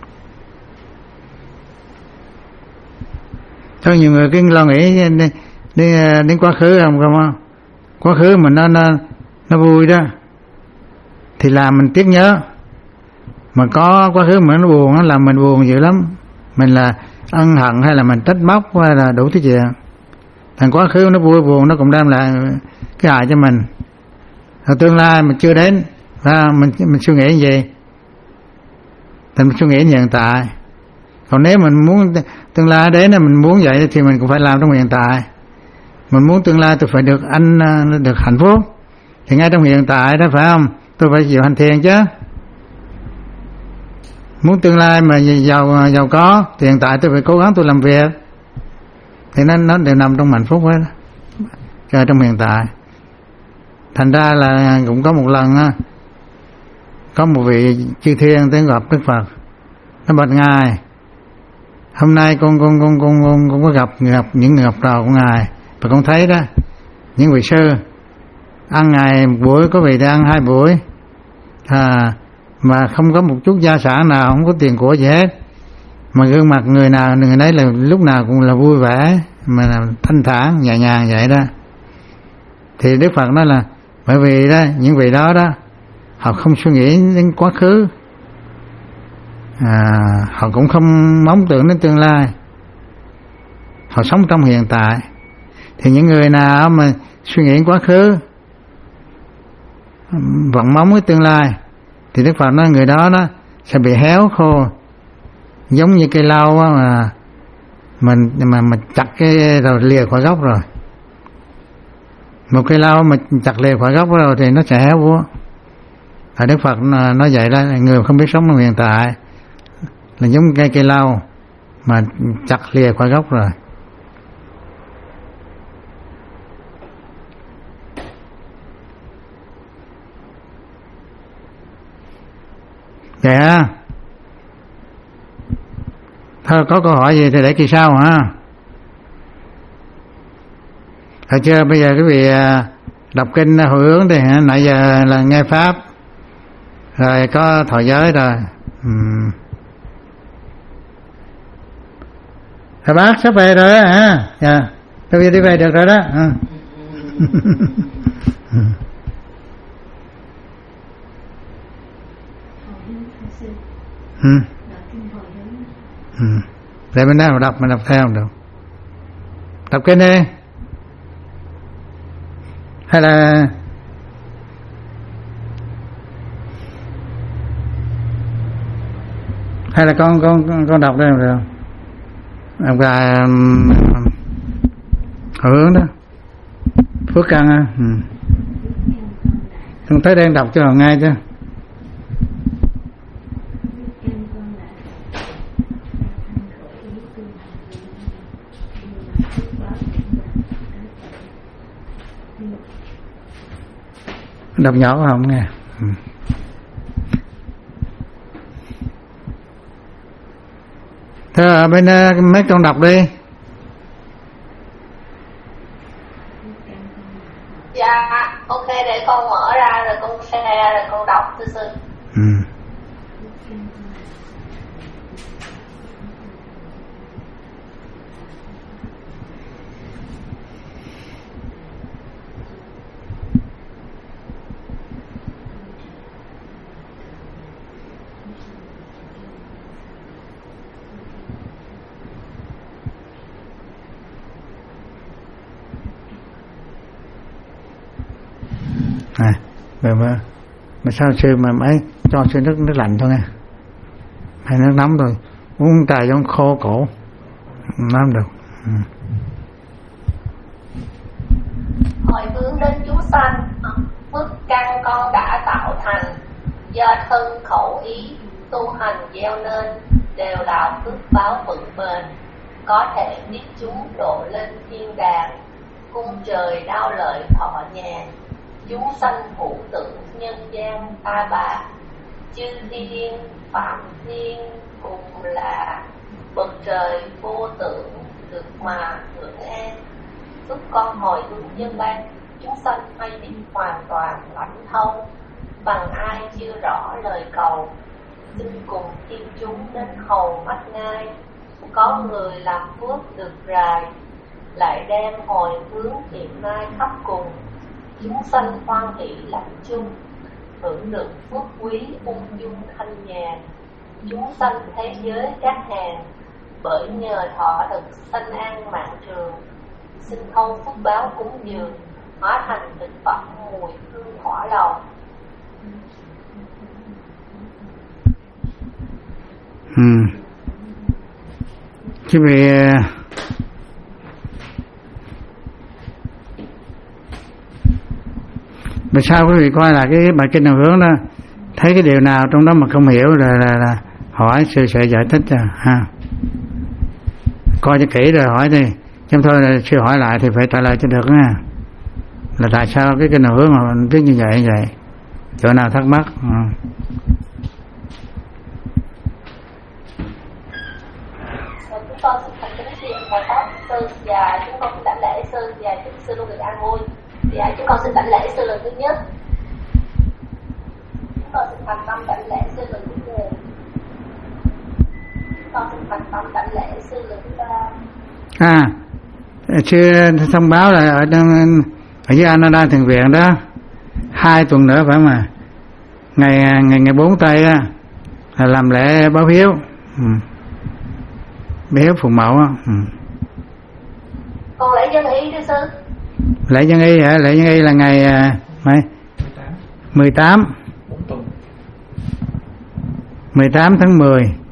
Có nhiều người cứ lo nghĩ đến, đến, đến quá khứ không không quá khứ mà nó nó nó vui đó thì làm mình tiếc nhớ, mà có quá khứ mà nó buồn nó làm mình buồn dữ lắm. Mình là ân hận hay là mình trách móc hay là đủ thứ chuyện. Thằng quá khứ nó vui buồn nó cũng đem lại cái hại cho mình. Rồi tương lai mình chưa đến, à, mình mình suy nghĩ gì thì mình suy nghĩ hiện tại. Còn nếu mình muốn tương lai đến là mình muốn vậy thì mình cũng phải làm trong hiện tại. Mình muốn tương lai tôi phải được anh được hạnh phúc thì ngay trong hiện tại đó, phải không? Tôi phải chịu hành thiền chứ. Muốn tương lai mà giàu giàu có thì hiện tại tôi phải cố gắng tôi làm việc. Thì nó nó đều nằm trong hạnh phúc hết đó, trong hiện tại. Thành ra là cũng có một lần á, có một vị chư thiên tới gặp Đức Phật. Nó bạch Ngài, hôm nay con con con con con, con có gặp gặp những người học trò của Ngài, và con thấy đó những vị sư ăn ngày một buổi, có vị thì ăn hai buổi, à, mà không có một chút gia sản nào, không có tiền của gì hết, mà gương mặt người nào người nấy là lúc nào cũng là vui vẻ, mà là thanh thản nhẹ nhàng vậy đó. Thì Đức Phật nói là bởi vì đó những vị đó đó họ không suy nghĩ đến quá khứ, à, họ cũng không mong tưởng đến tương lai, họ sống trong hiện tại. Thì những người nào mà suy nghĩ đến quá khứ, vọng mong cái tương lai, thì Đức Phật nói người đó đó sẽ bị héo khô, giống như cây lau mà mình mà mà chặt cái rồi lìa khỏi gốc rồi. Một cây lau mà chặt lìa khỏi gốc rồi thì nó sẽ héo quá. À, Đức Phật nói vậy đó, người không biết sống trong hiện tại là giống cây cây lau mà chặt lìa khỏi gốc rồi. Vậy ha. Thôi có câu hỏi gì thì để kỳ sau ha. Thật chưa, bây giờ quý vị đọc kinh hồi hướng đi hả? Nãy giờ là nghe pháp rồi có thọ giới rồi. Uhm. Rồi bác sắp về rồi đó hả? Dạ. Tôi đi về được rồi đó. À. Ừ. Ừ. Để bên đó mà đọc, mà đọc theo không được. Đọc kinh đi. Hay là hay là con con con đọc đây được không? Ông gà hồi hướng đó, phước căn á. Ừ. Không thấy đang đọc cho họ ngay chứ. Đọc nhỏ không nghe. Ừ. Thôi ở bên uh, mấy con đọc đi. Dạ, ok, để con mở ra rồi con share rồi con đọc thưa sư. Ừ. À, mà, mà, mà sao sư mà mấy cho sư nước nước lạnh thôi nghe, hay nước nóng rồi uống trà giống khô cổ nóng được. Ừ. Hồi hướng đến chúng sanh, phước căn con đã tạo thành, do thân khẩu ý tu hành gieo nên, đều là phước báo vững bền, có thể biết chúng độ lên thiên đàng, cung trời đao lợi thọ nhàn, chúng sanh hữu tượng nhân gian ta bà, chư thiên phạm thiên cùng là bậc trời vô tượng, được mà hưởng an. Phước con hồi hướng nhân ban, chúng sanh hay biết hoàn toàn lãnh thông, bằng ai chưa rõ lời cầu, xin cùng thiên chúng đến hầu mắt ngay. Có người làm phước được rài, lại đem hồi hướng hiện nay khắp cùng, chúng sanh hoan hỷ lãnh chung, hưởng được phước quý ung dung thanh nhàn. Chúng sanh thế giới các hàng, bởi nhờ thọ thực sanh an mạng trường, xin thâu phước báo cúng dường, hóa thành thực phẩm mùi hương thỏa lòng. Ừ. Chứ vì Vì sao quý vị coi là cái bài kinh nào hướng đó, thấy cái điều nào trong đó mà không hiểu là là, là hỏi sư sẽ giải thích cho ha. Coi cho kỹ rồi hỏi đi, chứ thôi là sư hỏi lại thì phải trả lời cho được nha. Là tại sao cái kinh nào hướng mà mình biết như vậy như vậy, chỗ nào thắc mắc. Ừ. Chúng con xin thành kính thiện và pháp sư, và chúng con xin đảnh lễ sư và chúc sư luôn được an vui. Dạ, chúng con xin đảnh lễ sư lần thứ nhất. Chúng con xin thành tâm đảnh lễ sư lần thứ nhì. Chúng con xin thành tâm đảnh lễ sư lần thứ ba. À, sư thông báo là ở trong ở dưới Canada Thiền Viện đó, hai tuần nữa phải mà, ngày ngày ngày bốn tây á là làm lễ báo hiếu. Ừ. Báo hiếu phụ mẫu á. Ừ. Còn lễ dân y đó sư? Lễ dân y hả? Lễ dân y là ngày mấy? mười tám. bốn tuần. mười tám tháng mười